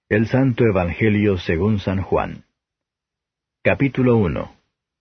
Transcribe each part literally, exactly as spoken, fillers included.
El Santo Evangelio según San Juan. Capítulo uno.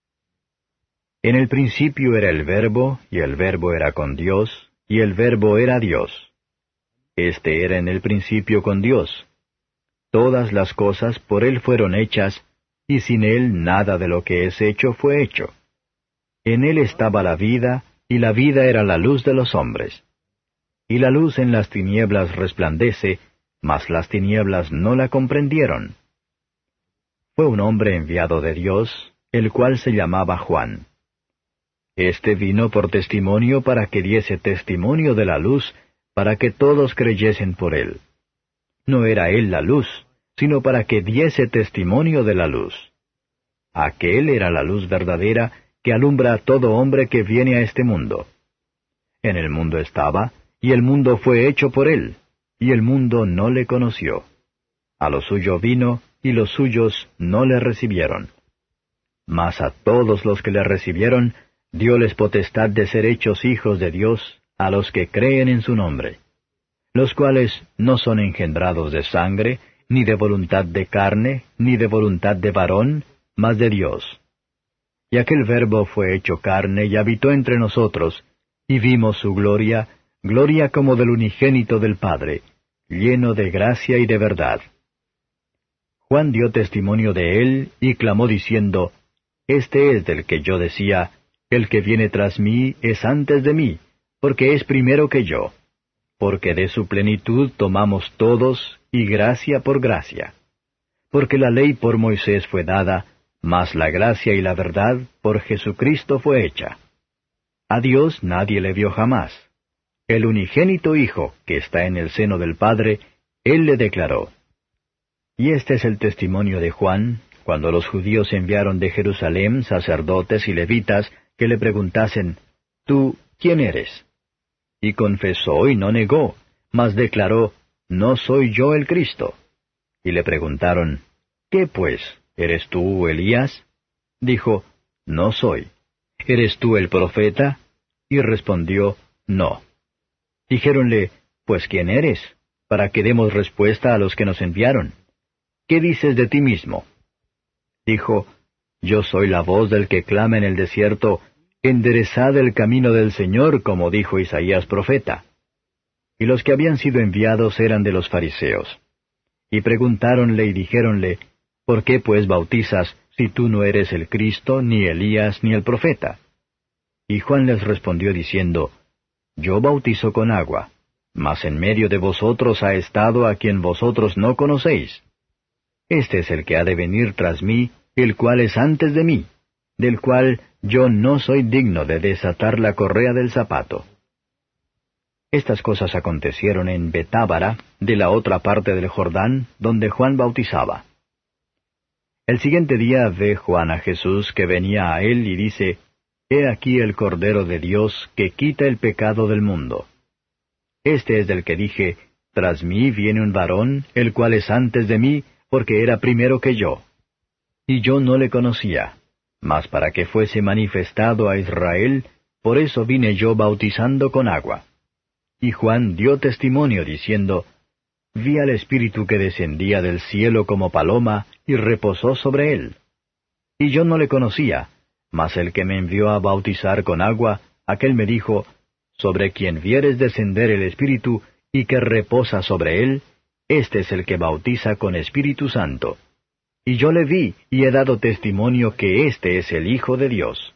En el principio era el Verbo, y el Verbo era con Dios, y el Verbo era Dios. Este era en el principio con Dios. Todas las cosas por Él fueron hechas, y sin Él nada de lo que es hecho fue hecho. En Él estaba la vida, y la vida era la luz de los hombres. Y la luz en las tinieblas resplandece, mas las tinieblas no la comprendieron. Fue un hombre enviado de Dios, el cual se llamaba Juan. Este vino por testimonio para que diese testimonio de la luz, para que todos creyesen por él. No era él la luz, sino para que diese testimonio de la luz. Aquél era la luz verdadera, que alumbra a todo hombre que viene a este mundo. En el mundo estaba, y el mundo fue hecho por él, y el mundo no le conoció. A lo suyo vino, y los suyos no le recibieron. Mas a todos los que le recibieron, dióles potestad de ser hechos hijos de Dios, a los que creen en su nombre, los cuales no son engendrados de sangre, ni de voluntad de carne, ni de voluntad de varón, mas de Dios. Y aquel Verbo fue hecho carne y habitó entre nosotros, y vimos su gloria, gloria como del unigénito del Padre, lleno de gracia y de verdad. Juan dio testimonio de él, y clamó diciendo, Este es del que yo decía, el que viene tras mí es antes de mí, porque es primero que yo, porque de su plenitud tomamos todos, y gracia por gracia. Porque la ley por Moisés fue dada, mas la gracia y la verdad por Jesucristo fue hecha. A Dios nadie le vio jamás. El unigénito Hijo, que está en el seno del Padre, Él le declaró. Y este es el testimonio de Juan, cuando los judíos enviaron de Jerusalén sacerdotes y levitas que le preguntasen, ¿Tú quién eres? Y confesó y no negó, mas declaró, No soy yo el Cristo. Y le preguntaron, ¿Qué pues? ¿Eres tú Elías? Dijo, No soy. ¿Eres tú el profeta? Y respondió, No. Dijéronle, Pues ¿quién eres? Para que demos respuesta a los que nos enviaron. ¿Qué dices de ti mismo? Dijo, Yo soy la voz del que clama en el desierto, enderezad el camino del Señor, como dijo Isaías profeta. Y los que habían sido enviados eran de los fariseos. Y preguntáronle y dijéronle, ¿Por qué pues bautizas, si tú no eres el Cristo, ni Elías, ni el profeta? Y Juan les respondió diciendo, Yo bautizo con agua, mas en medio de vosotros ha estado a quien vosotros no conocéis. Este es el que ha de venir tras mí, el cual es antes de mí, del cual yo no soy digno de desatar la correa del zapato. Estas cosas acontecieron en Betábara, de la otra parte del Jordán, donde Juan bautizaba. El siguiente día ve Juan a Jesús que venía a él y dice, He aquí el Cordero de Dios que quita el pecado del mundo. Este es del que dije, Tras mí viene un varón, el cual es antes de mí, porque era primero que yo. Y yo no le conocía, mas para que fuese manifestado a Israel, por eso vine yo bautizando con agua. Y Juan dio testimonio diciendo, Vi al Espíritu que descendía del cielo como paloma, y reposó sobre él. Y yo no le conocía, mas el que me envió a bautizar con agua, aquel me dijo, Sobre quien vieres descender el Espíritu, y que reposa sobre él, este es el que bautiza con Espíritu Santo. Y yo le vi, y he dado testimonio que éste es el Hijo de Dios.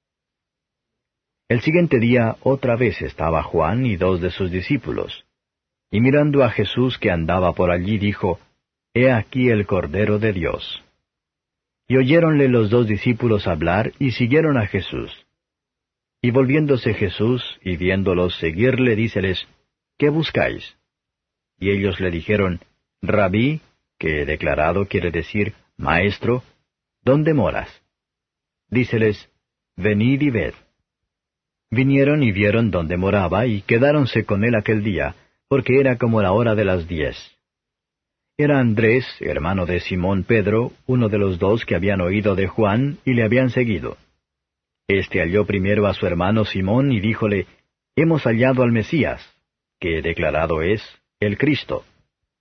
El siguiente día otra vez estaba Juan y dos de sus discípulos. Y mirando a Jesús que andaba por allí, dijo, He aquí el Cordero de Dios. Y oyéronle los dos discípulos hablar, y siguieron a Jesús. Y volviéndose Jesús, y viéndolos seguirle, díceles, ¿Qué buscáis? Y ellos le dijeron, Rabí, que declarado quiere decir, Maestro, ¿dónde moras? Díceles, Venid y ved. Vinieron y vieron dónde moraba, y quedáronse con él aquel día, porque era como la hora de las diez. Era Andrés, hermano de Simón Pedro, uno de los dos que habían oído de Juan, y le habían seguido. Este halló primero a su hermano Simón, y díjole, Hemos hallado al Mesías, que declarado es, el Cristo.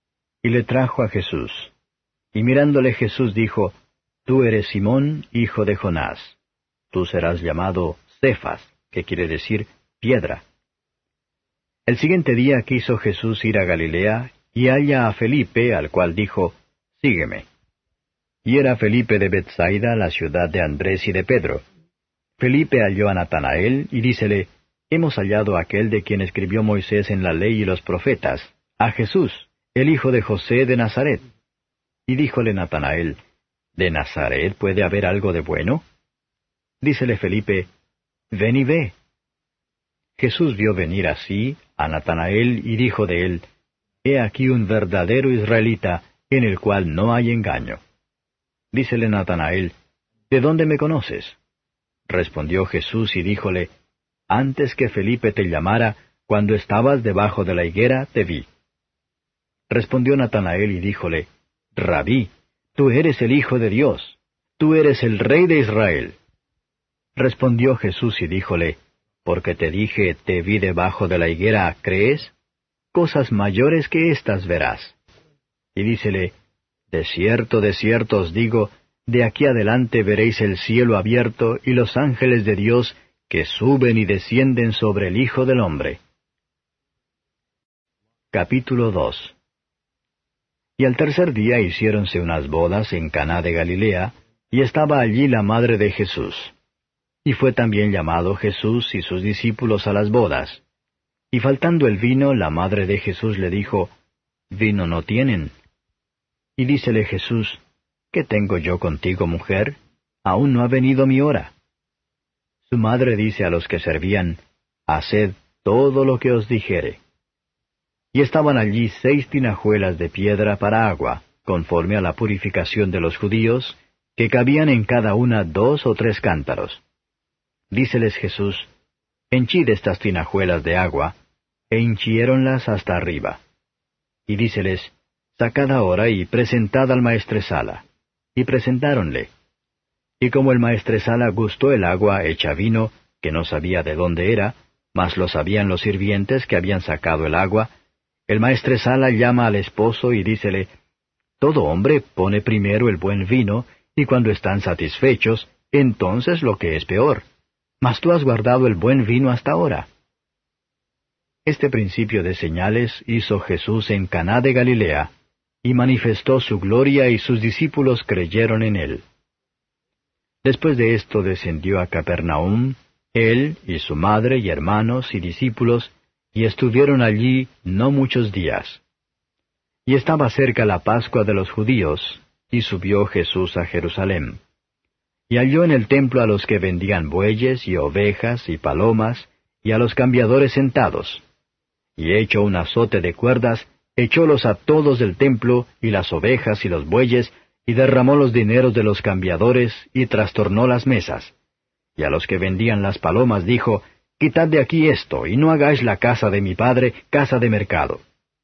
y le trajo a Jesús. Y mirándole Jesús dijo, Tú eres Simón, hijo de Jonás. Tú serás llamado Cefas, que quiere decir piedra. El siguiente día quiso Jesús ir a Galilea, y halla a Felipe, al cual dijo, Sígueme. Y era Felipe de Bethsaida, la ciudad de Andrés y de Pedro. Felipe halló a Natanael, y dícele, Hemos hallado a aquel de quien escribió Moisés en la ley y los profetas, a Jesús, el hijo de José de Nazaret. Y díjole Natanael, ¿De Nazaret puede haber algo de bueno? Dícele Felipe, Ven y ve. Jesús vio venir así a Natanael y dijo de él, He aquí un verdadero israelita, en el cual no hay engaño. Dícele Natanael, ¿De dónde me conoces? Respondió Jesús y díjole, Antes que Felipe te llamara, cuando estabas debajo de la higuera, te vi. Respondió Natanael y díjole, Rabí, tú eres el Hijo de Dios, tú eres el Rey de Israel. Respondió Jesús y díjole, Porque te dije, te vi debajo de la higuera, ¿crees? Cosas mayores que éstas verás. Y dícele, De cierto, de cierto os digo, de aquí adelante veréis el cielo abierto y los ángeles de Dios que suben y descienden sobre el Hijo del Hombre. Capítulo dos. Y al tercer día hiciéronse unas bodas en Caná de Galilea, y estaba allí la madre de Jesús. Y fue también llamado Jesús y sus discípulos a las bodas. Y faltando el vino, la madre de Jesús le dijo, Vino no tienen. Y dícele Jesús, ¿Qué tengo yo contigo, mujer? Aún no ha venido mi hora. Su madre dice a los que servían, Haced todo lo que os dijere. Y estaban allí seis tinajuelas de piedra para agua, conforme a la purificación de los judíos, que cabían en cada una dos o tres cántaros. Díceles Jesús, Henchid estas tinajuelas de agua, e hinchiéronlas hasta arriba. Y díceles, Sacad ahora y presentad al maestresala. Y presentáronle. Y como el maestresala gustó el agua hecha vino, que no sabía de dónde era, mas lo sabían los sirvientes que habían sacado el agua, el maestresala llama al esposo y dícele, Todo hombre pone primero el buen vino, y cuando están satisfechos, entonces lo que es peor. Mas tú has guardado el buen vino hasta ahora. Este principio de señales hizo Jesús en Caná de Galilea, y manifestó su gloria y sus discípulos creyeron en él. Después de esto descendió a Capernaum, él y su madre y hermanos y discípulos, y estuvieron allí no muchos días. Y estaba cerca la Pascua de los judíos, y subió Jesús a Jerusalén. Y halló en el templo a los que vendían bueyes y ovejas y palomas, y a los cambiadores sentados. Y hecho un azote de cuerdas, echólos a todos del templo, y las ovejas y los bueyes, y derramó los dineros de los cambiadores, y trastornó las mesas. Y a los que vendían las palomas dijo, Quitad de aquí esto, y no hagáis la casa de mi padre casa de mercado.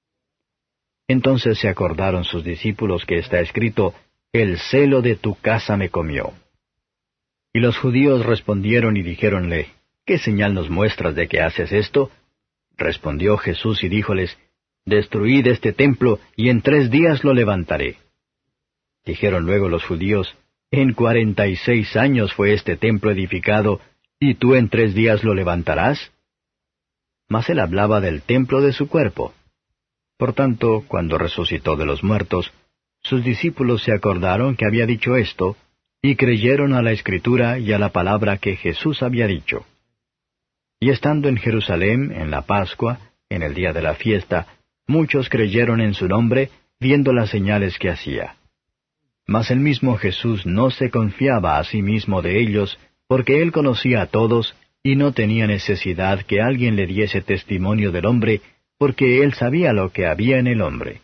Entonces se acordaron sus discípulos que está escrito, El celo de tu casa me comió. Y los judíos respondieron y dijéronle, ¿Qué señal nos muestras de que haces esto? Respondió Jesús y díjoles, Destruid este templo, y en tres días lo levantaré. Dijeron luego los judíos, En cuarenta y seis años fue este templo edificado, ¿y tú en tres días lo levantarás? Mas él hablaba del templo de su cuerpo. Por tanto, cuando resucitó de los muertos, sus discípulos se acordaron que había dicho esto, y creyeron a la Escritura y a la palabra que Jesús había dicho. Y estando en Jerusalén, en la Pascua, en el día de la fiesta, muchos creyeron en su nombre, viendo las señales que hacía. Mas el mismo Jesús no se confiaba a sí mismo de ellos, porque él conocía a todos, y no tenía necesidad que alguien le diese testimonio del hombre, porque él sabía lo que había en el hombre.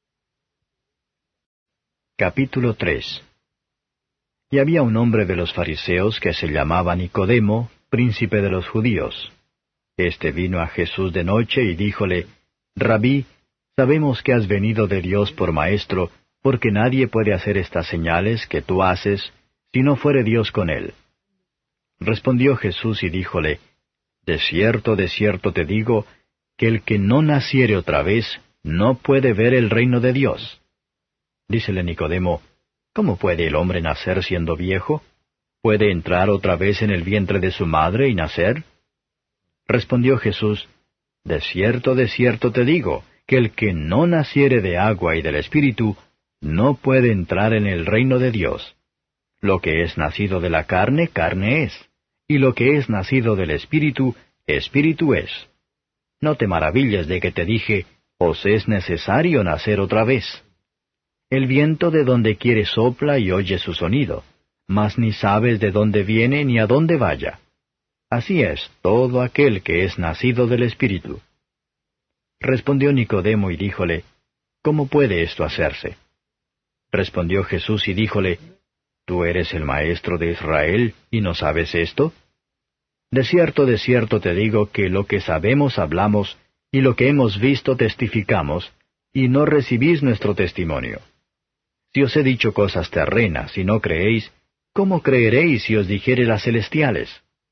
Capítulo tres. Y había un hombre de los fariseos que se llamaba Nicodemo, príncipe de los judíos. Este vino a Jesús de noche y díjole, Rabí, sabemos que has venido de Dios por maestro, porque nadie puede hacer estas señales que tú haces, si no fuere Dios con él. Respondió Jesús y díjole, De cierto, de cierto te digo, que el que no naciere otra vez, no puede ver el reino de Dios. Dícele Nicodemo, ¿cómo puede el hombre nacer siendo viejo? ¿Puede entrar otra vez en el vientre de su madre y nacer? Respondió Jesús, De cierto, de cierto te digo, que el que no naciere de agua y del Espíritu, no puede entrar en el reino de Dios. Lo que es nacido de la carne, carne es, y lo que es nacido del Espíritu, Espíritu es. No te maravilles de que te dije, os es necesario nacer otra vez. El viento de donde quiere sopla y oye su sonido, mas ni sabes de dónde viene ni a dónde vaya. Así es todo aquel que es nacido del Espíritu. Respondió Nicodemo y díjole, ¿cómo puede esto hacerse? Respondió Jesús y díjole, ¿tú eres el maestro de Israel y no sabes esto? De cierto, de cierto te digo que lo que sabemos hablamos, y lo que hemos visto testificamos, y no recibís nuestro testimonio. Si os he dicho cosas terrenas y no creéis, ¿cómo creeréis si os dijere las celestiales?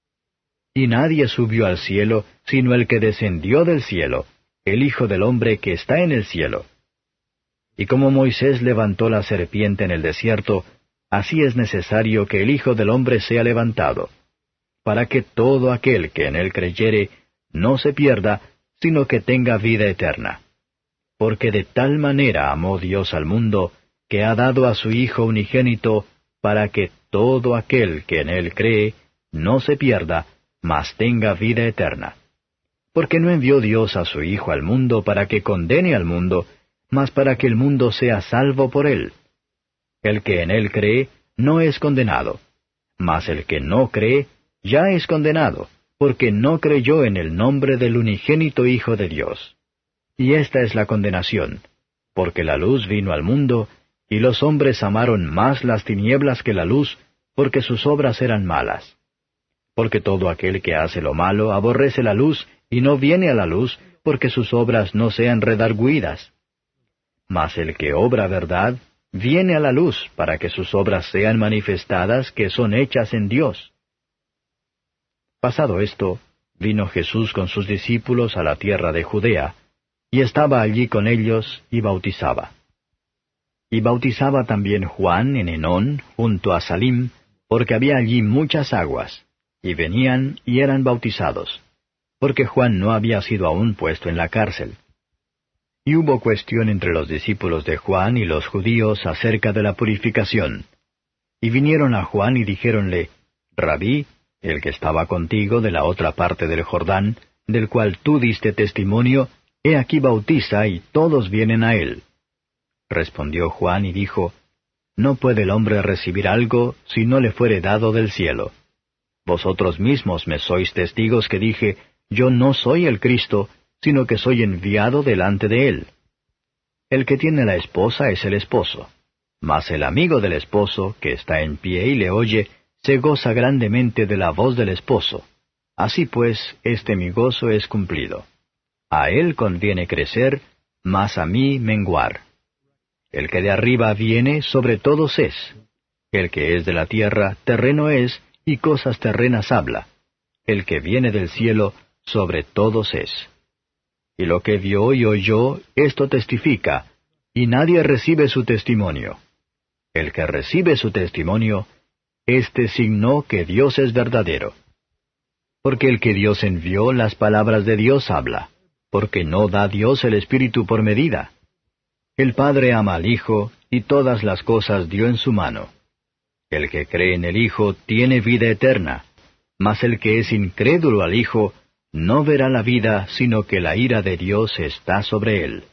Y nadie subió al cielo, sino el que descendió del cielo, el Hijo del Hombre que está en el cielo. Y como Moisés levantó la serpiente en el desierto, así es necesario que el Hijo del Hombre sea levantado, para que todo aquel que en él creyere no se pierda, sino que tenga vida eterna. Porque de tal manera amó Dios al mundo, que ha dado a su Hijo unigénito, para que todo aquel que en él cree no se pierda, mas tenga vida eterna. Porque no envió Dios a su Hijo al mundo para que condene al mundo, mas para que el mundo sea salvo por él. El que en él cree no es condenado, mas el que no cree ya es condenado, porque no creyó en el nombre del unigénito Hijo de Dios. Y esta es la condenación, porque la luz vino al mundo, y los hombres amaron más las tinieblas que la luz, porque sus obras eran malas. Porque todo aquel que hace lo malo aborrece la luz, y no viene a la luz, porque sus obras no sean redargüidas. Mas el que obra verdad, viene a la luz, para que sus obras sean manifestadas que son hechas en Dios. Pasado esto, vino Jesús con sus discípulos a la tierra de Judea, y estaba allí con ellos, y bautizaba. Y bautizaba también Juan en Enón, junto a Salim, porque había allí muchas aguas, y venían y eran bautizados, porque Juan no había sido aún puesto en la cárcel. Y hubo cuestión entre los discípulos de Juan y los judíos acerca de la purificación. Y vinieron a Juan y dijéronle, Rabí, el que estaba contigo de la otra parte del Jordán, del cual tú diste testimonio, he aquí bautiza y todos vienen a él. Respondió Juan y dijo, No puede el hombre recibir algo si no le fuere dado del cielo. Vosotros mismos me sois testigos que dije, Yo no soy el Cristo, sino que soy enviado delante de él. El que tiene la esposa es el esposo, mas el amigo del esposo, que está en pie y le oye, se goza grandemente de la voz del esposo. Así pues, este mi gozo es cumplido. A él conviene crecer, mas a mí menguar. El que de arriba viene, sobre todos es. El que es de la tierra, terreno es, y cosas terrenas habla. El que viene del cielo, sobre todos es. Y lo que vio y oyó, esto testifica, y nadie recibe su testimonio. El que recibe su testimonio, éste signó que Dios es verdadero. Porque el que Dios envió, las palabras de Dios habla, porque no da Dios el Espíritu por medida. El Padre ama al Hijo, y todas las cosas dio en su mano. El que cree en el Hijo tiene vida eterna, mas el que es incrédulo al Hijo, no verá la vida, sino que la ira de Dios está sobre él.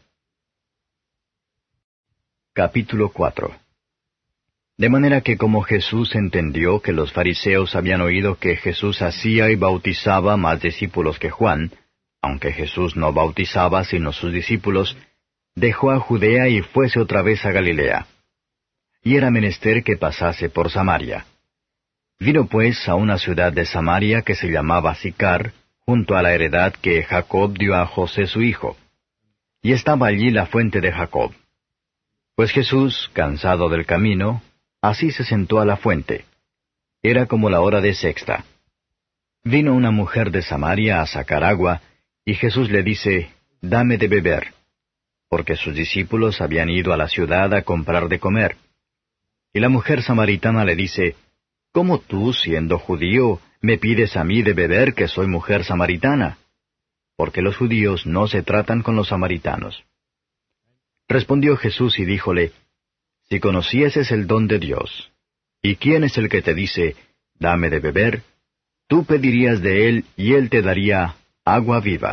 Capítulo cuatro. De manera que como Jesús entendió que los fariseos habían oído que Jesús hacía y bautizaba más discípulos que Juan, aunque Jesús no bautizaba sino sus discípulos, dejó a Judea y fuese otra vez a Galilea. Y era menester que pasase por Samaria. Vino pues a una ciudad de Samaria que se llamaba Sicar, junto a la heredad que Jacob dio a José su hijo. Y estaba allí la fuente de Jacob. Pues Jesús, cansado del camino, así se sentó a la fuente. Era como la hora de sexta. Vino una mujer de Samaria a sacar agua, y Jesús le dice, Dame de beber. porque sus discípulos habían ido a la ciudad a comprar de comer. Y la mujer samaritana le dice, ¿Cómo tú, siendo judío, me pides a mí de beber que soy mujer samaritana? Porque los judíos no se tratan con los samaritanos. Respondió Jesús y díjole, Si conocieses el don de Dios, ¿y quién es el que te dice, dame de beber? Tú pedirías de él y él te daría agua viva.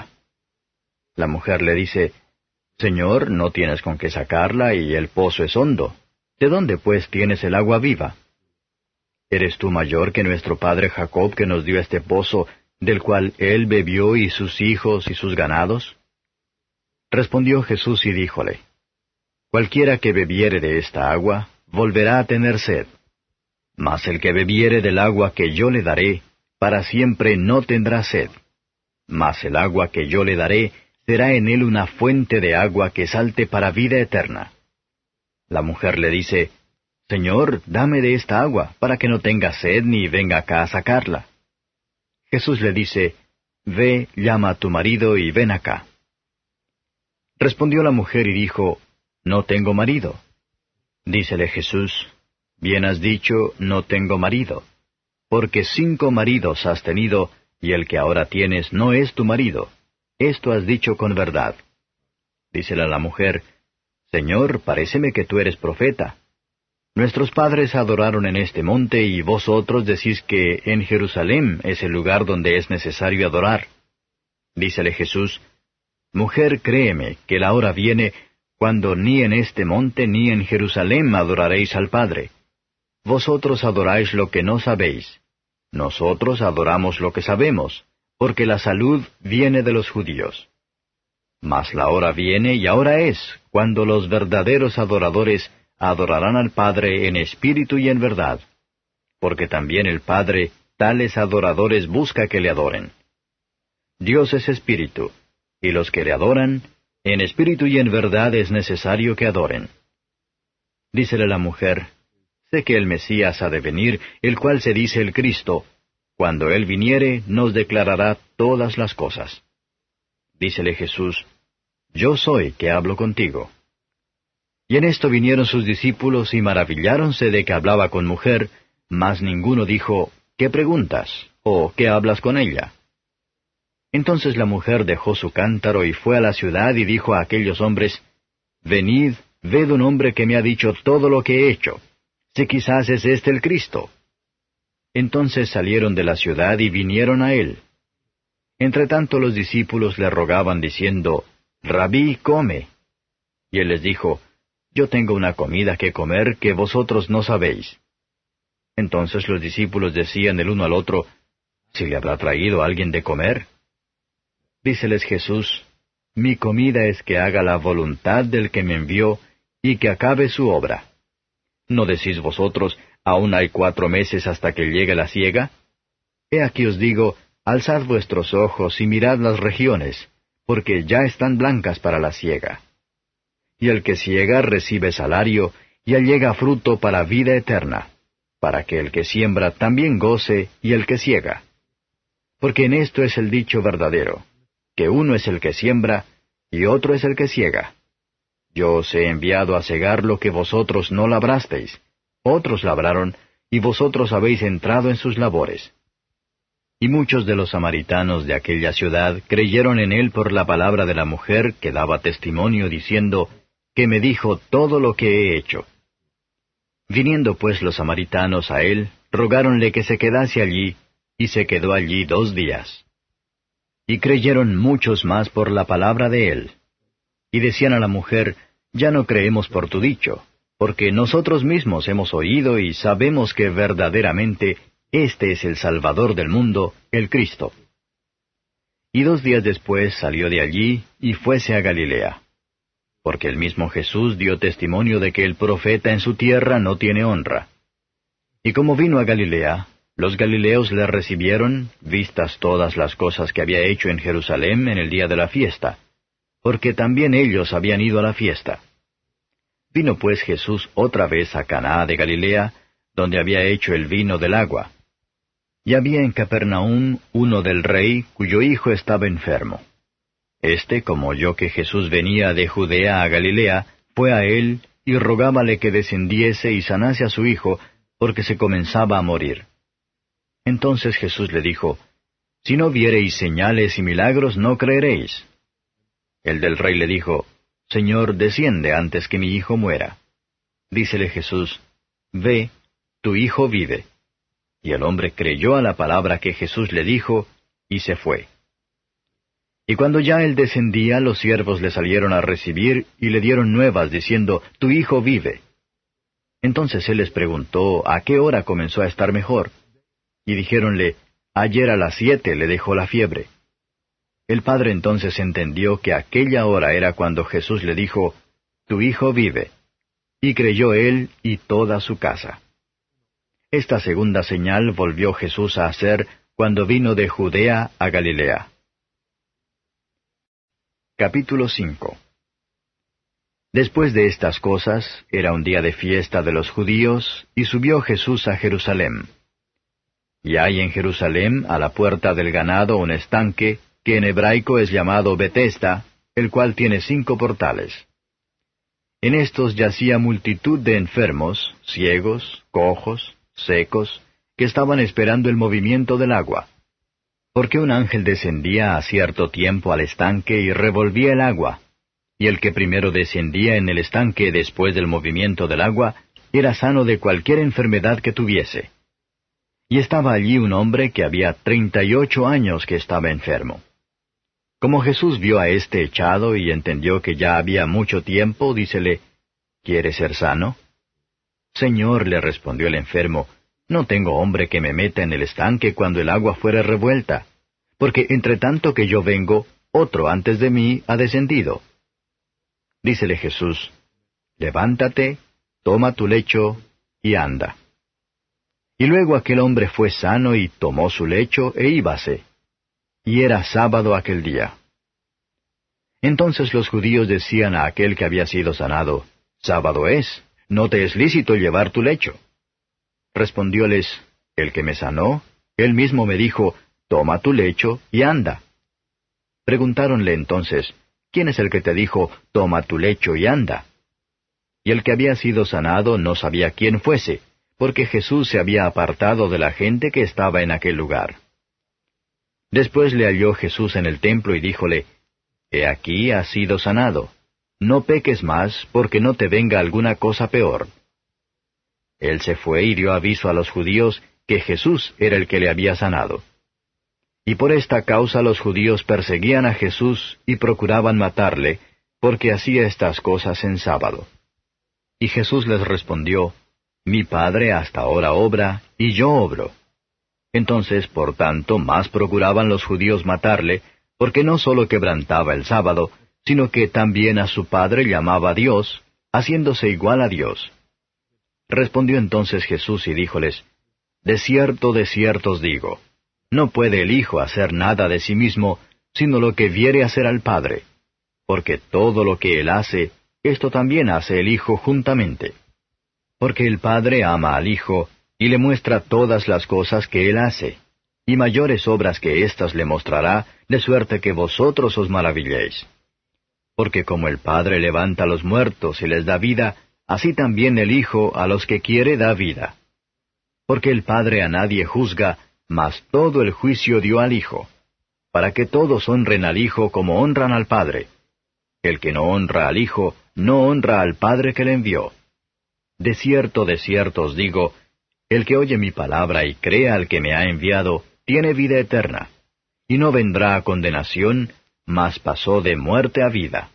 La mujer le dice, Señor, no tienes con qué sacarla y el pozo es hondo. ¿De dónde pues tienes el agua viva? ¿Eres tú mayor que nuestro padre Jacob que nos dio este pozo, del cual él bebió y sus hijos y sus ganados? Respondió Jesús y díjole, Cualquiera que bebiere de esta agua, volverá a tener sed. Mas el que bebiere del agua que yo le daré, para siempre no tendrá sed. Mas el agua que yo le daré, será en él una fuente de agua que salte para vida eterna. La mujer le dice, Señor, dame de esta agua, para que no tenga sed ni venga acá a sacarla. Jesús le dice, Ve, llama a tu marido y ven acá. Respondió la mujer y dijo, No tengo marido. Dícele Jesús, Bien has dicho, no tengo marido, porque cinco maridos has tenido, y el que ahora tienes no es tu marido. Esto has dicho con verdad. Dícele a la mujer, Señor, paréceme que tú eres profeta. Nuestros padres adoraron en este monte, y vosotros decís que en Jerusalén es el lugar donde es necesario adorar. Dícele Jesús, Mujer, créeme, que la hora viene, cuando ni en este monte ni en Jerusalén adoraréis al Padre. Vosotros adoráis lo que no sabéis. Nosotros adoramos lo que sabemos, porque la salud viene de los judíos. Mas la hora viene, y ahora es, cuando los verdaderos adoradores adorarán al Padre en espíritu y en verdad, porque también el Padre tales adoradores busca que le adoren. Dios es espíritu, y los que le adoran, en espíritu y en verdad es necesario que adoren. Dícele la mujer, Sé que el Mesías ha de venir, el cual se dice el Cristo. Cuando Él viniere, nos declarará todas las cosas. Dícele Jesús, Yo soy que hablo contigo. Y en esto vinieron sus discípulos y maravilláronse de que hablaba con mujer, mas ninguno dijo, ¿Qué preguntas? ¿O qué hablas con ella? Entonces la mujer dejó su cántaro y fue a la ciudad y dijo a aquellos hombres, Venid, ved un hombre que me ha dicho todo lo que he hecho. Si quizás es este el Cristo. Entonces salieron de la ciudad y vinieron a él. Entretanto los discípulos le rogaban diciendo, Rabí, come. Y él les dijo, Yo tengo una comida que comer que vosotros no sabéis. Entonces los discípulos decían el uno al otro, ¿Si le habrá traído alguien de comer? Díceles Jesús, Mi comida es que haga la voluntad del que me envió, y que acabe su obra. ¿No decís vosotros, aún hay cuatro meses hasta que llegue la siega? He aquí os digo, alzad vuestros ojos y mirad las regiones, porque ya están blancas para la siega. Y el que siega recibe salario, y allega fruto para vida eterna, para que el que siembra también goce, y el que siega. Porque en esto es el dicho verdadero, que uno es el que siembra, y otro es el que siega. Yo os he enviado a segar lo que vosotros no labrasteis. Otros labraron, y vosotros habéis entrado en sus labores. Y muchos de los samaritanos de aquella ciudad creyeron en él por la palabra de la mujer que daba testimonio diciendo, que me dijo todo lo que he hecho. Viniendo pues los samaritanos a él, rogáronle que se quedase allí, y se quedó allí dos días. Y creyeron muchos más por la palabra de él. Y decían a la mujer, Ya no creemos por tu dicho, porque nosotros mismos hemos oído y sabemos que verdaderamente este es el Salvador del mundo, el Cristo. Y dos días después salió de allí y fuese a Galilea. Porque el mismo Jesús dio testimonio de que el profeta en su tierra no tiene honra. Y como vino a Galilea, los galileos le recibieron, vistas todas las cosas que había hecho en Jerusalén en el día de la fiesta, porque también ellos habían ido a la fiesta. Vino pues Jesús otra vez a Caná de Galilea, donde había hecho el vino del agua. Y había en Capernaum uno del rey, cuyo hijo estaba enfermo. Este, como oyó que Jesús venía de Judea a Galilea, fue a él, y rogábale que descendiese y sanase a su hijo, porque se comenzaba a morir. Entonces Jesús le dijo, Si no viereis señales y milagros, no creeréis. El del rey le dijo, Señor, desciende antes que mi hijo muera. Dícele Jesús, Ve, tu hijo vive. Y el hombre creyó a la palabra que Jesús le dijo, y se fue. Y cuando ya él descendía, los siervos le salieron a recibir, y le dieron nuevas, diciendo, Tu hijo vive. Entonces él les preguntó, ¿a qué hora comenzó a estar mejor? Y dijéronle, Ayer a las siete le dejó la fiebre. El padre entonces entendió que aquella hora era cuando Jesús le dijo, Tu hijo vive. Y creyó él y toda su casa. Esta segunda señal volvió Jesús a hacer cuando vino de Judea a Galilea. Capítulo cinco. Después de estas cosas, era un día de fiesta de los judíos, y subió Jesús a Jerusalén. Y hay en Jerusalén, a la puerta del ganado, un estanque, que en hebraico es llamado Betesda, el cual tiene cinco portales. En estos yacía multitud de enfermos, ciegos, cojos, secos, que estaban esperando el movimiento del agua. Porque un ángel descendía a cierto tiempo al estanque y revolvía el agua, y el que primero descendía en el estanque después del movimiento del agua, era sano de cualquier enfermedad que tuviese. Y estaba allí un hombre que había treinta y ocho años que estaba enfermo. Como Jesús vio a éste echado y entendió que ya había mucho tiempo, dícele, ¿Quieres ser sano? Señor, le respondió el enfermo, no tengo hombre que me meta en el estanque cuando el agua fuere revuelta, porque entre tanto que yo vengo, otro antes de mí ha descendido. Dícele Jesús, levántate, toma tu lecho y anda. Y luego aquel hombre fue sano y tomó su lecho e íbase. Y era sábado aquel día. Entonces los judíos decían a aquel que había sido sanado, Sábado es, no te es lícito llevar tu lecho. Respondióles, El que me sanó, él mismo me dijo, Toma tu lecho y anda. Preguntáronle entonces, ¿Quién es el que te dijo, Toma tu lecho y anda? Y el que había sido sanado no sabía quién fuese, porque Jesús se había apartado de la gente que estaba en aquel lugar. Después le halló Jesús en el templo y díjole, He aquí has sido sanado. No peques más, porque no te venga alguna cosa peor. Él se fue y dio aviso a los judíos que Jesús era el que le había sanado. Y por esta causa los judíos perseguían a Jesús y procuraban matarle, porque hacía estas cosas en sábado. Y Jesús les respondió, Mi Padre hasta ahora obra, y yo obro. Entonces, por tanto, más procuraban los judíos matarle, porque no sólo quebrantaba el sábado, sino que también a su Padre llamaba Dios, haciéndose igual a Dios. Respondió entonces Jesús y díjoles, De cierto, de cierto os digo, no puede el Hijo hacer nada de sí mismo, sino lo que viere hacer al Padre, porque todo lo que él hace, esto también hace el Hijo juntamente. Porque el Padre ama al Hijo, y le muestra todas las cosas que él hace, y mayores obras que éstas le mostrará, de suerte que vosotros os maravilléis. Porque como el Padre levanta a los muertos y les da vida, así también el Hijo a los que quiere da vida. Porque el Padre a nadie juzga, mas todo el juicio dio al Hijo, para que todos honren al Hijo como honran al Padre. El que no honra al Hijo, no honra al Padre que le envió. De cierto, de cierto os digo, el que oye mi palabra y crea al que me ha enviado, tiene vida eterna, y no vendrá a condenación, mas pasó de muerte a vida.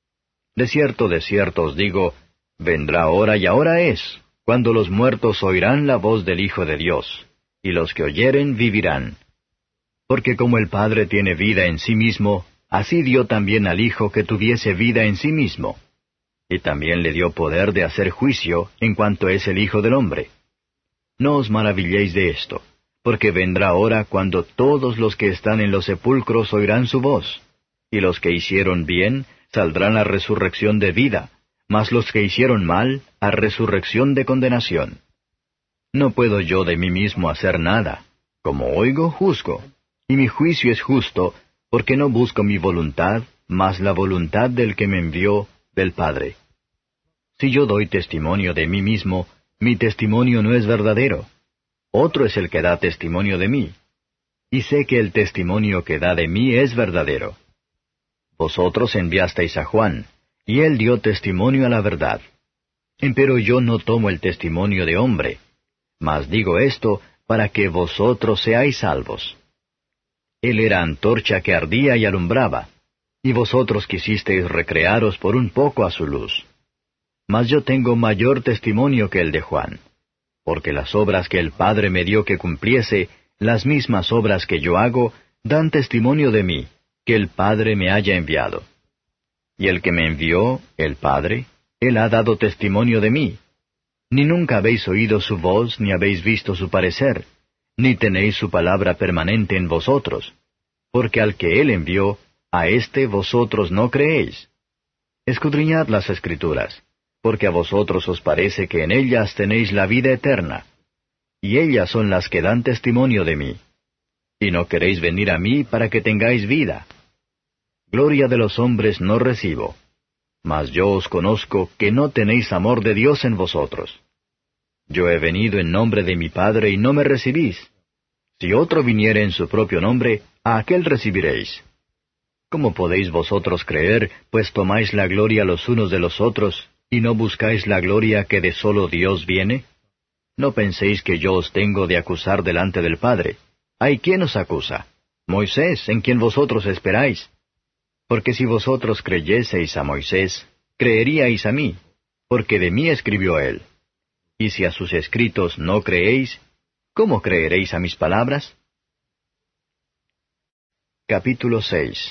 De cierto, de cierto os digo, vendrá hora y ahora es, cuando los muertos oirán la voz del Hijo de Dios, y los que oyeren vivirán. Porque como el Padre tiene vida en sí mismo, así dio también al Hijo que tuviese vida en sí mismo. Y también le dio poder de hacer juicio en cuanto es el Hijo del Hombre. No os maravilléis de esto, porque vendrá hora cuando todos los que están en los sepulcros oirán su voz, y los que hicieron bien saldrán a resurrección de vida, mas los que hicieron mal a resurrección de condenación. No puedo yo de mí mismo hacer nada. Como oigo, juzgo, y mi juicio es justo, porque no busco mi voluntad, mas la voluntad del que me envió, del Padre. Si yo doy testimonio de mí mismo, mi testimonio no es verdadero. Otro es el que da testimonio de mí. Y sé que el testimonio que da de mí es verdadero. Vosotros enviasteis a Juan, y él dio testimonio a la verdad. Empero yo no tomo el testimonio de hombre, mas digo esto para que vosotros seáis salvos. Él era antorcha que ardía y alumbraba, y vosotros quisisteis recrearos por un poco a su luz. Mas yo tengo mayor testimonio que el de Juan, porque las obras que el Padre me dio que cumpliese, las mismas obras que yo hago, dan testimonio de mí, que el Padre me haya enviado. Y el que me envió, el Padre, él ha dado testimonio de mí. Ni nunca habéis oído su voz, ni habéis visto su parecer, ni tenéis su palabra permanente en vosotros, porque al que él envió, a éste vosotros no creéis. Escudriñad las Escrituras, porque a vosotros os parece que en ellas tenéis la vida eterna, y ellas son las que dan testimonio de mí. Y no queréis venir a mí para que tengáis vida. Gloria de los hombres no recibo, mas yo os conozco que no tenéis amor de Dios en vosotros. Yo he venido en nombre de mi Padre y no me recibís. Si otro viniere en su propio nombre, a aquel recibiréis. ¿Cómo podéis vosotros creer, pues tomáis la gloria los unos de los otros, y no buscáis la gloria que de solo Dios viene? No penséis que yo os tengo de acusar delante del Padre. ¿Hay quien os acusa? Moisés, en quien vosotros esperáis. Porque si vosotros creyeseis a Moisés, creeríais a mí, porque de mí escribió él. Y si a sus escritos no creéis, ¿cómo creeréis a mis palabras? Capítulo seis.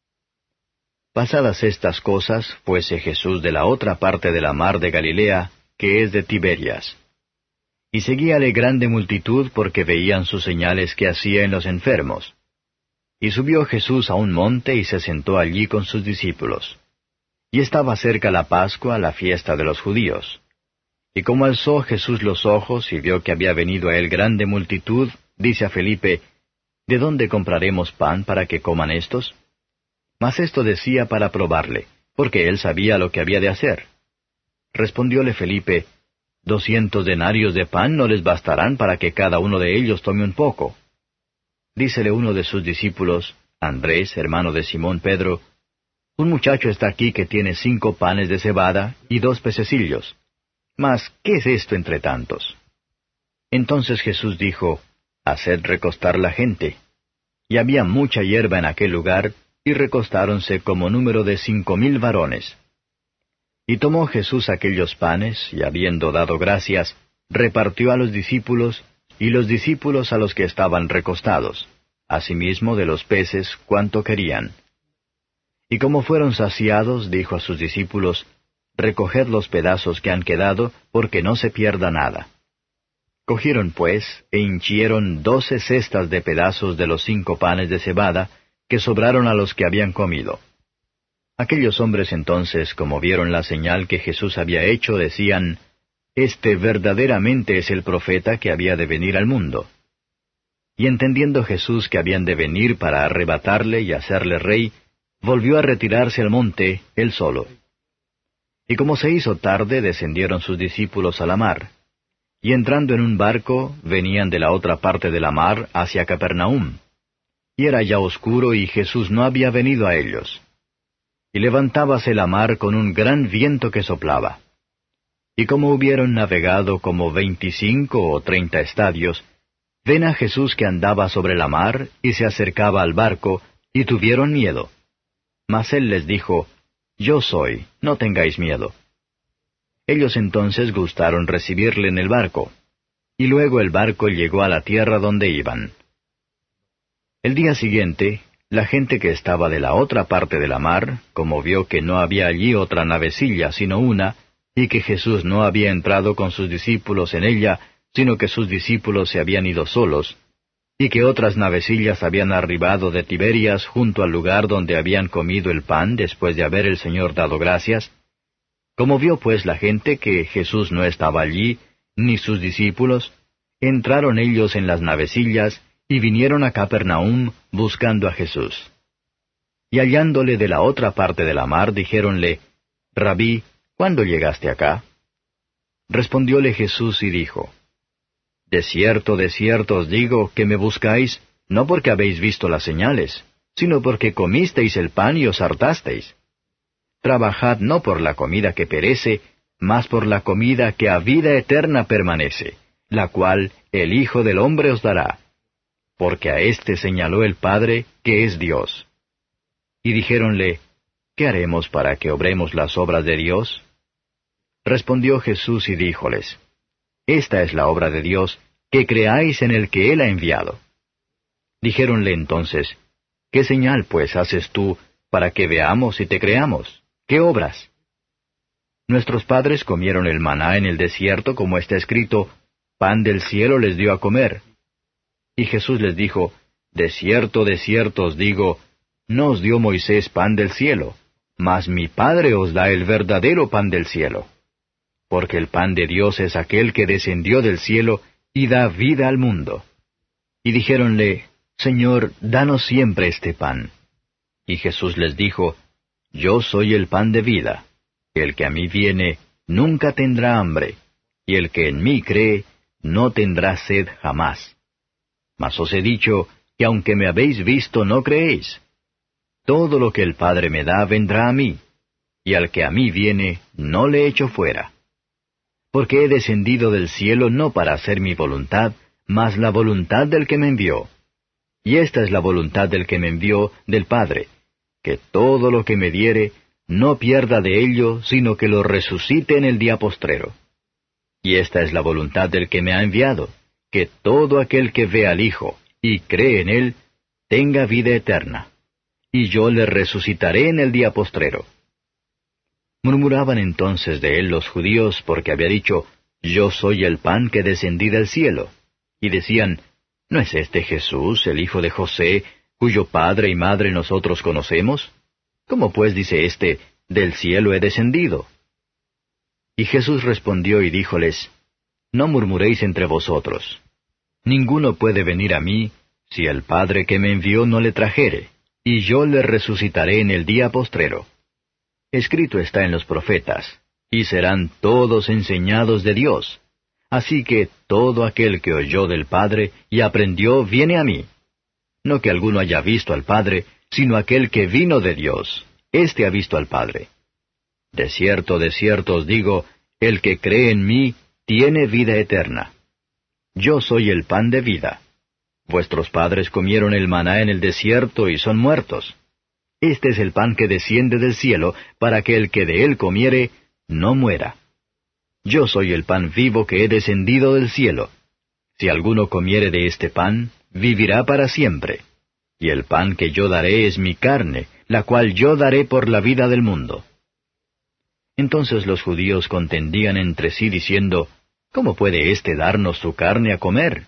Pasadas estas cosas, fuese Jesús de la otra parte de la mar de Galilea, que es de Tiberias. Y seguíale grande multitud porque veían sus señales que hacía en los enfermos. Y subió Jesús a un monte y se sentó allí con sus discípulos. Y estaba cerca la Pascua, la fiesta de los judíos. Y como alzó Jesús los ojos y vio que había venido a él grande multitud, dice a Felipe, ¿de dónde compraremos pan para que coman éstos? Mas esto decía para probarle, porque él sabía lo que había de hacer. Respondióle Felipe, Doscientos denarios de pan no les bastarán para que cada uno de ellos tome un poco. Dícele uno de sus discípulos, Andrés, hermano de Simón Pedro, un muchacho está aquí que tiene cinco panes de cebada y dos pececillos. Mas, ¿qué es esto entre tantos? Entonces Jesús dijo, Haced recostar la gente. Y había mucha hierba en aquel lugar, y recostáronse como número de cinco mil varones. Y tomó Jesús aquellos panes, y habiendo dado gracias, repartió a los discípulos, y los discípulos a los que estaban recostados, asimismo de los peces cuanto querían. Y como fueron saciados, dijo a sus discípulos, Recoged los pedazos que han quedado, porque no se pierda nada. Cogieron pues, e hinchieron doce cestas de pedazos de los cinco panes de cebada, que sobraron a los que habían comido. Aquellos hombres entonces, como vieron la señal que Jesús había hecho, decían, Este verdaderamente es el profeta que había de venir al mundo. Y entendiendo Jesús que habían de venir para arrebatarle y hacerle rey, volvió a retirarse al monte, él solo. Y como se hizo tarde, descendieron sus discípulos a la mar. Y entrando en un barco, venían de la otra parte de la mar hacia Capernaum. Y era ya oscuro y Jesús no había venido a ellos. Y levantábase la mar con un gran viento que soplaba. Y como hubieron navegado como veinticinco o treinta estadios, ven a Jesús que andaba sobre la mar y se acercaba al barco, y tuvieron miedo. Mas él les dijo, Yo soy, no tengáis miedo. Ellos entonces gustaron recibirle en el barco, y luego el barco llegó a la tierra donde iban. El día siguiente, la gente que estaba de la otra parte de la mar, como vio que no había allí otra navecilla sino una, y que Jesús no había entrado con sus discípulos en ella, sino que sus discípulos se habían ido solos, y que otras navecillas habían arribado de Tiberias junto al lugar donde habían comido el pan después de haber el Señor dado gracias. Como vio pues la gente que Jesús no estaba allí, ni sus discípulos, entraron ellos en las navecillas, y vinieron a Capernaum buscando a Jesús. y hallándole de la otra parte de la mar, dijéronle, Rabí, ¿cuándo llegaste acá? Respondióle Jesús y dijo, De cierto, de cierto os digo que me buscáis, no porque habéis visto las señales, sino porque comisteis el pan y os hartasteis. Trabajad no por la comida que perece, mas por la comida que a vida eterna permanece, la cual el Hijo del Hombre os dará. Porque a éste señaló el Padre, que es Dios. Y dijéronle, ¿qué haremos para que obremos las obras de Dios? Respondió Jesús y díjoles, Esta es la obra de Dios, que creáis en el que Él ha enviado. Dijéronle entonces, ¿qué señal pues haces tú para que veamos y te creamos? ¿Qué obras? Nuestros padres comieron el maná en el desierto, como está escrito, pan del cielo les dio a comer. Y Jesús les dijo, De cierto, de cierto os digo, no os dio Moisés pan del cielo, mas mi Padre os da el verdadero pan del cielo. Porque el pan de Dios es aquel que descendió del cielo y da vida al mundo. Y dijéronle, Señor, danos siempre este pan. Y Jesús les dijo, Yo soy el pan de vida. El que a mí viene, nunca tendrá hambre, y el que en mí cree, no tendrá sed jamás. Mas os he dicho, que aunque me habéis visto, no creéis. Todo lo que el Padre me da vendrá a mí, y al que a mí viene, no le echo fuera. Porque he descendido del cielo no para hacer mi voluntad, mas la voluntad del que me envió. Y esta es la voluntad del que me envió, del Padre, que todo lo que me diere, no pierda de ello, sino que lo resucite en el día postrero. Y esta es la voluntad del que me ha enviado, que todo aquel que ve al Hijo, y cree en Él, tenga vida eterna. Y yo le resucitaré en el día postrero. Murmuraban entonces de él los judíos, porque había dicho, Yo soy el pan que descendí del cielo. Y decían, ¿no es este Jesús, el hijo de José, cuyo padre y madre nosotros conocemos? ¿Cómo pues dice éste, del cielo he descendido? Y Jesús respondió y díjoles, No murmuréis entre vosotros. Ninguno puede venir a mí, si el Padre que me envió no le trajere, y yo le resucitaré en el día postrero. Escrito está en los profetas, y serán todos enseñados de Dios. Así que todo aquel que oyó del Padre y aprendió viene a mí. No que alguno haya visto al Padre, sino aquel que vino de Dios. Éste ha visto al Padre. De cierto, de cierto os digo, el que cree en mí tiene vida eterna. Yo soy el pan de vida. Vuestros padres comieron el maná en el desierto y son muertos. Este es el pan que desciende del cielo, para que el que de él comiere, no muera. Yo soy el pan vivo que he descendido del cielo. Si alguno comiere de este pan, vivirá para siempre. Y el pan que yo daré es mi carne, la cual yo daré por la vida del mundo. Entonces los judíos contendían entre sí diciendo, ¿cómo puede éste darnos su carne a comer?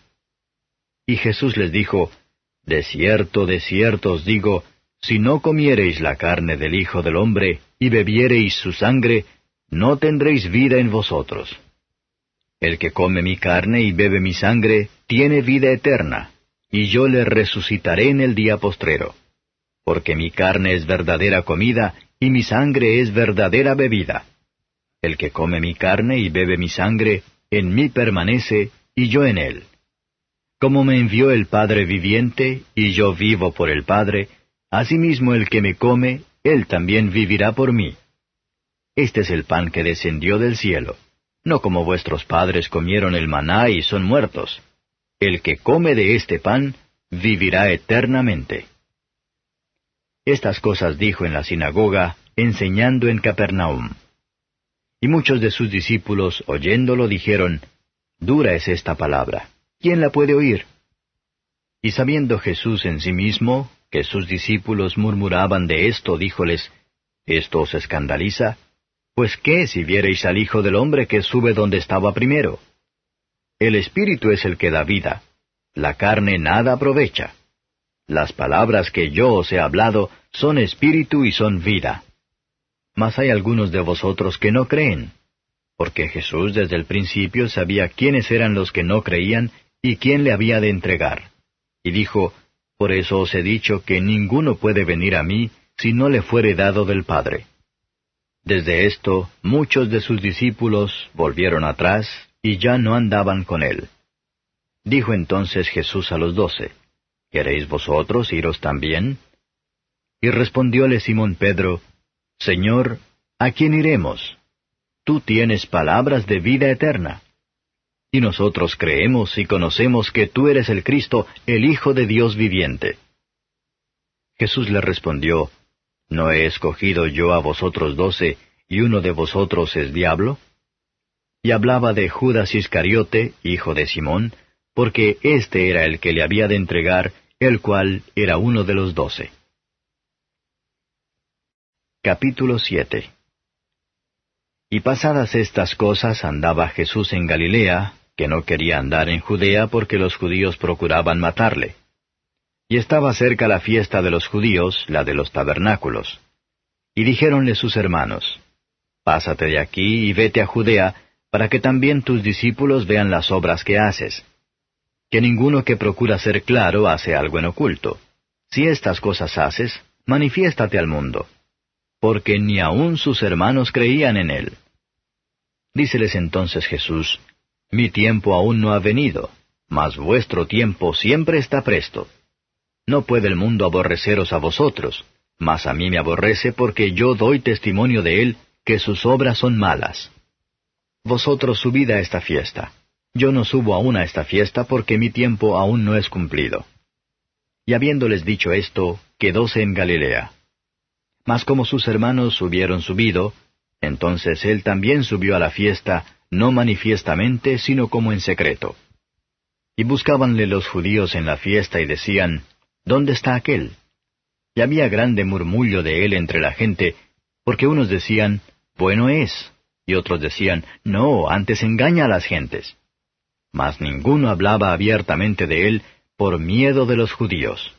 Y Jesús les dijo, De cierto, de cierto os digo, si no comiereis la carne del Hijo del Hombre, y bebiereis su sangre, no tendréis vida en vosotros. El que come mi carne y bebe mi sangre, tiene vida eterna, y yo le resucitaré en el día postrero. Porque mi carne es verdadera comida, y mi sangre es verdadera bebida. El que come mi carne y bebe mi sangre, en mí permanece, y yo en él. Como me envió el Padre viviente, y yo vivo por el Padre, asimismo el que me come, él también vivirá por mí. Este es el pan que descendió del cielo, no como vuestros padres comieron el maná y son muertos. El que come de este pan, vivirá eternamente. Estas cosas dijo en la sinagoga, enseñando en Capernaum. Y muchos de sus discípulos, oyéndolo, dijeron, Dura es esta palabra. ¿Quién la puede oír? Y sabiendo Jesús en sí mismo, que sus discípulos murmuraban de esto, díjoles, ¿esto os escandaliza? Pues qué si viereis al Hijo del Hombre que sube donde estaba primero. El Espíritu es el que da vida, la carne nada aprovecha. Las palabras que yo os he hablado son espíritu y son vida. Mas hay algunos de vosotros que no creen, porque Jesús desde el principio sabía quiénes eran los que no creían y quién le había de entregar. Y dijo, Por eso os he dicho que ninguno puede venir a mí, si no le fuere dado del Padre. Desde esto, muchos de sus discípulos volvieron atrás, y ya no andaban con él. Dijo entonces Jesús a los doce, ¿Queréis vosotros iros también? Y respondióle Simón Pedro, Señor, ¿a quién iremos? Tú tienes palabras de vida eterna. Y nosotros creemos y conocemos que tú eres el Cristo, el Hijo de Dios viviente. Jesús le respondió, ¿No he escogido yo a vosotros doce, y uno de vosotros es diablo? Y hablaba de Judas Iscariote, hijo de Simón, porque éste era el que le había de entregar, el cual era uno de los doce. Capítulo siete. Y pasadas estas cosas andaba Jesús en Galilea, que no quería andar en Judea porque los judíos procuraban matarle. Y estaba cerca la fiesta de los judíos, la de los tabernáculos. Y dijéronle sus hermanos, Pásate de aquí y vete a Judea, para que también tus discípulos vean las obras que haces. Que ninguno que procura ser claro hace algo en oculto. Si estas cosas haces, manifiéstate al mundo. Porque ni aun sus hermanos creían en él. Díceles entonces Jesús, Mi tiempo aún no ha venido, mas vuestro tiempo siempre está presto. No puede el mundo aborreceros a vosotros, mas a mí me aborrece porque yo doy testimonio de él que sus obras son malas. Vosotros subid a esta fiesta. Yo no subo aún a esta fiesta porque mi tiempo aún no es cumplido. Y habiéndoles dicho esto, quedóse en Galilea. Mas como sus hermanos hubieron subido, entonces él también subió a la fiesta, no manifiestamente, sino como en secreto. Y buscábanle los judíos en la fiesta y decían, ¿Dónde está aquél? Y había grande murmullo de él entre la gente, porque unos decían, Bueno es, y otros decían, No, antes engaña a las gentes. Mas ninguno hablaba abiertamente de él, por miedo de los judíos.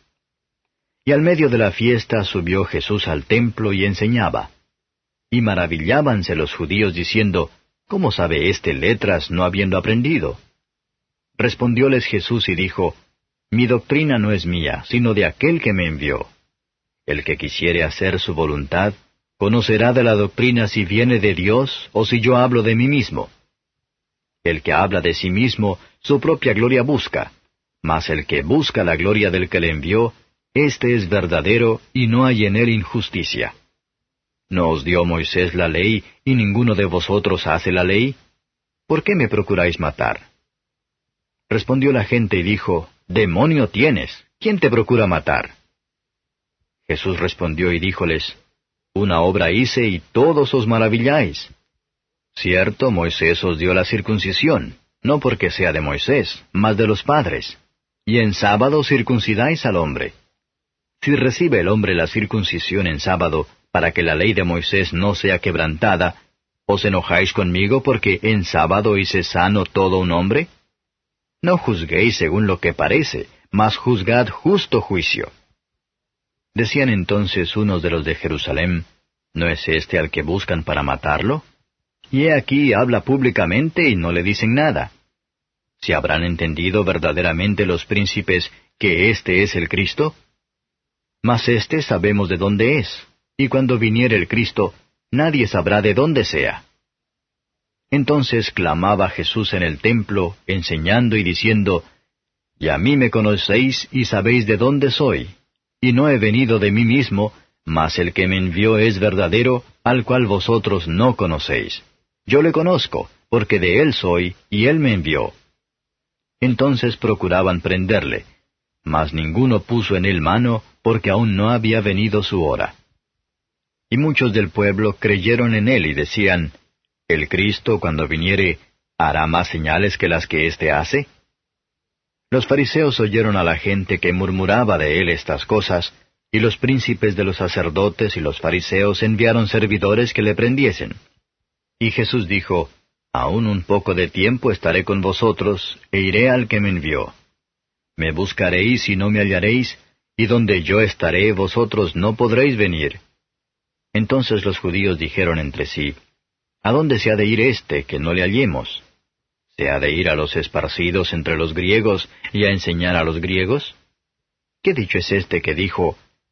Y al medio de la fiesta subió Jesús al templo y enseñaba. Y maravillábanse los judíos diciendo, ¿Cómo sabe éste letras no habiendo aprendido? Respondióles Jesús y dijo, Mi doctrina no es mía, sino de aquel que me envió. El que quisiere hacer su voluntad, conocerá de la doctrina si viene de Dios o si yo hablo de mí mismo. El que habla de sí mismo, su propia gloria busca, mas el que busca la gloria del que le envió, éste es verdadero y no hay en él injusticia. ¿No os dio Moisés la ley y ninguno de vosotros hace la ley? ¿Por qué me procuráis matar? Respondió la gente y dijo, Demonio tienes, ¿quién te procura matar? Jesús respondió y díjoles, Una obra hice y todos os maravilláis. Cierto, Moisés os dio la circuncisión, no porque sea de Moisés, mas de los padres. Y en sábado circuncidáis al hombre. Si recibe el hombre la circuncisión en sábado, para que la ley de Moisés no sea quebrantada, ¿os enojáis conmigo porque en sábado hice sano todo un hombre? No juzguéis según lo que parece, mas juzgad justo juicio. Decían entonces unos de los de Jerusalén, ¿no es este al que buscan para matarlo? Y he aquí habla públicamente y no le dicen nada. ¿Si habrán entendido verdaderamente los príncipes que éste es el Cristo? Mas éste sabemos de dónde es, y cuando viniere el Cristo, nadie sabrá de dónde sea. Entonces clamaba Jesús en el templo, enseñando y diciendo, Y a mí me conocéis y sabéis de dónde soy, y no he venido de mí mismo, mas el que me envió es verdadero, al cual vosotros no conocéis. Yo le conozco, porque de él soy, y él me envió. Entonces procuraban prenderle, mas ninguno puso en él mano, porque aún no había venido su hora. Y muchos del pueblo creyeron en él y decían, ¿El Cristo, cuando viniere, hará más señales que las que éste hace? Los fariseos oyeron a la gente que murmuraba de él estas cosas, y los príncipes de los sacerdotes y los fariseos enviaron servidores que le prendiesen. Y Jesús dijo, Aún un poco de tiempo estaré con vosotros, e iré al que me envió. Me buscaréis y no me hallaréis, y donde yo estaré vosotros no podréis venir. Entonces los judíos dijeron entre sí, ¿A dónde se ha de ir éste, que no le hallemos? ¿Se ha de ir a los esparcidos entre los griegos y a enseñar a los griegos? ¿Qué dicho es este que dijo,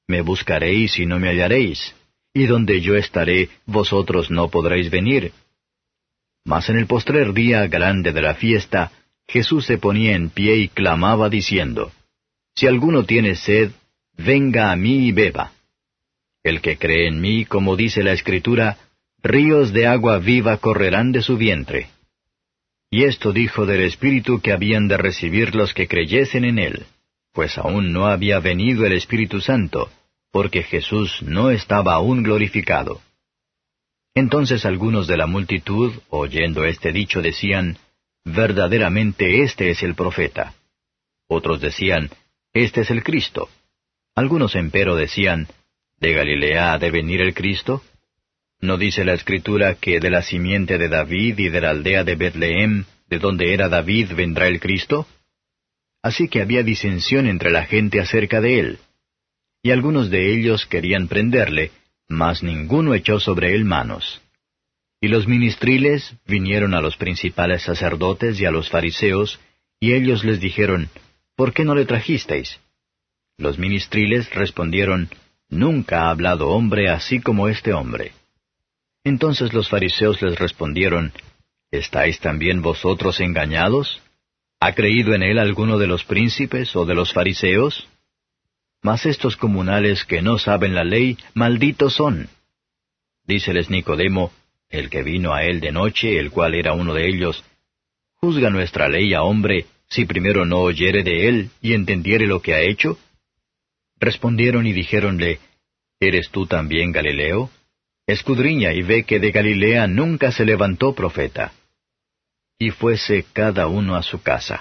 Me buscaréis y no me hallaréis, y donde yo estaré, vosotros no podréis venir. Mas en el postrer día grande de la fiesta, Jesús se ponía en pie y clamaba diciendo, Si alguno tiene sed, venga a mí y beba. El que cree en mí, como dice la Escritura, ríos de agua viva correrán de su vientre. Y esto dijo del Espíritu que habían de recibir los que creyesen en él, pues aún no había venido el Espíritu Santo, porque Jesús no estaba aún glorificado. Entonces algunos de la multitud, oyendo este dicho, decían, Verdaderamente este es el profeta. Otros decían, Este es el Cristo. Algunos empero decían, ¿De Galilea ha de venir el Cristo? ¿No dice la Escritura que de la simiente de David y de la aldea de Betlehem, de donde era David, vendrá el Cristo? Así que había disensión entre la gente acerca de él. Y algunos de ellos querían prenderle, mas ninguno echó sobre él manos. Y los ministriles vinieron a los principales sacerdotes y a los fariseos, y ellos les dijeron, ¿Por qué no le trajisteis? Los ministriles respondieron, Nunca ha hablado hombre así como este hombre. Entonces los fariseos les respondieron, ¿Estáis también vosotros engañados? ¿Ha creído en él alguno de los príncipes o de los fariseos? Mas estos comunales que no saben la ley, malditos son. Díceles Nicodemo, el que vino a él de noche, el cual era uno de ellos, ¿Juzga nuestra ley a hombre, si primero no oyere de él y entendiere lo que ha hecho? Respondieron y dijéronle, ¿Eres tú también Galileo? Escudriña y ve que de Galilea nunca se levantó profeta. Y fuese cada uno a su casa.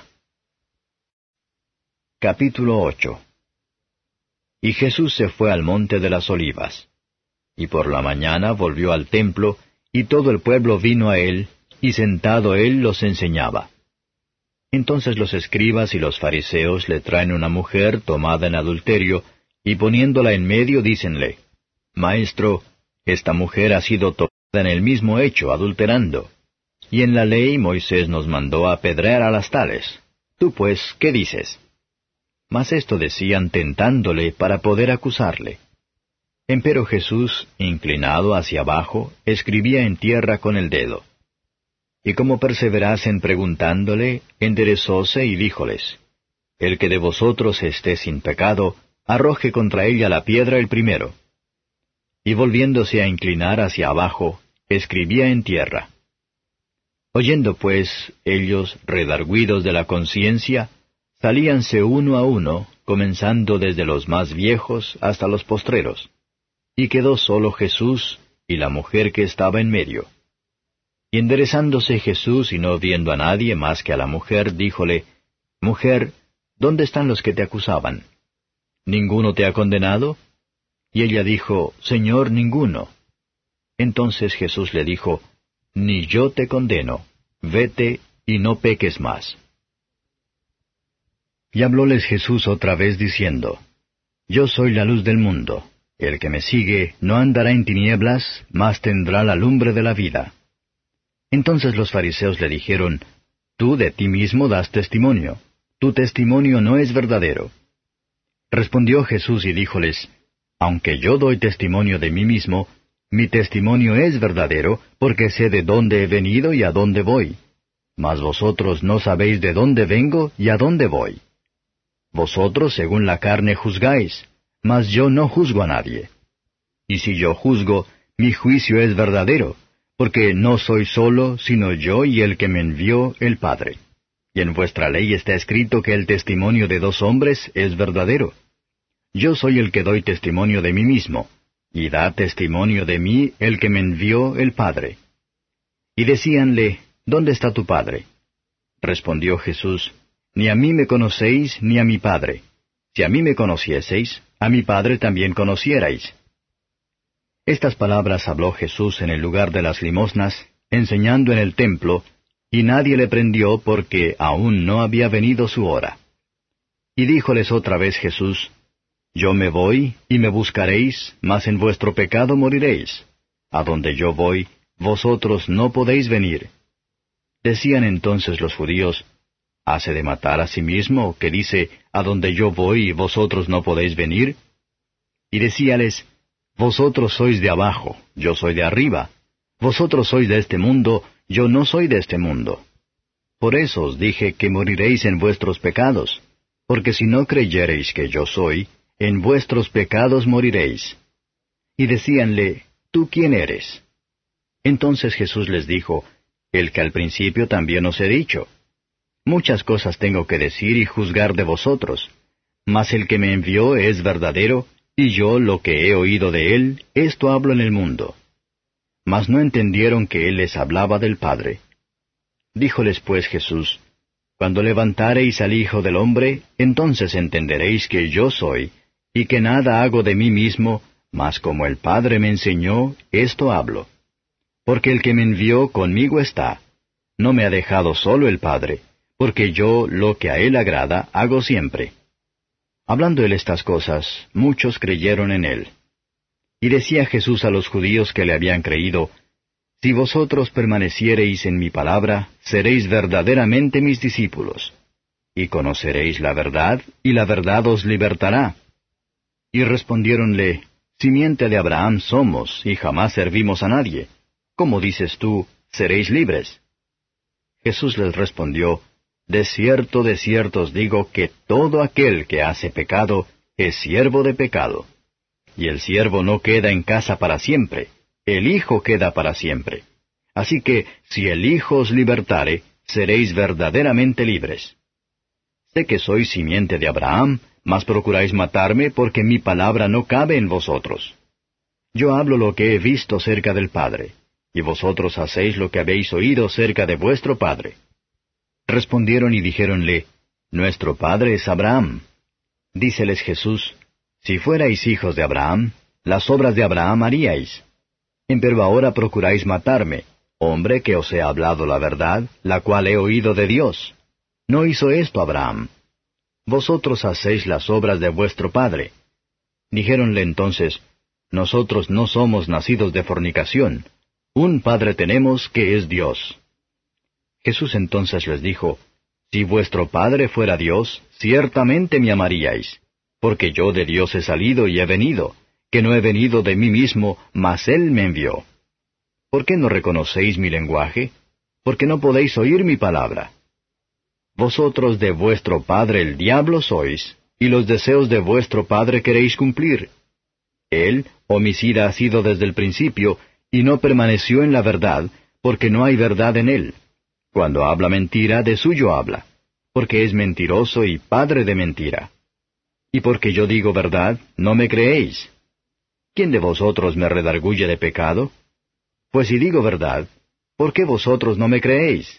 Capítulo ocho. Y Jesús se fue al monte de las olivas. Y por la mañana volvió al templo, y todo el pueblo vino a él, y sentado él los enseñaba. Entonces los escribas y los fariseos le traen una mujer tomada en adulterio, y poniéndola en medio dícenle, Maestro, esta mujer ha sido tomada en el mismo hecho, adulterando. Y en la ley Moisés nos mandó apedrear a las tales. Tú pues, ¿qué dices? Mas esto decían tentándole para poder acusarle. Empero Jesús, inclinado hacia abajo, escribía en tierra con el dedo. Y como perseverasen preguntándole, enderezóse y díjoles, El que de vosotros esté sin pecado, arroje contra ella la piedra el primero. Y volviéndose a inclinar hacia abajo, escribía en tierra. Oyendo pues ellos, redargüidos de la conciencia, salíanse uno a uno, comenzando desde los más viejos hasta los postreros. Y quedó solo Jesús y la mujer que estaba en medio. Y enderezándose Jesús y no viendo a nadie más que a la mujer, díjole, Mujer, ¿dónde están los que te acusaban? ¿Ninguno te ha condenado? Y ella dijo, Señor, ninguno. Entonces Jesús le dijo, Ni yo te condeno, vete y no peques más. Y hablóles Jesús otra vez diciendo, Yo soy la luz del mundo. El que me sigue no andará en tinieblas, mas tendrá la lumbre de la vida. Entonces los fariseos le dijeron, Tú de ti mismo das testimonio, tu testimonio no es verdadero. Respondió Jesús y díjoles, Aunque yo doy testimonio de mí mismo, mi testimonio es verdadero, porque sé de dónde he venido y a dónde voy. Mas vosotros no sabéis de dónde vengo y a dónde voy. Vosotros según la carne juzgáis, mas yo no juzgo a nadie. Y si yo juzgo, mi juicio es verdadero, porque no soy solo, sino yo y el que me envió, el Padre. Y en vuestra ley está escrito que el testimonio de dos hombres es verdadero. Yo soy el que doy testimonio de mí mismo, y da testimonio de mí el que me envió, el Padre. Y decíanle, ¿Dónde está tu Padre? Respondió Jesús, Ni a mí me conocéis, ni a mi Padre. Si a mí me conocieseis, a mi Padre también conocierais. Estas palabras habló Jesús en el lugar de las limosnas, enseñando en el templo, y nadie le prendió porque aún no había venido su hora. Y díjoles otra vez Jesús, Yo me voy, y me buscaréis, mas en vuestro pecado moriréis. A donde yo voy, vosotros no podéis venir. Decían entonces los judíos, ¿Hase de matar a sí mismo, que dice, a donde yo voy y vosotros no podéis venir? Y decíales, Vosotros sois de abajo, yo soy de arriba. Vosotros sois de este mundo, yo no soy de este mundo. Por eso os dije que moriréis en vuestros pecados, porque si no creyereis que yo soy, en vuestros pecados moriréis. Y decíanle, ¿Tú quién eres? Entonces Jesús les dijo, El que al principio también os he dicho. Muchas cosas tengo que decir y juzgar de vosotros, mas el que me envió es verdadero, y yo lo que he oído de él, esto hablo en el mundo. Mas no entendieron que él les hablaba del Padre. Díjoles pues Jesús, Cuando levantareis al Hijo del Hombre, entonces entenderéis que yo soy, y que nada hago de mí mismo, mas como el Padre me enseñó, esto hablo. Porque el que me envió conmigo está. No me ha dejado solo el Padre, porque yo lo que a él agrada hago siempre. Hablando él estas cosas, muchos creyeron en él. Y decía Jesús a los judíos que le habían creído, Si vosotros permaneciereis en mi palabra, seréis verdaderamente mis discípulos, y conoceréis la verdad, y la verdad os libertará. Y respondiéronle, Simiente de Abraham somos, y jamás servimos a nadie. ¿Cómo dices tú, seréis libres? Jesús les respondió, De cierto, de cierto os digo que todo aquel que hace pecado es siervo de pecado. Y el siervo no queda en casa para siempre, el Hijo queda para siempre. Así que, si el Hijo os libertare, seréis verdaderamente libres. Sé que sois simiente de Abraham, mas procuráis matarme porque mi palabra no cabe en vosotros. Yo hablo lo que he visto cerca del Padre, y vosotros hacéis lo que habéis oído cerca de vuestro padre. Respondieron y dijéronle, Nuestro padre es Abraham. Díceles Jesús, Si fuerais hijos de Abraham, las obras de Abraham haríais. Empero ahora procuráis matarme, hombre que os he hablado la verdad, la cual he oído de Dios. No hizo esto Abraham. Vosotros hacéis las obras de vuestro padre. Dijéronle entonces, Nosotros no somos nacidos de fornicación. Un Padre tenemos que es Dios. Jesús entonces les dijo, Si vuestro Padre fuera Dios, ciertamente me amaríais, porque yo de Dios he salido y he venido, que no he venido de mí mismo, mas Él me envió. ¿Por qué no reconocéis mi lenguaje? Porque no podéis oír mi palabra. Vosotros de vuestro padre el diablo sois, y los deseos de vuestro padre queréis cumplir. Él, homicida ha sido desde el principio, y no permaneció en la verdad, porque no hay verdad en él. Cuando habla mentira, de suyo habla, porque es mentiroso y padre de mentira. Y porque yo digo verdad, no me creéis. ¿Quién de vosotros me redarguye de pecado? Pues si digo verdad, ¿por qué vosotros no me creéis?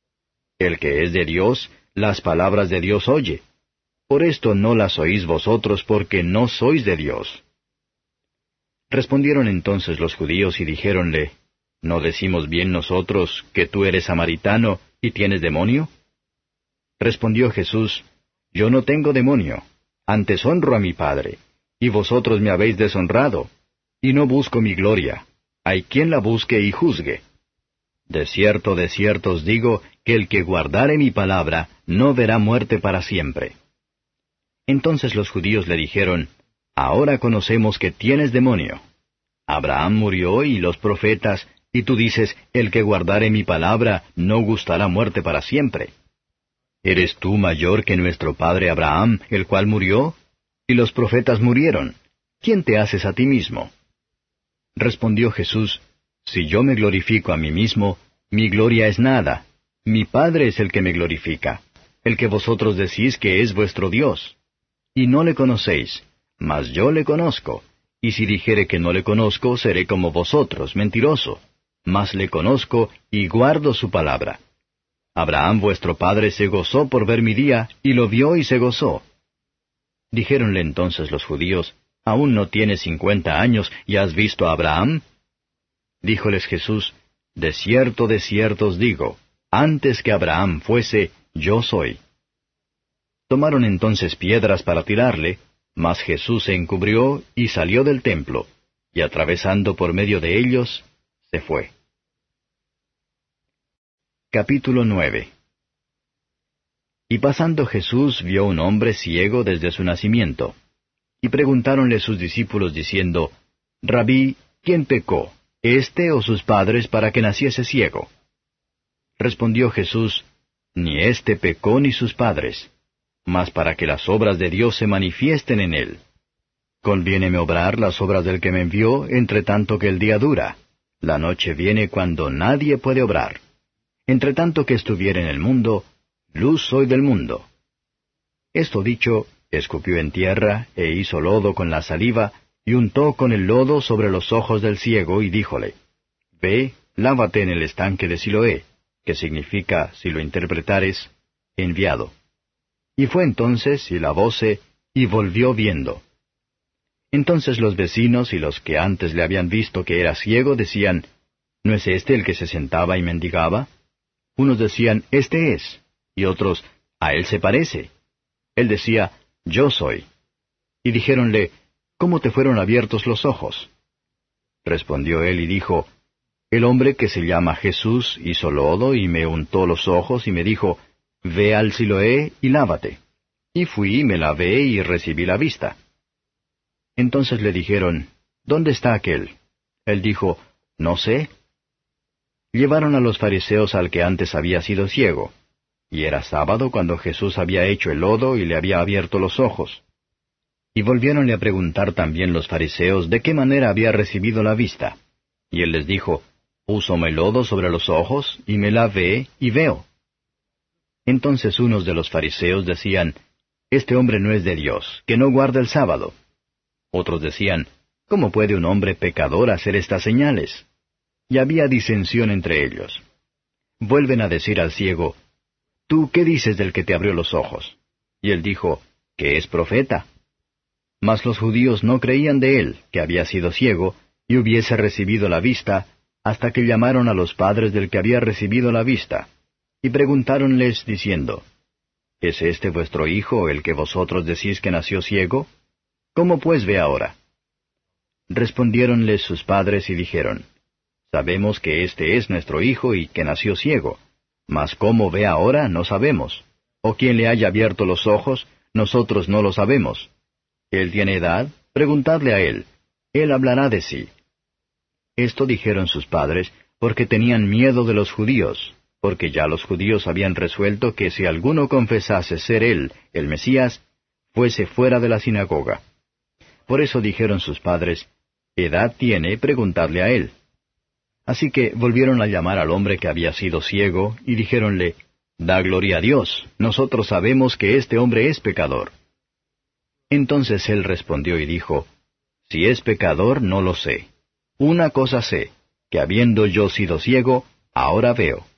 El que es de Dios, las palabras de Dios oye. Por esto no las oís vosotros, porque no sois de Dios. Respondieron entonces los judíos y dijéronle, ¿No decimos bien nosotros que tú eres samaritano y tienes demonio? Respondió Jesús, Yo no tengo demonio, antes honro a mi Padre, y vosotros me habéis deshonrado, y no busco mi gloria. Hay quien la busque y juzgue. De cierto, de cierto os digo, que el que guardare mi palabra, no verá muerte para siempre. Entonces los judíos le dijeron, Ahora conocemos que tienes demonio. Abraham murió y los profetas, y tú dices, el que guardare mi palabra, no gustará muerte para siempre. ¿Eres tú mayor que nuestro padre Abraham, el cual murió? Y los profetas murieron. ¿Quién te haces a ti mismo? Respondió Jesús, Si yo me glorifico a mí mismo, mi gloria es nada. Mi Padre es el que me glorifica, el que vosotros decís que es vuestro Dios. Y no le conocéis, mas yo le conozco. Y si dijere que no le conozco, seré como vosotros, mentiroso. Mas le conozco y guardo su palabra. Abraham vuestro padre se gozó por ver mi día, y lo vio y se gozó. Dijéronle entonces los judíos, ¿Aún no tienes cincuenta años y has visto a Abraham? Díjoles Jesús, De cierto, de cierto os digo, antes que Abraham fuese, yo soy. Tomaron entonces piedras para tirarle, mas Jesús se encubrió y salió del templo, y atravesando por medio de ellos, se fue. Capítulo nueve. Y pasando Jesús vio un hombre ciego desde su nacimiento. Y preguntáronle sus discípulos diciendo, Rabí, ¿quién pecó, éste o sus padres, para que naciese ciego? Respondió Jesús, Ni éste pecó ni sus padres, mas para que las obras de Dios se manifiesten en él. Conviéneme obrar las obras del que me envió, entre tanto que el día dura. La noche viene cuando nadie puede obrar. Entre tanto que estuviere en el mundo, luz soy del mundo. Esto dicho, escupió en tierra, e hizo lodo con la saliva, y untó con el lodo sobre los ojos del ciego, y díjole, Ve, lávate en el estanque de Siloé, que significa, si lo interpretares, enviado. Y fue entonces, y lavóse, y volvió viendo. Entonces los vecinos y los que antes le habían visto que era ciego decían, ¿No es este el que se sentaba y mendigaba? Unos decían, Este es, y otros, A él se parece. Él decía, Yo soy. Y dijéronle, ¿Cómo te fueron abiertos los ojos? Respondió él y dijo, El hombre que se llama Jesús hizo lodo y me untó los ojos y me dijo, Ve al Siloé y lávate. Y fui y me lavé y recibí la vista. Entonces le dijeron, ¿Dónde está aquel? Él dijo, No sé. Llevaron a los fariseos al que antes había sido ciego. Y era sábado cuando Jesús había hecho el lodo y le había abierto los ojos. Y volviéronle a preguntar también los fariseos de qué manera había recibido la vista. Y él les dijo, Púsome lodo sobre los ojos, y me lavé, y veo. Entonces unos de los fariseos decían, Este hombre no es de Dios, que no guarda el sábado. Otros decían, ¿Cómo puede un hombre pecador hacer estas señales? Y había disensión entre ellos. Vuelven a decir al ciego, ¿Tú qué dices del que te abrió los ojos? Y él dijo, que es profeta. Mas los judíos no creían de él, que había sido ciego, y hubiese recibido la vista, hasta que llamaron a los padres del que había recibido la vista, y preguntáronles, diciendo, ¿Es este vuestro hijo el que vosotros decís que nació ciego? ¿Cómo pues ve ahora? Respondiéronles sus padres y dijeron, Sabemos que este es nuestro hijo y que nació ciego, mas cómo ve ahora no sabemos. O quien le haya abierto los ojos, nosotros no lo sabemos. Él tiene edad, preguntadle a él, él hablará de sí. Esto dijeron sus padres, porque tenían miedo de los judíos, porque ya los judíos habían resuelto que si alguno confesase ser él, el Mesías, fuese fuera de la sinagoga. Por eso dijeron sus padres, Edad tiene, preguntadle a él. Así que volvieron a llamar al hombre que había sido ciego, y dijéronle, Da gloria a Dios, nosotros sabemos que este hombre es pecador. Entonces él respondió y dijo, Si es pecador, no lo sé. Una cosa sé, que habiendo yo sido ciego, ahora veo.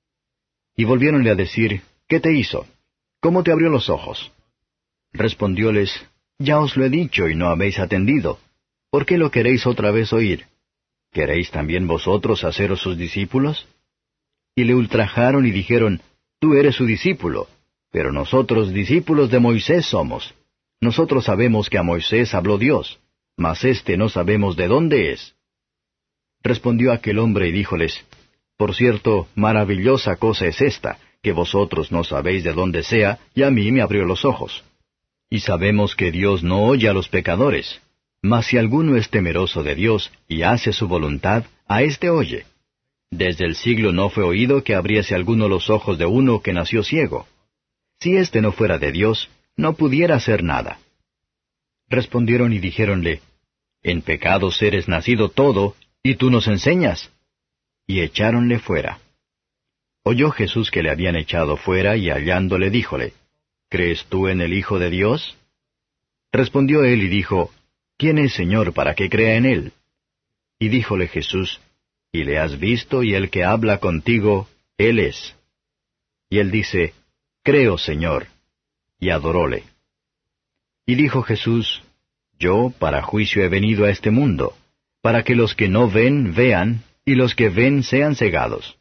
Y volviéronle a decir, ¿Qué te hizo? ¿Cómo te abrió los ojos? Respondióles, Ya os lo he dicho y no habéis atendido. ¿Por qué lo queréis otra vez oír? ¿Queréis también vosotros haceros sus discípulos? Y le ultrajaron y dijeron, Tú eres su discípulo, pero nosotros discípulos de Moisés somos. Nosotros sabemos que a Moisés habló Dios, mas éste no sabemos de dónde es. Respondió aquel hombre y díjoles, Por cierto, maravillosa cosa es esta, que vosotros no sabéis de dónde sea, y a mí me abrió los ojos. Y sabemos que Dios no oye a los pecadores, mas si alguno es temeroso de Dios y hace su voluntad, a éste oye. Desde el siglo no fue oído que abriese alguno los ojos de uno que nació ciego. Si éste no fuera de Dios, no pudiera hacer nada. Respondieron y dijéronle, En pecados eres nacido todo, y tú nos enseñas. Y echáronle fuera. Oyó Jesús que le habían echado fuera, y hallándole díjole, ¿Crees tú en el Hijo de Dios? Respondió él y dijo, ¿Quién es Señor para que crea en él? Y díjole Jesús, Y le has visto, y el que habla contigo, él es. Y él dice, Creo, Señor. Y adoróle. Y dijo Jesús, Yo para juicio he venido a este mundo, para que los que no ven vean, y los que ven sean cegados.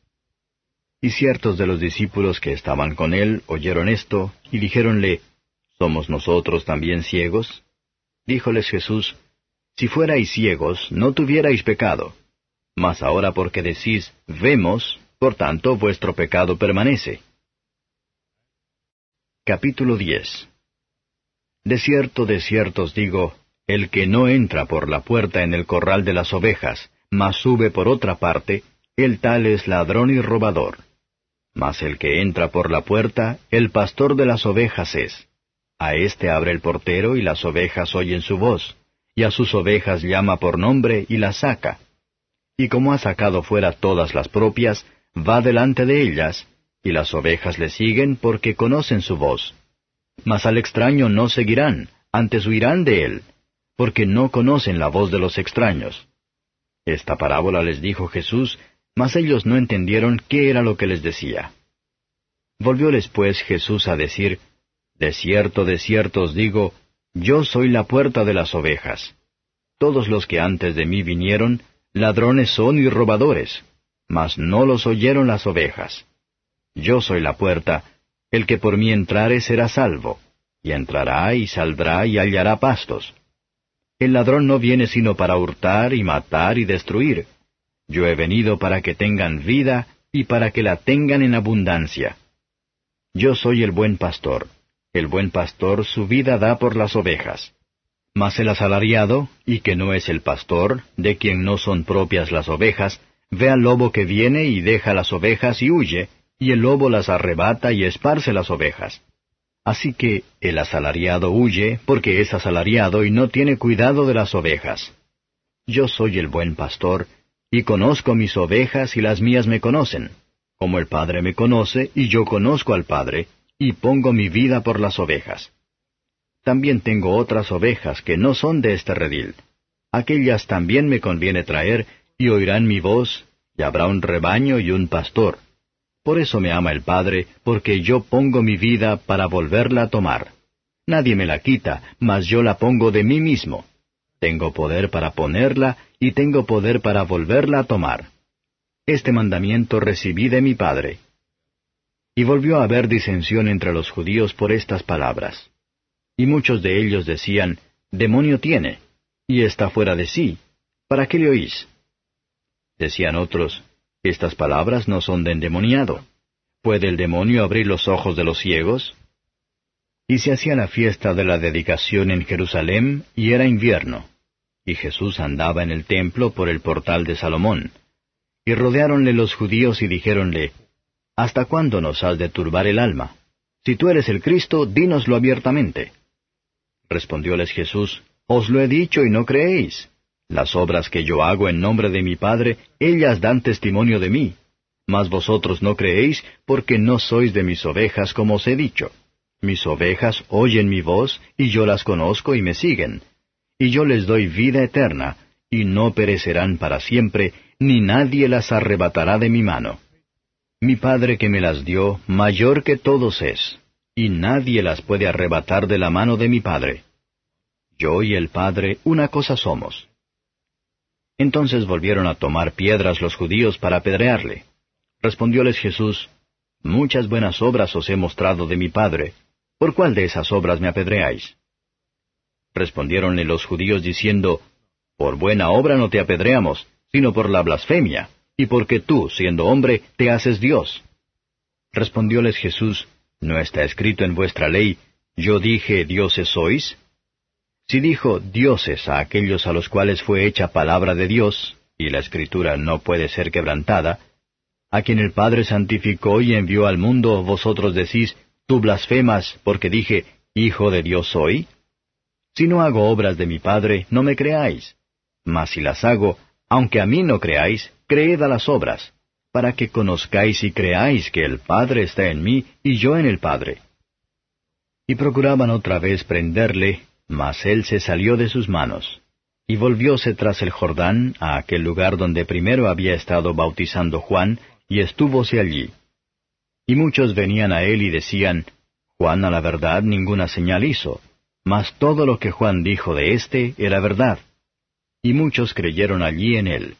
Y ciertos de los discípulos que estaban con él oyeron esto, y dijéronle, ¿Somos nosotros también ciegos? Díjoles Jesús, Si fuerais ciegos, no tuvierais pecado. Mas ahora porque decís, vemos, por tanto vuestro pecado permanece. Capítulo diez. De cierto, de cierto os digo, el que no entra por la puerta en el corral de las ovejas, mas sube por otra parte, el tal es ladrón y robador. Mas el que entra por la puerta, el pastor de las ovejas es. A éste abre el portero y las ovejas oyen su voz, y a sus ovejas llama por nombre y las saca. Y como ha sacado fuera todas las propias, va delante de ellas, y las ovejas le siguen porque conocen su voz. Mas al extraño no seguirán, antes huirán de él, porque no conocen la voz de los extraños. Esta parábola les dijo Jesús, mas ellos no entendieron qué era lo que les decía. Volvióles pues Jesús a decir, De cierto, de cierto os digo, yo soy la puerta de las ovejas. Todos los que antes de mí vinieron, ladrones son y robadores, mas no los oyeron las ovejas. Yo soy la puerta, el que por mí entrare será salvo, y entrará y saldrá y hallará pastos. El ladrón no viene sino para hurtar y matar y destruir. Yo he venido para que tengan vida y para que la tengan en abundancia. Yo soy el buen pastor. El buen pastor su vida da por las ovejas. Mas el asalariado, y que no es el pastor, de quien no son propias las ovejas, ve al lobo que viene y deja las ovejas y huye, y el lobo las arrebata y esparce las ovejas. Así que el asalariado huye, porque es asalariado y no tiene cuidado de las ovejas. Yo soy el buen pastor, y conozco mis ovejas y las mías me conocen, como el Padre me conoce y yo conozco al Padre, y pongo mi vida por las ovejas. También tengo otras ovejas que no son de este redil. Aquellas también me conviene traer, y oirán mi voz, y habrá un rebaño y un pastor. Por eso me ama el Padre, porque yo pongo mi vida para volverla a tomar. Nadie me la quita, mas yo la pongo de mí mismo. Tengo poder para ponerla, y tengo poder para volverla a tomar. Este mandamiento recibí de mi Padre. Y volvió a haber disensión entre los judíos por estas palabras. Y muchos de ellos decían, Demonio tiene, y está fuera de sí. ¿Para qué le oís? Decían otros, Estas palabras no son de endemoniado. ¿Puede el demonio abrir los ojos de los ciegos? Y se hacía la fiesta de la dedicación en Jerusalén, y era invierno. Y Jesús andaba en el templo por el portal de Salomón. Y rodeáronle los judíos y dijéronle, ¿Hasta cuándo nos has de turbar el alma? Si tú eres el Cristo, dínoslo abiertamente. Respondióles Jesús, Os lo he dicho y no creéis. Las obras que yo hago en nombre de mi Padre, ellas dan testimonio de mí. Mas vosotros no creéis, porque no sois de mis ovejas, como os he dicho. Mis ovejas oyen mi voz, y yo las conozco y me siguen. Y yo les doy vida eterna, y no perecerán para siempre, ni nadie las arrebatará de mi mano. Mi Padre que me las dio, mayor que todos es, y nadie las puede arrebatar de la mano de mi Padre. Yo y el Padre una cosa somos. Entonces volvieron a tomar piedras los judíos para apedrearle. Respondióles Jesús, Muchas buenas obras os he mostrado de mi Padre. ¿Por cuál de esas obras me apedreáis? Respondiéronle los judíos diciendo, Por buena obra no te apedreamos, sino por la blasfemia, y porque tú, siendo hombre, te haces Dios. Respondióles Jesús, ¿no está escrito en vuestra ley, yo dije, dioses sois? Si dijo dioses a aquellos a los cuales fue hecha palabra de Dios, y la Escritura no puede ser quebrantada, a quien el Padre santificó y envió al mundo, vosotros decís, tú blasfemas, porque dije, Hijo de Dios soy? Si no hago obras de mi Padre, no me creáis. Mas si las hago, aunque a mí no creáis, creed a las obras, para que conozcáis y creáis que el Padre está en mí y yo en el Padre. Y procuraban otra vez prenderle, mas él se salió de sus manos, y volvióse tras el Jordán a aquel lugar donde primero había estado bautizando Juan, y estúvose allí. Y muchos venían a él y decían, Juan a la verdad ninguna señal hizo, mas todo lo que Juan dijo de éste era verdad. Y muchos creyeron allí en él.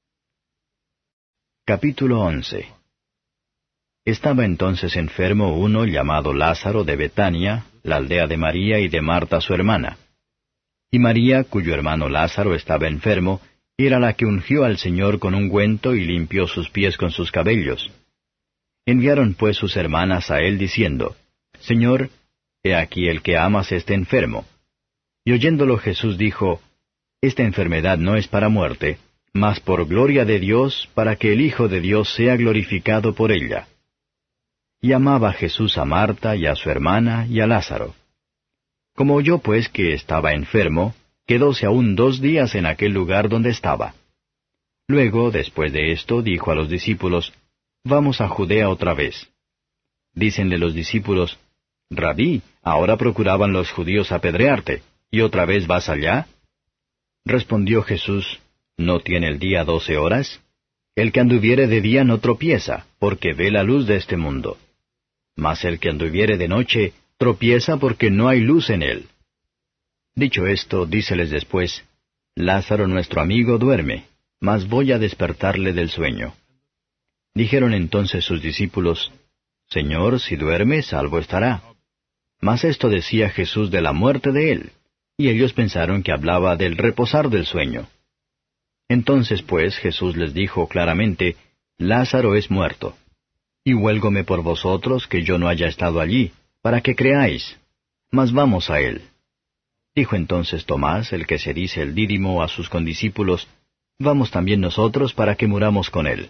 Capítulo once. Estaba entonces enfermo uno llamado Lázaro de Betania, la aldea de María y de Marta su hermana. Y María, cuyo hermano Lázaro estaba enfermo, era la que ungió al Señor con ungüento y limpió sus pies con sus cabellos. Enviaron pues sus hermanas a él diciendo, Señor, he aquí el que amas está enfermo. Y oyéndolo Jesús dijo, Esta enfermedad no es para muerte, mas por gloria de Dios, para que el Hijo de Dios sea glorificado por ella. Y amaba Jesús a Marta y a su hermana y a Lázaro. Como oyó pues que estaba enfermo, quedóse aún dos días en aquel lugar donde estaba. Luego, después de esto, dijo a los discípulos, Vamos a Judea otra vez. Dícenle los discípulos, Rabí, ahora procuraban los judíos apedrearte, ¿y otra vez vas allá? Respondió Jesús, ¿no tiene el día doce horas? El que anduviere de día no tropieza, porque ve la luz de este mundo. Mas el que anduviere de noche, tropieza porque no hay luz en él. Dicho esto, díceles después, Lázaro nuestro amigo duerme, mas voy a despertarle del sueño. Dijeron entonces sus discípulos, Señor, si duerme, salvo estará. Mas esto decía Jesús de la muerte de él, y ellos pensaron que hablaba del reposar del sueño. Entonces pues Jesús les dijo claramente, Lázaro es muerto. Y huélgome por vosotros que yo no haya estado allí, para que creáis. Mas vamos a él. Dijo entonces Tomás, el que se dice el Dídimo, a sus condiscípulos, Vamos también nosotros para que muramos con él.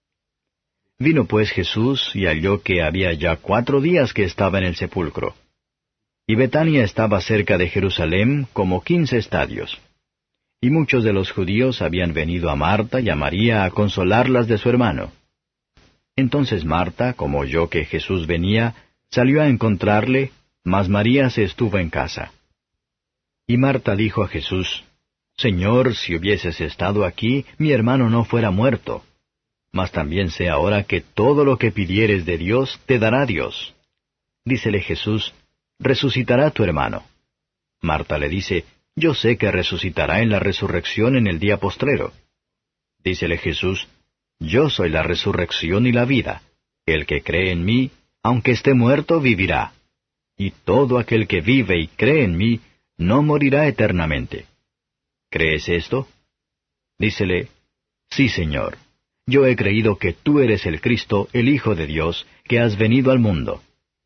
Vino pues Jesús, y halló que había ya cuatro días que estaba en el sepulcro. Y Betania estaba cerca de Jerusalén, como quince estadios. Y muchos de los judíos habían venido a Marta y a María a consolarlas de su hermano. Entonces Marta, como oyó que Jesús venía, salió a encontrarle, mas María se estuvo en casa. Y Marta dijo a Jesús, Señor, si hubieses estado aquí, mi hermano no fuera muerto. Mas también sé ahora que todo lo que pidieres de Dios, te dará Dios. Dícele Jesús, resucitará tu hermano. Marta le dice, yo sé que resucitará en la resurrección en el día postrero. Dícele Jesús, yo soy la resurrección y la vida. El que cree en mí, aunque esté muerto, vivirá. Y todo aquel que vive y cree en mí, no morirá eternamente. ¿Crees esto? Dícele, sí, Señor. Yo he creído que tú eres el Cristo, el Hijo de Dios, que has venido al mundo.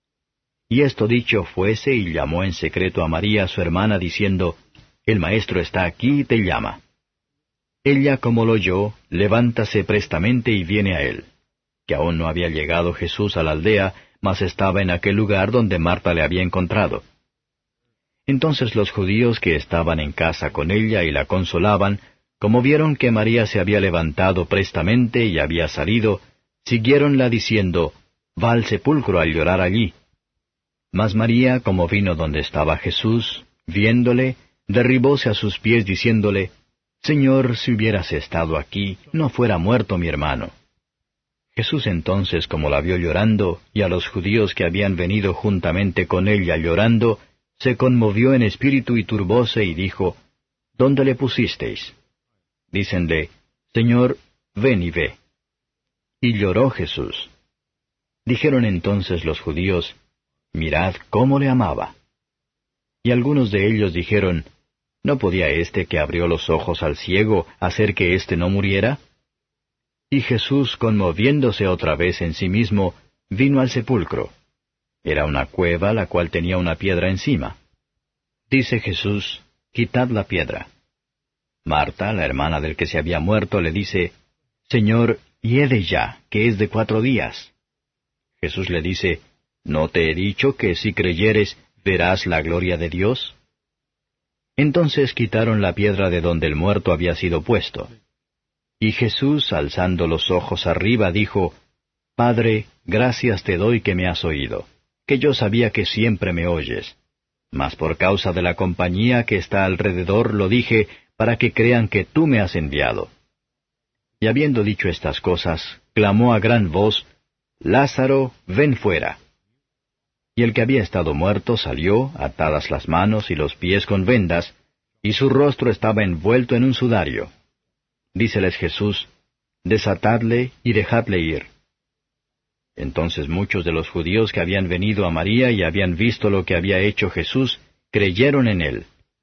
Y esto dicho fuese y llamó en secreto a María su hermana, diciendo, El Maestro está aquí y te llama. Ella, como lo oyó, levántase prestamente y viene a él, que aún no había llegado Jesús a la aldea, mas estaba en aquel lugar donde Marta le había encontrado. Entonces los judíos que estaban en casa con ella y la consolaban, como vieron que María se había levantado prestamente y había salido, siguiéronla diciendo, Va al sepulcro a llorar allí. Mas María, como vino donde estaba Jesús, viéndole, derribóse a sus pies diciéndole, Señor, si hubieras estado aquí, no fuera muerto mi hermano. Jesús entonces, como la vio llorando, y a los judíos que habían venido juntamente con ella llorando, se conmovió en espíritu y turbóse y dijo, ¿Dónde le pusisteis? Dícenle, Señor, ven y ve. Y lloró Jesús. Dijeron entonces los judíos, Mirad cómo le amaba. Y algunos de ellos dijeron, ¿No podía éste que abrió los ojos al ciego hacer que éste no muriera? Y Jesús, conmoviéndose otra vez en sí mismo, vino al sepulcro. Era una cueva la cual tenía una piedra encima. Dice Jesús, Quitad la piedra. Marta, la hermana del que se había muerto, le dice, Señor, hiede ya, que es de cuatro días. Jesús le dice, ¿No te he dicho que si creyeres, verás la gloria de Dios? Entonces quitaron la piedra de donde el muerto había sido puesto. Y Jesús, alzando los ojos arriba, dijo, Padre, gracias te doy que me has oído, que yo sabía que siempre me oyes. Mas por causa de la compañía que está alrededor lo dije, para que crean que tú me has enviado. Y habiendo dicho estas cosas, clamó a gran voz, Lázaro, ven fuera. Y el que había estado muerto salió, atadas las manos y los pies con vendas, y su rostro estaba envuelto en un sudario. Díceles Jesús, Desatadle y dejadle ir. Entonces muchos de los judíos que habían venido a María y habían visto lo que había hecho Jesús, creyeron en él.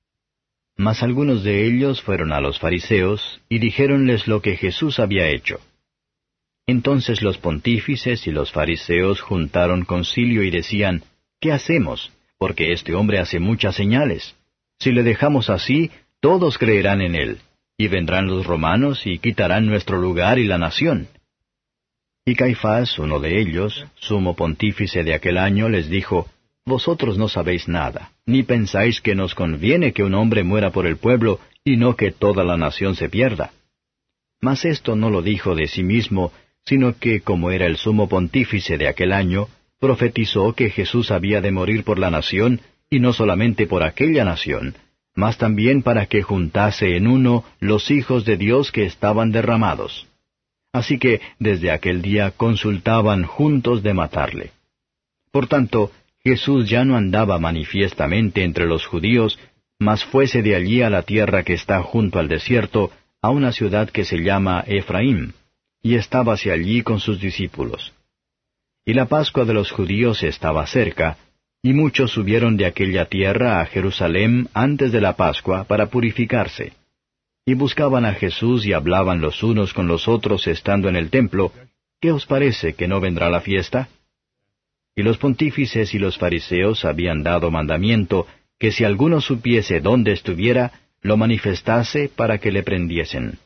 Mas algunos de ellos fueron a los fariseos, y dijéronles lo que Jesús había hecho. Entonces los pontífices y los fariseos juntaron concilio y decían, ¿Qué hacemos? porque este hombre hace muchas señales. Si le dejamos así, todos creerán en él, y vendrán los romanos y quitarán nuestro lugar y la nación. Y Caifás, uno de ellos, sumo pontífice de aquel año, les dijo, Vosotros no sabéis nada, ni pensáis que nos conviene que un hombre muera por el pueblo, y no que toda la nación se pierda. Mas esto no lo dijo de sí mismo, sino que, como era el sumo pontífice de aquel año, profetizó que Jesús había de morir por la nación, y no solamente por aquella nación, mas también para que juntase en uno los hijos de Dios que estaban derramados. Así que desde aquel día consultaban juntos de matarle. Por tanto, Jesús ya no andaba manifiestamente entre los judíos, mas fuese de allí a la tierra que está junto al desierto, a una ciudad que se llama Efraín, y estábase allí con sus discípulos. Y la Pascua de los judíos estaba cerca, y muchos subieron de aquella tierra a Jerusalén antes de la Pascua para purificarse. Y buscaban a Jesús y hablaban los unos con los otros estando en el templo, ¿qué os parece que no vendrá la fiesta? Y los pontífices y los fariseos habían dado mandamiento que si alguno supiese dónde estuviera, lo manifestase para que le prendiesen.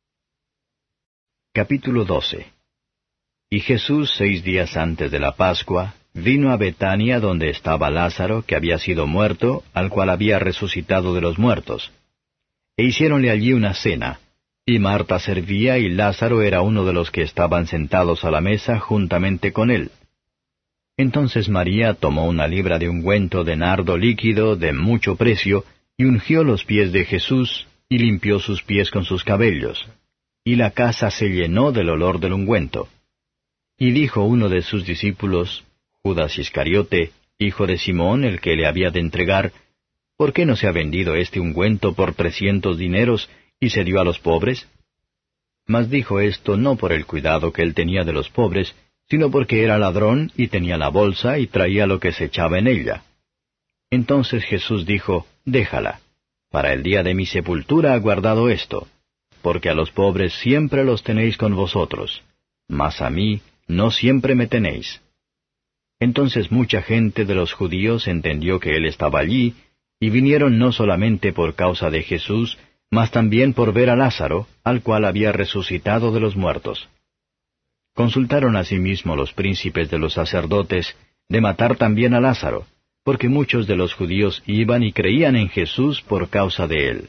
Capítulo doce. Y Jesús, seis días antes de la Pascua, vino a Betania donde estaba Lázaro, que había sido muerto, al cual había resucitado de los muertos. E hiciéronle allí una cena, y Marta servía, y Lázaro era uno de los que estaban sentados a la mesa juntamente con él. Entonces María tomó una libra de ungüento de nardo líquido de mucho precio, y ungió los pies de Jesús, y limpió sus pies con sus cabellos. Y la casa se llenó del olor del ungüento. Y dijo uno de sus discípulos, Judas Iscariote, hijo de Simón, el que le había de entregar, ¿por qué no se ha vendido este ungüento por trescientos dineros, y se dio a los pobres? Mas dijo esto no por el cuidado que él tenía de los pobres, sino porque era ladrón, y tenía la bolsa, y traía lo que se echaba en ella. Entonces Jesús dijo, Déjala, para el día de mi sepultura ha guardado esto, porque a los pobres siempre los tenéis con vosotros, mas a mí no siempre me tenéis. Entonces mucha gente de los judíos entendió que él estaba allí, y vinieron no solamente por causa de Jesús, mas también por ver a Lázaro, al cual había resucitado de los muertos. Consultaron asimismo los príncipes de los sacerdotes de matar también a Lázaro, porque muchos de los judíos iban y creían en Jesús por causa de él.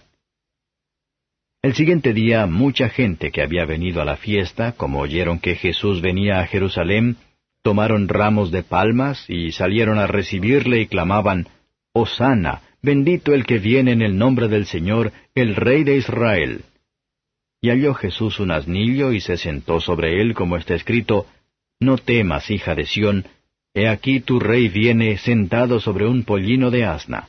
El siguiente día mucha gente que había venido a la fiesta, como oyeron que Jesús venía a Jerusalén, tomaron ramos de palmas y salieron a recibirle y clamaban, Hosana, bendito el que viene en el nombre del Señor, el Rey de Israel. Y halló Jesús un asnillo y se sentó sobre él, como está escrito, No temas, hija de Sión, he aquí tu rey viene sentado sobre un pollino de asna.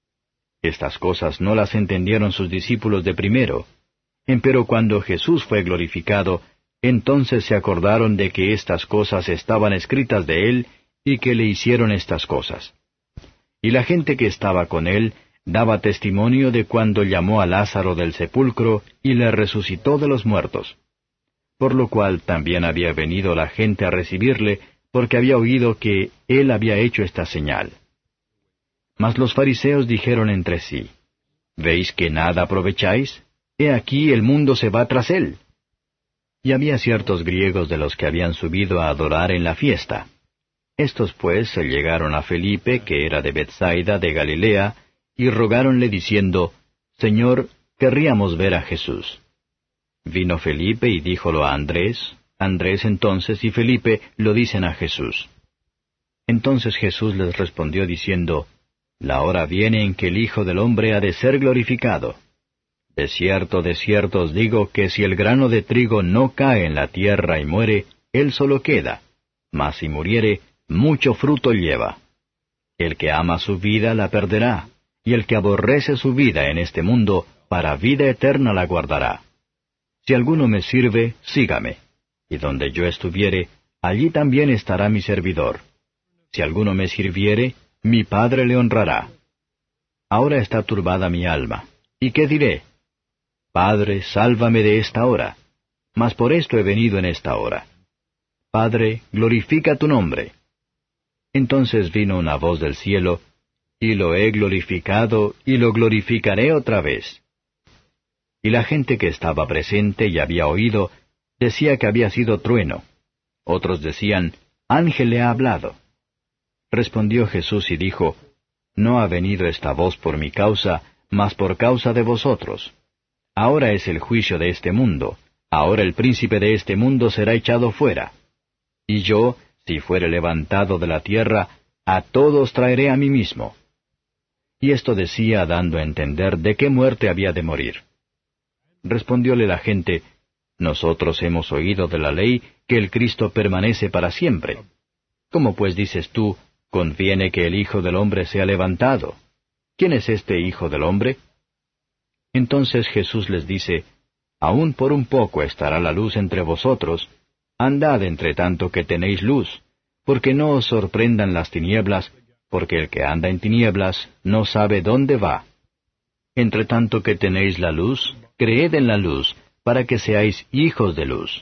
Estas cosas no las entendieron sus discípulos de primero. Empero cuando Jesús fue glorificado, entonces se acordaron de que estas cosas estaban escritas de él, y que le hicieron estas cosas. Y la gente que estaba con él daba testimonio de cuando llamó a Lázaro del sepulcro y le resucitó de los muertos. Por lo cual también había venido la gente a recibirle, porque había oído que él había hecho esta señal. Mas los fariseos dijeron entre sí, ¿Veis que nada aprovecháis? He aquí el mundo se va tras él. Y había ciertos griegos de los que habían subido a adorar en la fiesta. Estos pues se llegaron a Felipe, que era de Bethsaida de Galilea, y rogáronle diciendo, Señor, querríamos ver a Jesús. Vino Felipe y díjolo a Andrés, Andrés entonces y Felipe lo dicen a Jesús. Entonces Jesús les respondió diciendo, La hora viene en que el Hijo del Hombre ha de ser glorificado. De cierto, de cierto os digo que si el grano de trigo no cae en la tierra y muere, él solo queda, mas si muriere, mucho fruto lleva. El que ama su vida la perderá, y el que aborrece su vida en este mundo, para vida eterna la guardará. Si alguno me sirve, sígame, y donde yo estuviere, allí también estará mi servidor. Si alguno me sirviere, mi Padre le honrará. Ahora está turbada mi alma, ¿y qué diré? Padre, sálvame de esta hora, mas por esto he venido en esta hora. Padre, glorifica tu nombre. Entonces vino una voz del cielo, y lo he glorificado, y lo glorificaré otra vez. Y la gente que estaba presente y había oído, decía que había sido trueno. Otros decían, ángel le ha hablado. Respondió Jesús y dijo, no ha venido esta voz por mi causa, mas por causa de vosotros. Ahora es el juicio de este mundo, ahora el príncipe de este mundo será echado fuera. Y yo, si fuere levantado de la tierra, a todos traeré a mí mismo. Y esto decía dando a entender de qué muerte había de morir. Respondióle la gente, nosotros hemos oído de la ley que el Cristo permanece para siempre. ¿Cómo pues dices tú, conviene que el Hijo del Hombre sea levantado? ¿Quién es este Hijo del Hombre? Entonces Jesús les dice, aún por un poco estará la luz entre vosotros, andad entre tanto que tenéis luz, porque no os sorprendan las tinieblas, porque el que anda en tinieblas no sabe dónde va. Entre tanto que tenéis la luz, creed en la luz, para que seáis hijos de luz.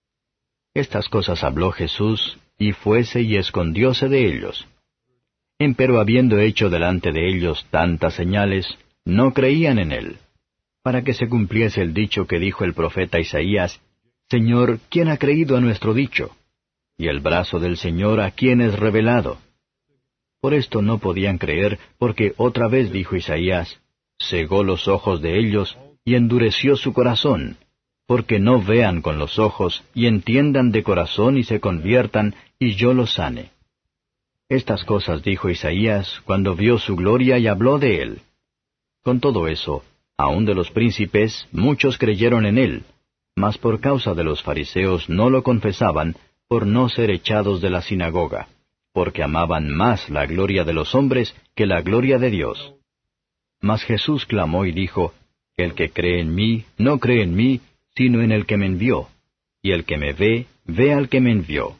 Estas cosas habló Jesús, y fuese y escondióse de ellos. Empero habiendo hecho delante de ellos tantas señales, no creían en él. Para que se cumpliese el dicho que dijo el profeta Isaías, Señor, ¿quién ha creído a nuestro dicho? Y el brazo del Señor, ¿a quién es revelado? Por esto no podían creer, porque otra vez dijo Isaías, cegó los ojos de ellos, y endureció su corazón, porque no vean con los ojos, y entiendan de corazón y se conviertan, y yo los sane. Estas cosas dijo Isaías cuando vio su gloria y habló de él. Con todo eso, aun de los príncipes, muchos creyeron en él, mas por causa de los fariseos no lo confesaban, por no ser echados de la sinagoga, porque amaban más la gloria de los hombres que la gloria de Dios. Mas Jesús clamó y dijo, el que cree en mí, no cree en mí, sino en el que me envió, y el que me ve, ve al que me envió.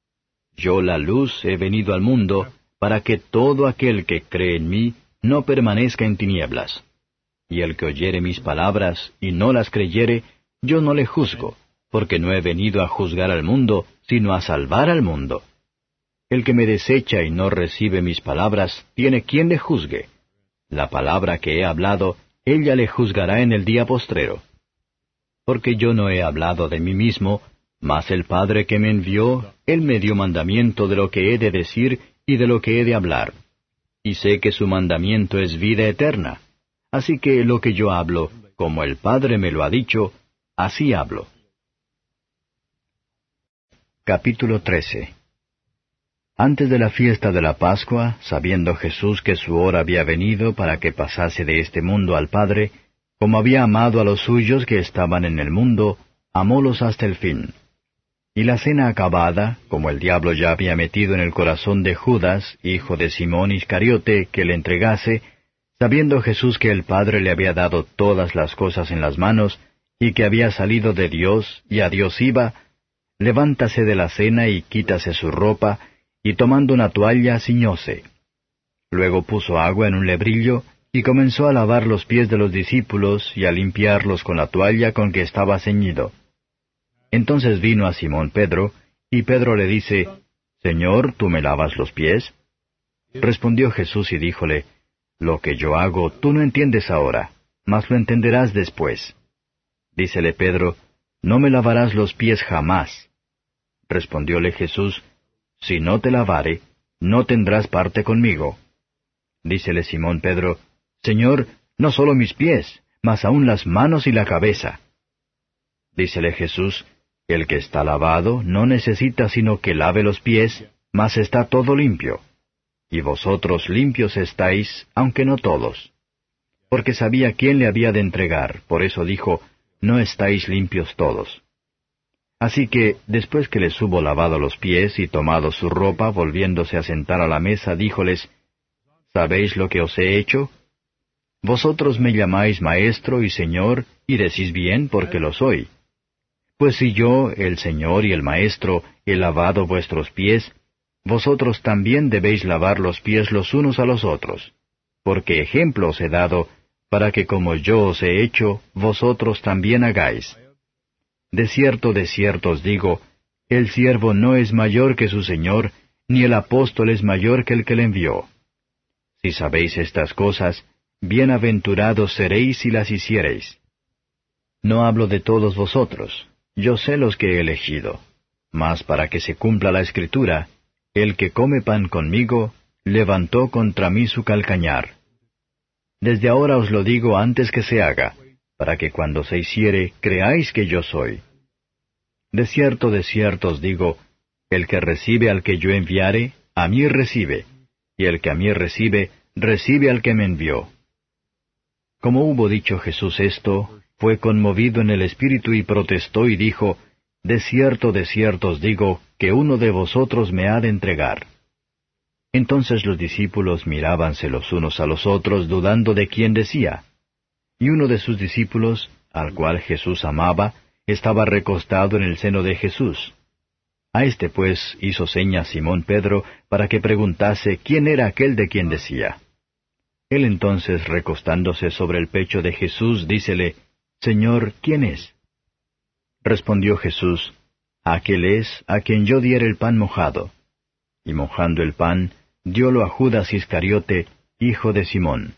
Yo la luz he venido al mundo, para que todo aquel que cree en mí no permanezca en tinieblas. Y el que oyere mis palabras y no las creyere, yo no le juzgo, porque no he venido a juzgar al mundo, sino a salvar al mundo. El que me desecha y no recibe mis palabras, tiene quien le juzgue. La palabra que he hablado, ella le juzgará en el día postrero. Porque yo no he hablado de mí mismo, mas el Padre que me envió, él me dio mandamiento de lo que he de decir y de lo que he de hablar. Y sé que su mandamiento es vida eterna. Así que lo que yo hablo, como el Padre me lo ha dicho, así hablo. Capítulo trece. Antes de la fiesta de la Pascua, sabiendo Jesús que su hora había venido para que pasase de este mundo al Padre, como había amado a los suyos que estaban en el mundo, amólos hasta el fin. Y la cena acabada, como el diablo ya había metido en el corazón de Judas, hijo de Simón Iscariote, que le entregase, sabiendo Jesús que el Padre le había dado todas las cosas en las manos, y que había salido de Dios, y a Dios iba, levántase de la cena y quítase su ropa, y tomando una toalla ciñóse. Luego puso agua en un lebrillo, y comenzó a lavar los pies de los discípulos, y a limpiarlos con la toalla con que estaba ceñido. Entonces vino a Simón Pedro, y Pedro le dice, Señor, ¿tú me lavas los pies? Respondió Jesús y díjole, Lo que yo hago tú no entiendes ahora, mas lo entenderás después. Dícele Pedro, No me lavarás los pies jamás. Respondióle Jesús, Si no te lavare, no tendrás parte conmigo. Dícele Simón Pedro, Señor, no solo mis pies, mas aun las manos y la cabeza. Dícele Jesús, El que está lavado no necesita sino que lave los pies, mas está todo limpio. Y vosotros limpios estáis, aunque no todos. Porque sabía quién le había de entregar, por eso dijo, No estáis limpios todos. Así que, después que les hubo lavado los pies y tomado su ropa, volviéndose a sentar a la mesa, díjoles, ¿Sabéis lo que os he hecho? Vosotros me llamáis Maestro y Señor, y decís bien porque lo soy. Pues si yo, el Señor y el Maestro, he lavado vuestros pies, vosotros también debéis lavar los pies los unos a los otros, porque ejemplo os he dado, para que como yo os he hecho, vosotros también hagáis. De cierto, de cierto os digo, el siervo no es mayor que su Señor, ni el apóstol es mayor que el que le envió. Si sabéis estas cosas, bienaventurados seréis si las hiciereis. No hablo de todos vosotros, yo sé los que he elegido, mas para que se cumpla la Escritura, el que come pan conmigo, levantó contra mí su calcañar. Desde ahora os lo digo antes que se haga, para que cuando se hiciere creáis que yo soy. De cierto, de cierto os digo, el que recibe al que yo enviare, a mí recibe, y el que a mí recibe, recibe al que me envió. Como hubo dicho Jesús esto, fue conmovido en el espíritu y protestó y dijo, De cierto, de cierto os digo, que uno de vosotros me ha de entregar. Entonces los discípulos mirábanse los unos a los otros, dudando de quién decía. Y uno de sus discípulos, al cual Jesús amaba, estaba recostado en el seno de Jesús. A este pues hizo señas Simón Pedro para que preguntase quién era aquel de quien decía. Él entonces, recostándose sobre el pecho de Jesús, dícele, Señor, ¿quién es? Respondió Jesús, Aquel es a quien yo diere el pan mojado. Y mojando el pan, diólo a Judas Iscariote, hijo de Simón.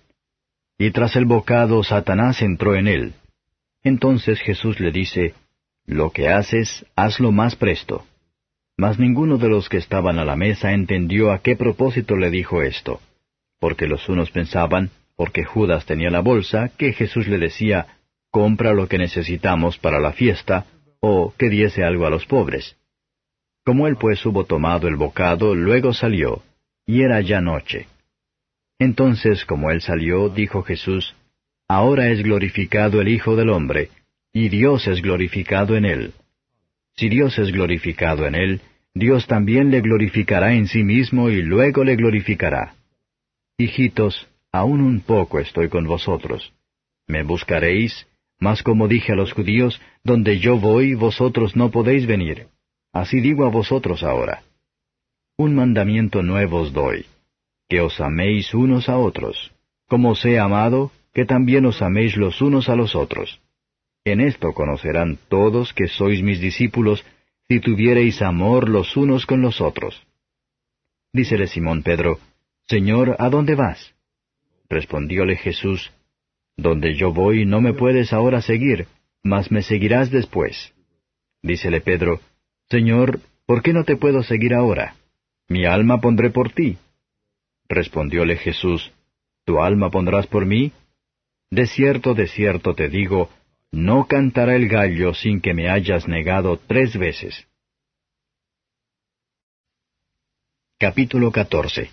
Y tras el bocado Satanás entró en él. Entonces Jesús le dice, Lo que haces, hazlo más presto. Mas ninguno de los que estaban a la mesa entendió a qué propósito le dijo esto, porque los unos pensaban, porque Judas tenía la bolsa, que Jesús le decía, Compra lo que necesitamos para la fiesta, o que diese algo a los pobres. Como él pues hubo tomado el bocado, luego salió, y era ya noche. Entonces, como él salió, dijo Jesús, Ahora es glorificado el Hijo del Hombre, y Dios es glorificado en él. Si Dios es glorificado en él, Dios también le glorificará en sí mismo y luego le glorificará. Hijitos, aún un poco estoy con vosotros. Me buscaréis, mas como dije a los judíos, donde yo voy, vosotros no podéis venir. Así digo a vosotros ahora. Un mandamiento nuevo os doy, que os améis unos a otros. Como os he amado, que también os améis los unos a los otros. En esto conocerán todos que sois mis discípulos, si tuviereis amor los unos con los otros. Dícele Simón Pedro, Señor, ¿a dónde vas? Respondióle Jesús, Donde yo voy no me puedes ahora seguir, mas me seguirás después. Dícele Pedro, Señor, ¿por qué no te puedo seguir ahora? Mi alma pondré por ti. Respondióle Jesús, ¿Tu alma pondrás por mí? De cierto, de cierto te digo, no cantará el gallo sin que me hayas negado tres veces. Capítulo catorce.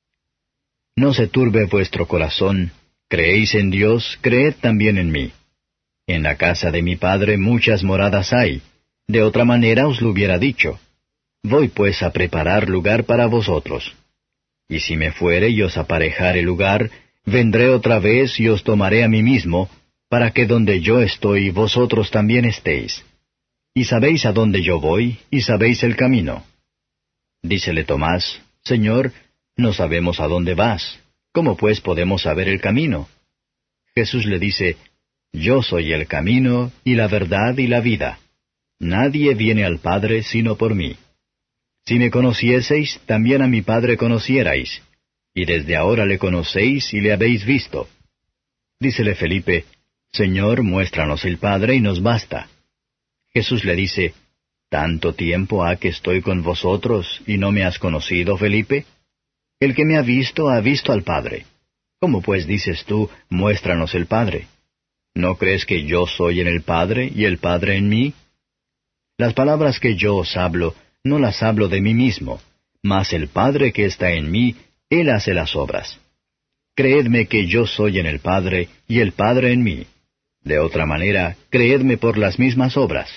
No se turbe vuestro corazón, creéis en Dios, creed también en mí. En la casa de mi Padre muchas moradas hay, de otra manera os lo hubiera dicho. Voy pues a preparar lugar para vosotros. Y si me fuere y os aparejare lugar, vendré otra vez y os tomaré a mí mismo, para que donde yo estoy vosotros también estéis. Y sabéis a dónde yo voy, y sabéis el camino. Dícele Tomás, Señor, no sabemos a dónde vas, ¿cómo pues podemos saber el camino? Jesús le dice, Yo soy el camino, y la verdad y la vida. Nadie viene al Padre sino por mí. Si me conocieseis, también a mi Padre conocierais, y desde ahora le conocéis y le habéis visto. Dícele Felipe, Señor, muéstranos el Padre y nos basta. Jesús le dice, ¿Tanto tiempo ha que estoy con vosotros y no me has conocido, Felipe? El que me ha visto ha visto al Padre. ¿Cómo pues dices tú, muéstranos el Padre? ¿No crees que yo soy en el Padre y el Padre en mí? Las palabras que yo os hablo, no las hablo de mí mismo, mas el Padre que está en mí, Él hace las obras. Creedme que yo soy en el Padre y el Padre en mí. De otra manera, creedme por las mismas obras.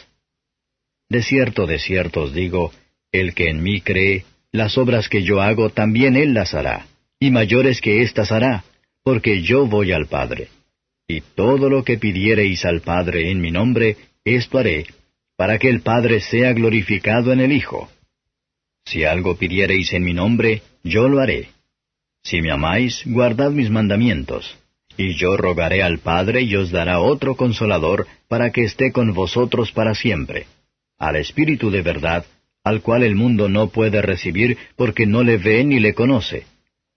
De cierto, de cierto os digo, el que en mí cree, las obras que yo hago también él las hará, y mayores que éstas hará, porque yo voy al Padre. Y todo lo que pidiereis al Padre en mi nombre, esto haré, para que el Padre sea glorificado en el Hijo. Si algo pidiereis en mi nombre, yo lo haré. Si me amáis, guardad mis mandamientos. Y yo rogaré al Padre y os dará otro Consolador, para que esté con vosotros para siempre, al Espíritu de verdad, al cual el mundo no puede recibir, porque no le ve ni le conoce.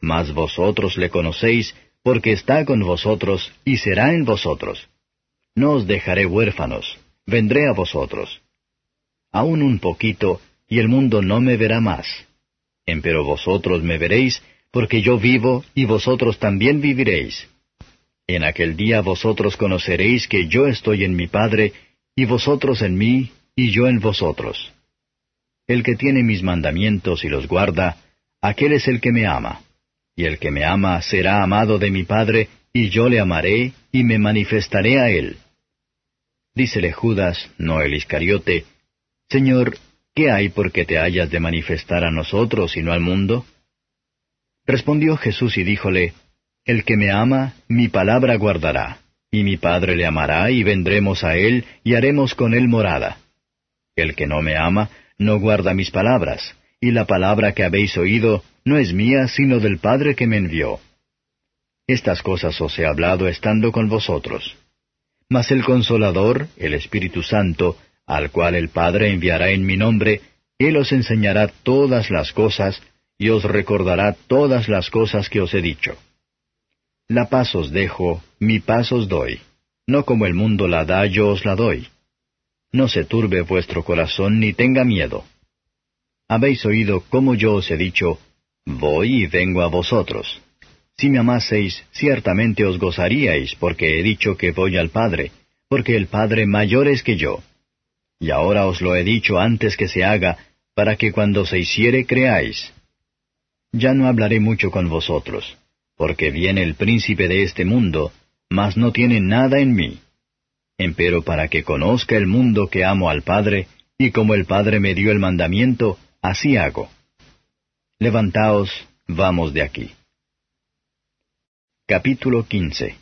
mas vosotros le conocéis, porque está con vosotros y será en vosotros. No os dejaré huérfanos, vendré a vosotros. Aún un poquito, y el mundo no me verá más. Empero vosotros me veréis, porque yo vivo, y vosotros también viviréis. En aquel día vosotros conoceréis que yo estoy en mi Padre, y vosotros en mí, y yo en vosotros. El que tiene mis mandamientos y los guarda, aquel es el que me ama. Y el que me ama será amado de mi Padre, y yo le amaré, y me manifestaré a él. Dícele Judas, no el Iscariote, Señor, ¿qué hay por que te hayas de manifestar a nosotros y no al mundo? Respondió Jesús y díjole, El que me ama, mi palabra guardará, y mi Padre le amará, y vendremos a él, y haremos con él morada. El que no me ama, no guarda mis palabras, y la palabra que habéis oído no es mía, sino del Padre que me envió. Estas cosas os he hablado estando con vosotros. Mas el Consolador, el Espíritu Santo, al cual el Padre enviará en mi nombre, Él os enseñará todas las cosas, y os recordará todas las cosas que os he dicho. La paz os dejo, mi paz os doy. No como el mundo la da, yo os la doy. No se turbe vuestro corazón, ni tenga miedo. Habéis oído cómo yo os he dicho, voy y vengo a vosotros. Si me amaseis, ciertamente os gozaríais, porque he dicho que voy al Padre, porque el Padre mayor es que yo. Y ahora os lo he dicho antes que se haga, para que cuando se hiciere creáis. Ya no hablaré mucho con vosotros, porque viene el príncipe de este mundo, mas no tiene nada en mí. Empero para que conozca el mundo que amo al Padre, y como el Padre me dio el mandamiento, así hago. Levantaos, vamos de aquí. Capítulo quince.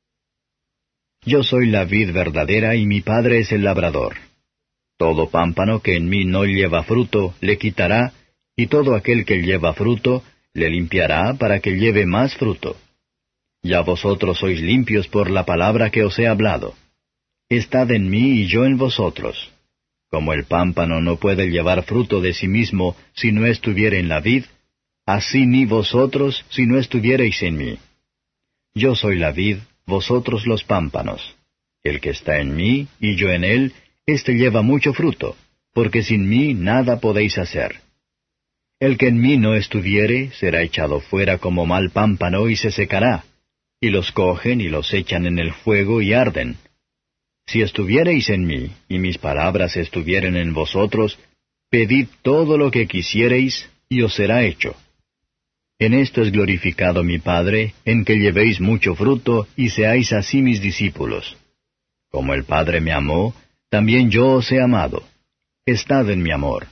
Yo soy la vid verdadera, y mi Padre es el labrador. Todo pámpano que en mí no lleva fruto, le quitará, y todo aquel que lleva fruto, le limpiará para que lleve más fruto. Ya vosotros sois limpios por la palabra que os he hablado. Estad en mí y yo en vosotros. Como el pámpano no puede llevar fruto de sí mismo si no estuviere en la vid, así ni vosotros si no estuviereis en mí. Yo soy la vid, vosotros los pámpanos. El que está en mí y yo en él, éste lleva mucho fruto, porque sin mí nada podéis hacer. El que en mí no estuviere, será echado fuera como mal pámpano y se secará, y los cogen y los echan en el fuego y arden. Si estuviereis en mí, y mis palabras estuvieren en vosotros, pedid todo lo que quisiereis, y os será hecho. En esto es glorificado mi Padre, en que llevéis mucho fruto, y seáis así mis discípulos. Como el Padre me amó, también yo os he amado. Estad en mi amor.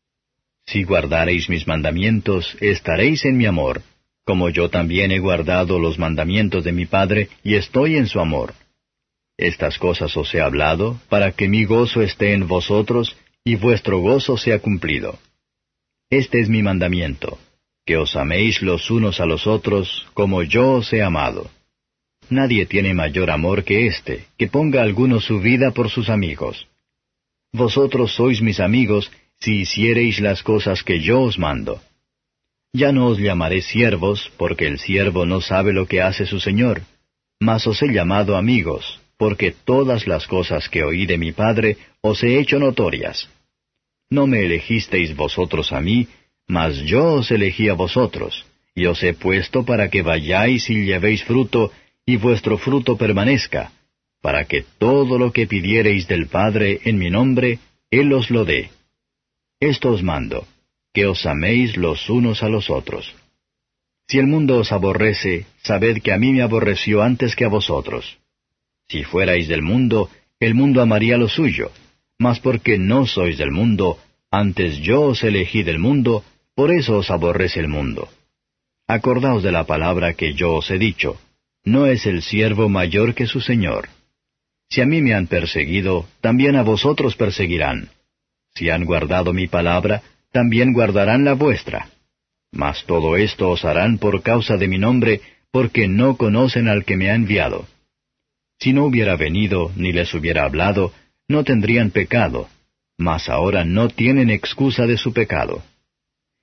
Si guardareis mis mandamientos, estaréis en mi amor, como yo también he guardado los mandamientos de mi Padre, y estoy en su amor. Estas cosas os he hablado, para que mi gozo esté en vosotros, y vuestro gozo sea cumplido. Este es mi mandamiento, que os améis los unos a los otros, como yo os he amado. Nadie tiene mayor amor que éste, que ponga alguno su vida por sus amigos. Vosotros sois mis amigos, si hiciereis las cosas que yo os mando. Ya no os llamaré siervos, porque el siervo no sabe lo que hace su señor, mas os he llamado amigos, porque todas las cosas que oí de mi Padre os he hecho notorias. No me elegisteis vosotros a mí, mas yo os elegí a vosotros, y os he puesto para que vayáis y llevéis fruto, y vuestro fruto permanezca, para que todo lo que pidiereis del Padre en mi nombre, Él os lo dé. Esto os mando, que os améis los unos a los otros. Si el mundo os aborrece, sabed que a mí me aborreció antes que a vosotros. Si fuerais del mundo, el mundo amaría lo suyo, mas porque no sois del mundo, antes yo os elegí del mundo, por eso os aborrece el mundo. Acordaos de la palabra que yo os he dicho, no es el siervo mayor que su señor. Si a mí me han perseguido, también a vosotros perseguirán. Si han guardado mi palabra, también guardarán la vuestra. Mas todo esto os harán por causa de mi nombre, porque no conocen al que me ha enviado. Si no hubiera venido, ni les hubiera hablado, no tendrían pecado, mas ahora no tienen excusa de su pecado.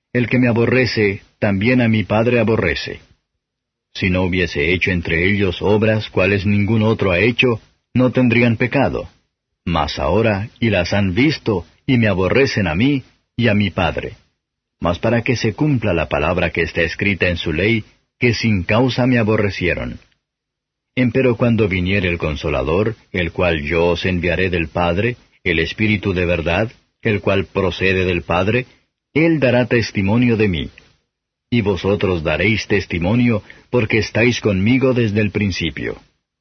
El que me aborrece, también a mi Padre aborrece. Si no hubiese hecho entre ellos obras cuales ningún otro ha hecho, no tendrían pecado. Mas ahora, y las han visto, y me aborrecen a mí, y a mi Padre. Mas para que se cumpla la palabra que está escrita en su ley, que sin causa me aborrecieron. Empero cuando viniere el Consolador, el cual yo os enviaré del Padre, el Espíritu de verdad, el cual procede del Padre, Él dará testimonio de mí. Y vosotros daréis testimonio, porque estáis conmigo desde el principio.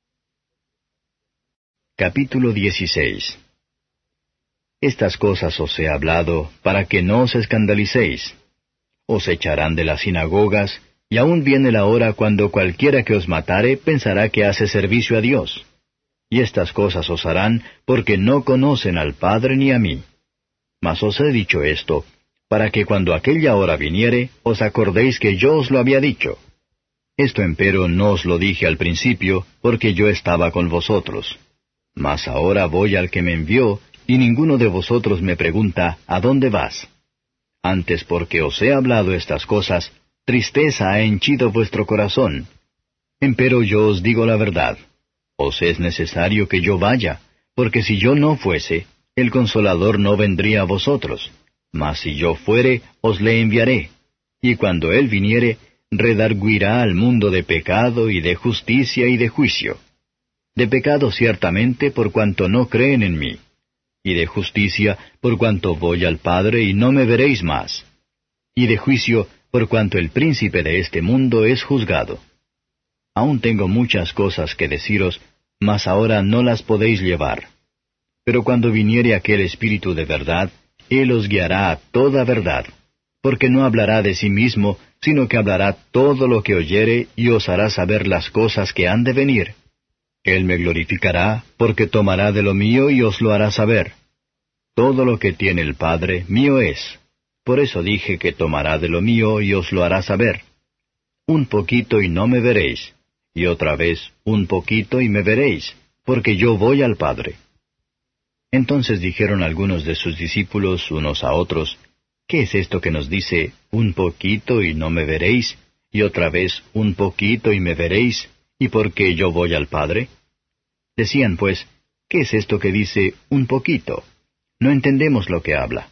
Capítulo dieciséis. Estas cosas os he hablado, para que no os escandalicéis. Os echarán de las sinagogas, y aún viene la hora cuando cualquiera que os matare pensará que hace servicio a Dios. Y estas cosas os harán, porque no conocen al Padre ni a mí. Mas os he dicho esto, para que cuando aquella hora viniere, os acordéis que yo os lo había dicho. Esto empero no os lo dije al principio, porque yo estaba con vosotros. Mas ahora voy al que me envió, y ninguno de vosotros me pregunta, ¿a dónde vas? Antes porque os he hablado estas cosas, tristeza ha henchido vuestro corazón. Empero yo os digo la verdad. Os es necesario que yo vaya, porque si yo no fuese, el Consolador no vendría a vosotros. Mas si yo fuere, os le enviaré. Y cuando él viniere, redarguirá al mundo de pecado y de justicia y de juicio. De pecado ciertamente por cuanto no creen en mí. Y de justicia por cuanto voy al Padre y no me veréis más. Y de juicio por cuanto el príncipe de este mundo es juzgado. Aún tengo muchas cosas que deciros, mas ahora no las podéis llevar. Pero cuando viniere aquel Espíritu de verdad, Él os guiará a toda verdad, porque no hablará de sí mismo, sino que hablará todo lo que oyere y os hará saber las cosas que han de venir. Él me glorificará, porque tomará de lo mío y os lo hará saber. Todo lo que tiene el Padre, mío es. Por eso dije que tomará de lo mío y os lo hará saber. Un poquito y no me veréis, y otra vez un poquito y me veréis, porque yo voy al Padre. Entonces dijeron algunos de sus discípulos unos a otros, ¿qué es esto que nos dice, un poquito y no me veréis, y otra vez un poquito y me veréis, y porque yo voy al Padre? Decían pues, ¿qué es esto que dice, un poquito? No entendemos lo que habla.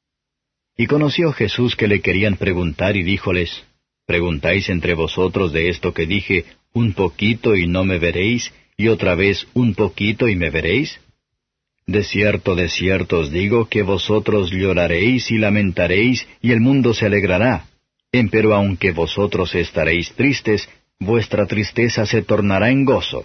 Y conoció Jesús que le querían preguntar y díjoles, ¿preguntáis entre vosotros de esto que dije, un poquito y no me veréis, y otra vez un poquito y me veréis? De cierto, de cierto os digo que vosotros lloraréis y lamentaréis, y el mundo se alegrará. Empero aunque vosotros estaréis tristes, vuestra tristeza se tornará en gozo.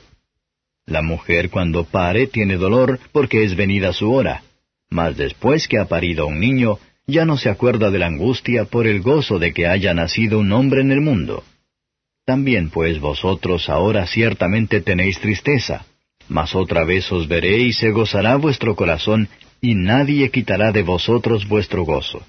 La mujer cuando pare tiene dolor, porque es venida su hora. Mas después que ha parido un niño, ya no se acuerda de la angustia por el gozo de que haya nacido un hombre en el mundo. También pues vosotros ahora ciertamente tenéis tristeza, mas otra vez os veré y se gozará vuestro corazón, y nadie quitará de vosotros vuestro gozo.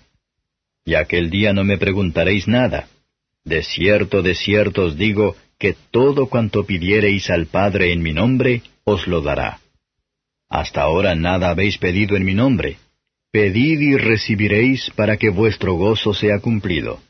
Y aquel día no me preguntaréis nada. De cierto, de cierto os digo, que todo cuanto pidiereis al Padre en mi nombre, os lo dará. Hasta ahora nada habéis pedido en mi nombre. Pedid y recibiréis para que vuestro gozo sea cumplido.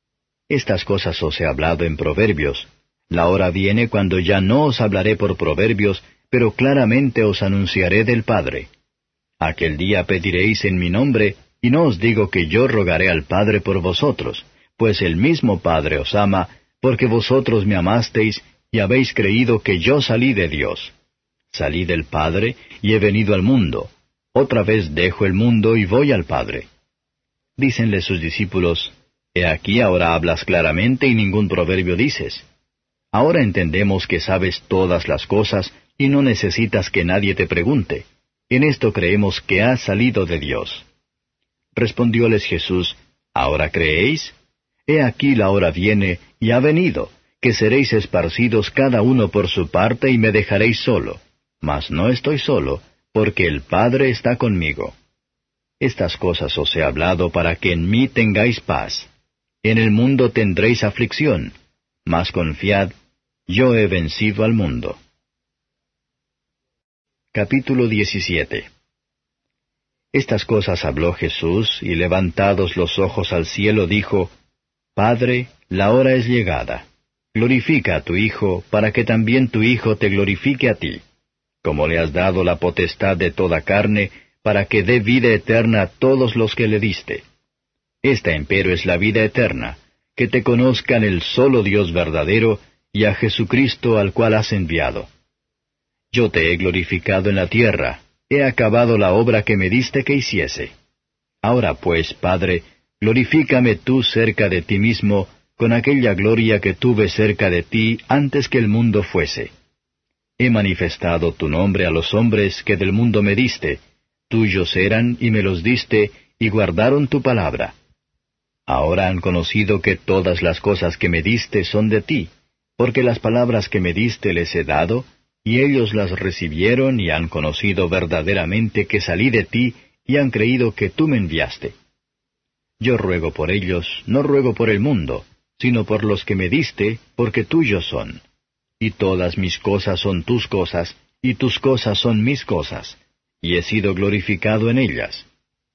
Estas cosas os he hablado en proverbios. La hora viene cuando ya no os hablaré por proverbios, pero claramente os anunciaré del Padre. Aquel día pediréis en mi nombre, y no os digo que yo rogaré al Padre por vosotros, pues el mismo Padre os ama, porque vosotros me amasteis, y habéis creído que yo salí de Dios. Salí del Padre, y he venido al mundo. Otra vez dejo el mundo y voy al Padre. Dícenle sus discípulos, He aquí ahora hablas claramente y ningún proverbio dices. Ahora entendemos que sabes todas las cosas, y no necesitas que nadie te pregunte. En esto creemos que has salido de Dios. Respondióles Jesús, ¿ahora creéis? He aquí la hora viene, y ha venido, que seréis esparcidos cada uno por su parte y me dejaréis solo. Mas no estoy solo, porque el Padre está conmigo. Estas cosas os he hablado para que en mí tengáis paz. En el mundo tendréis aflicción, mas confiad, yo he vencido al mundo. Capítulo diecisiete. Estas cosas habló Jesús, y levantados los ojos al cielo dijo, Padre, la hora es llegada. Glorifica a tu Hijo, para que también tu Hijo te glorifique a ti, como le has dado la potestad de toda carne, para que dé vida eterna a todos los que le diste. Esta empero es la vida eterna, que te conozcan el solo Dios verdadero, y a Jesucristo al cual has enviado. Yo te he glorificado en la tierra, he acabado la obra que me diste que hiciese. Ahora pues, Padre, glorifícame tú cerca de ti mismo, con aquella gloria que tuve cerca de ti antes que el mundo fuese. He manifestado tu nombre a los hombres que del mundo me diste, tuyos eran y me los diste, y guardaron tu palabra. Ahora han conocido que todas las cosas que me diste son de ti, porque las palabras que me diste les he dado, y ellos las recibieron y han conocido verdaderamente que salí de ti, y han creído que tú me enviaste. Yo ruego por ellos, no ruego por el mundo, sino por los que me diste, porque tuyos son. Y todas mis cosas son tus cosas, y tus cosas son mis cosas, y he sido glorificado en ellas.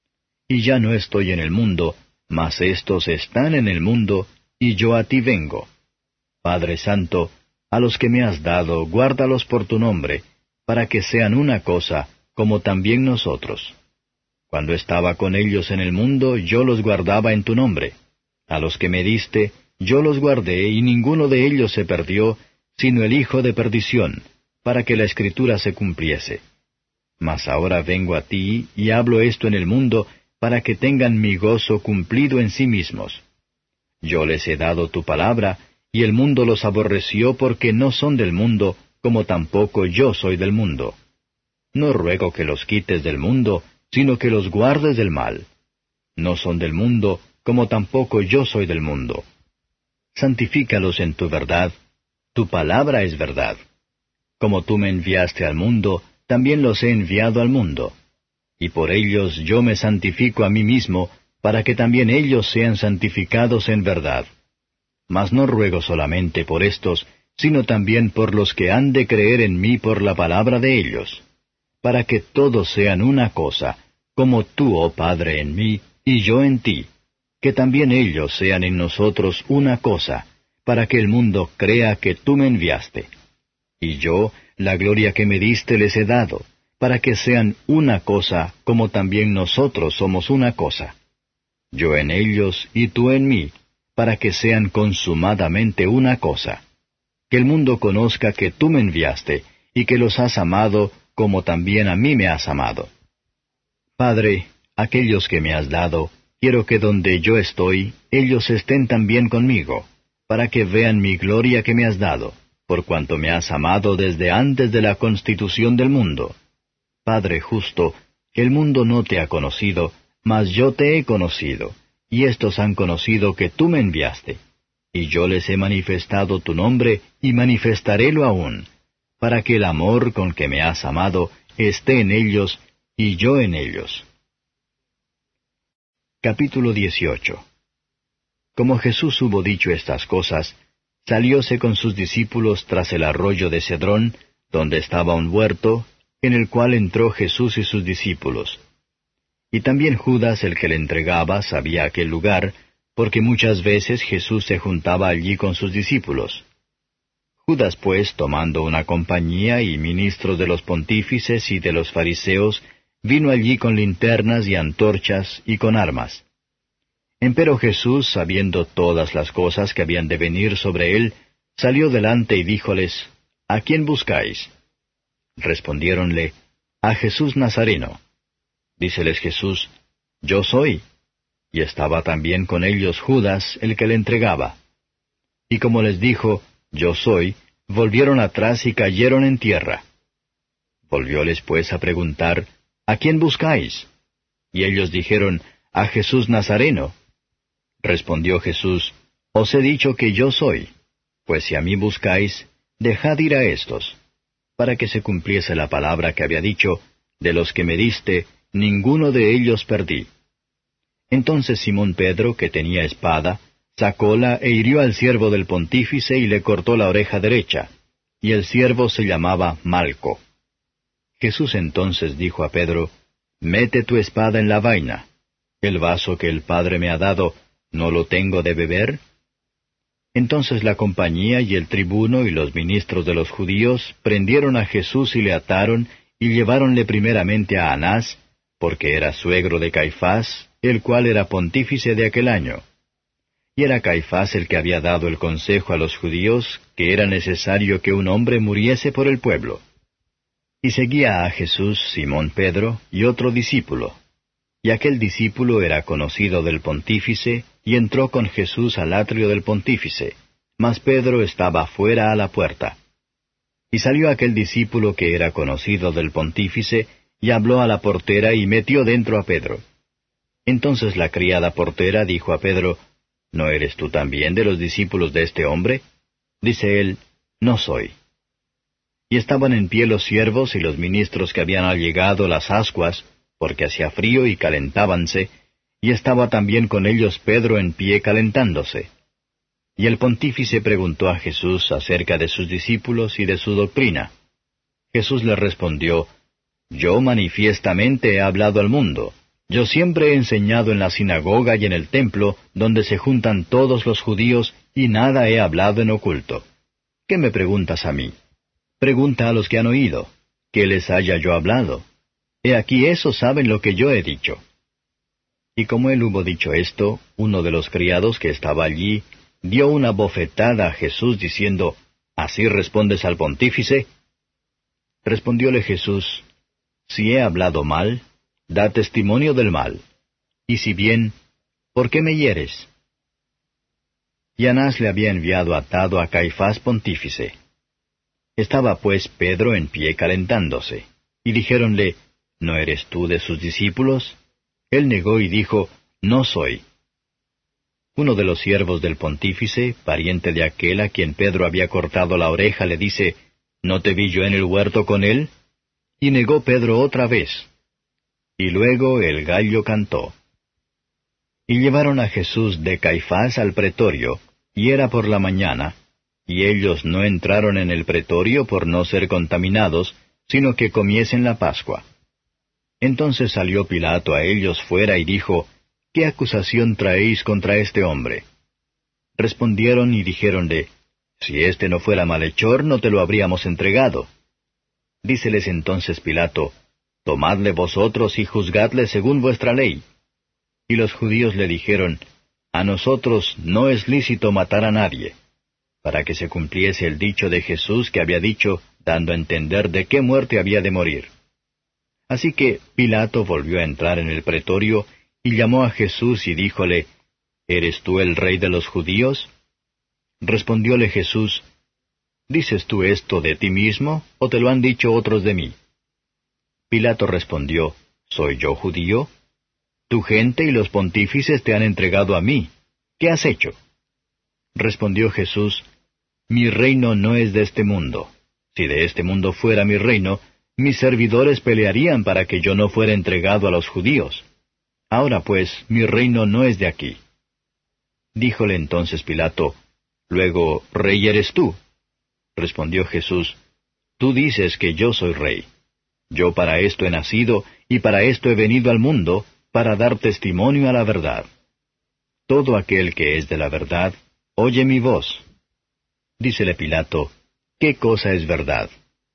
Y ya no estoy en el mundo, mas éstos están en el mundo, y yo a ti vengo. Padre Santo, a los que me has dado, guárdalos por tu nombre, para que sean una cosa, como también nosotros. Cuando estaba con ellos en el mundo, yo los guardaba en tu nombre. A los que me diste, yo los guardé, y ninguno de ellos se perdió, sino el hijo de perdición, para que la Escritura se cumpliese. Mas ahora vengo a ti, y hablo esto en el mundo, para que tengan mi gozo cumplido en sí mismos. Yo les he dado tu palabra, y el mundo los aborreció porque no son del mundo, como tampoco yo soy del mundo. No ruego que los quites del mundo, sino que los guardes del mal. No son del mundo, como tampoco yo soy del mundo. Santifícalos en tu verdad, tu palabra es verdad. Como tú me enviaste al mundo, también los he enviado al mundo. Y por ellos yo me santifico a mí mismo, para que también ellos sean santificados en verdad. Mas no ruego solamente por estos, sino también por los que han de creer en mí por la palabra de ellos, para que todos sean una cosa, como tú, oh Padre, en mí, y yo en ti, que también ellos sean en nosotros una cosa, para que el mundo crea que tú me enviaste. Y yo, la gloria que me diste les he dado, para que sean una cosa, como también nosotros somos una cosa. Yo en ellos y tú en mí, para que sean consumadamente una cosa. Que el mundo conozca que tú me enviaste, y que los has amado, como también a mí me has amado. Padre, aquellos que me has dado, quiero que donde yo estoy, ellos estén también conmigo, para que vean mi gloria que me has dado, por cuanto me has amado desde antes de la constitución del mundo. Padre justo, el mundo no te ha conocido, mas yo te he conocido, y éstos han conocido que tú me enviaste. Y yo les he manifestado tu nombre, y manifestarélo aún, para que el amor con que me has amado esté en ellos, y yo en ellos. Capítulo dieciocho. Como Jesús hubo dicho estas cosas, salióse con sus discípulos tras el arroyo de Cedrón, donde estaba un huerto, en el cual entró Jesús y sus discípulos. Y también Judas, el que le entregaba, sabía aquel lugar, porque muchas veces Jesús se juntaba allí con sus discípulos. Judas pues, tomando una compañía y ministros de los pontífices y de los fariseos, vino allí con linternas y antorchas y con armas. Empero Jesús, sabiendo todas las cosas que habían de venir sobre él, salió delante y díjoles, ¿A quién buscáis? Respondiéronle, A Jesús Nazareno. Díceles Jesús, Yo soy. Y estaba también con ellos Judas, el que le entregaba. Y como les dijo, Yo soy, volvieron atrás y cayeron en tierra. Volvióles pues a preguntar, ¿A quién buscáis? Y ellos dijeron, A Jesús Nazareno. Respondió Jesús, Os he dicho que yo soy. Pues si a mí buscáis, dejad ir a éstos, para que se cumpliese la palabra que había dicho, de los que me diste, ninguno de ellos perdí. Entonces Simón Pedro, que tenía espada, sacóla e hirió al siervo del pontífice y le cortó la oreja derecha, y el siervo se llamaba Malco. Jesús entonces dijo a Pedro, Mete tu espada en la vaina. ¿El vaso que el Padre me ha dado, no lo tengo de beber? Entonces la compañía y el tribuno y los ministros de los judíos prendieron a Jesús y le ataron, y lleváronle primeramente a Anás, porque era suegro de Caifás, el cual era pontífice de aquel año. Y era Caifás el que había dado el consejo a los judíos que era necesario que un hombre muriese por el pueblo. Y seguía a Jesús Simón Pedro y otro discípulo. Y aquel discípulo era conocido del pontífice, y entró con Jesús al atrio del pontífice, mas Pedro estaba fuera a la puerta. Y salió aquel discípulo que era conocido del pontífice, y habló a la portera y metió dentro a Pedro. Entonces la criada portera dijo a Pedro, ¿No eres tú también de los discípulos de este hombre? Dice él, No soy. Y estaban en pie los siervos y los ministros que habían allegado las ascuas, porque hacía frío y calentábanse, y estaba también con ellos Pedro en pie calentándose. Y el pontífice preguntó a Jesús acerca de sus discípulos y de su doctrina. Jesús le respondió, Yo manifiestamente he hablado al mundo. Yo siempre he enseñado en la sinagoga y en el templo, donde se juntan todos los judíos, y nada he hablado en oculto. ¿Qué me preguntas a mí? Pregunta a los que han oído. ¿Qué les haya yo hablado? He aquí esos saben lo que yo he dicho. Y como él hubo dicho esto, uno de los criados que estaba allí, dio una bofetada a Jesús diciendo, ¿Así respondes al pontífice? Respondióle Jesús, Si he hablado mal, da testimonio del mal. Y si bien, ¿por qué me hieres? Y Anás le había enviado atado a Caifás pontífice. Estaba pues Pedro en pie calentándose. Y dijéronle, ¿No eres tú de sus discípulos? Él negó y dijo, No soy. Uno de los siervos del pontífice, pariente de aquel a quien Pedro había cortado la oreja, le dice, ¿No te vi yo en el huerto con él? Y negó Pedro otra vez. Y luego el gallo cantó. Y llevaron a Jesús de Caifás al pretorio, y era por la mañana, y ellos no entraron en el pretorio por no ser contaminados, sino que comiesen la Pascua. Entonces salió Pilato a ellos fuera y dijo, ¿Qué acusación traéis contra este hombre? Respondieron y dijéronle, Si éste no fuera malhechor, no te lo habríamos entregado. Díceles entonces Pilato, Tomadle vosotros y juzgadle según vuestra ley. Y los judíos le dijeron, A nosotros no es lícito matar a nadie, para que se cumpliese el dicho de Jesús que había dicho, dando a entender de qué muerte había de morir. Así que Pilato volvió a entrar en el pretorio, y llamó a Jesús y díjole, ¿Eres tú el rey de los judíos? Respondióle Jesús, ¿Dices tú esto de ti mismo, o te lo han dicho otros de mí? Pilato respondió, ¿Soy yo judío? Tu gente y los pontífices te han entregado a mí. ¿Qué has hecho? Respondió Jesús, Mi reino no es de este mundo. Si de este mundo fuera mi reino, mis servidores pelearían para que yo no fuera entregado a los judíos. Ahora pues, mi reino no es de aquí. Díjole entonces Pilato, Luego, ¿rey eres tú? Respondió Jesús, Tú dices que yo soy rey. Yo para esto he nacido, y para esto he venido al mundo, para dar testimonio a la verdad. Todo aquel que es de la verdad, oye mi voz. Dícele Pilato, ¿qué cosa es verdad?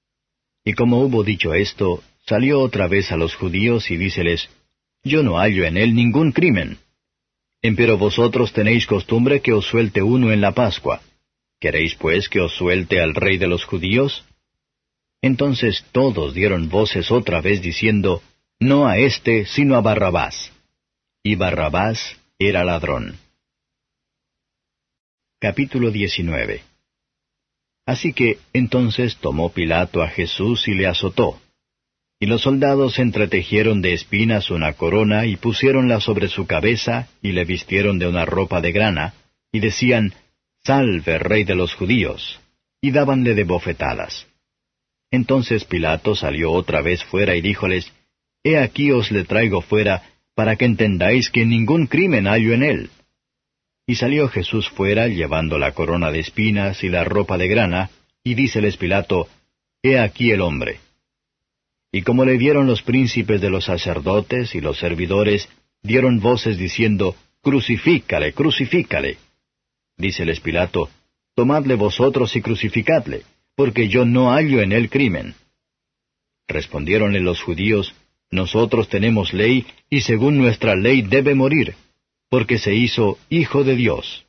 Y como hubo dicho esto, salió otra vez a los judíos y díceles, Yo no hallo en él ningún crimen. Empero vosotros tenéis costumbre que os suelte uno en la Pascua. ¿Queréis pues que os suelte al rey de los judíos? Entonces todos dieron voces otra vez diciendo, No a éste, sino a Barrabás. Y Barrabás era ladrón. Capítulo diecinueve. Así que entonces tomó Pilato a Jesús y le azotó. Y los soldados entretejieron de espinas una corona y pusiéronla sobre su cabeza y le vistieron de una ropa de grana, y decían, Salve, rey de los judíos, y dábanle de bofetadas. Entonces Pilato salió otra vez fuera y díjoles, He aquí os le traigo fuera, para que entendáis que ningún crimen hallo en él. Y salió Jesús fuera, llevando la corona de espinas y la ropa de grana, y díceles Pilato, He aquí el hombre. Y como le vieron los príncipes de los sacerdotes y los servidores, dieron voces diciendo, Crucifícale, crucifícale. Díceles Pilato, Tomadle vosotros y crucificadle, porque yo no hallo en él crimen. Respondiéronle los judíos, Nosotros tenemos ley, y según nuestra ley debe morir, porque se hizo Hijo de Dios.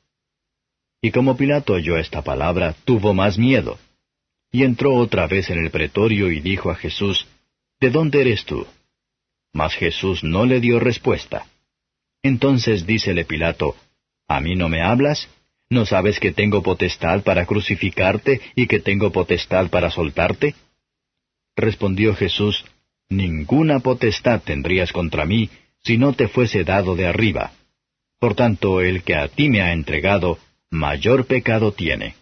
Y como Pilato oyó esta palabra, tuvo más miedo. Y entró otra vez en el pretorio y dijo a Jesús, ¿De dónde eres tú? Mas Jesús no le dio respuesta. Entonces dícele Pilato, ¿A mí no me hablas? ¿No sabes que tengo potestad para crucificarte y que tengo potestad para soltarte? Respondió Jesús, Ninguna potestad tendrías contra mí, si no te fuese dado de arriba. Por tanto, el que a ti me ha entregado, mayor pecado tiene.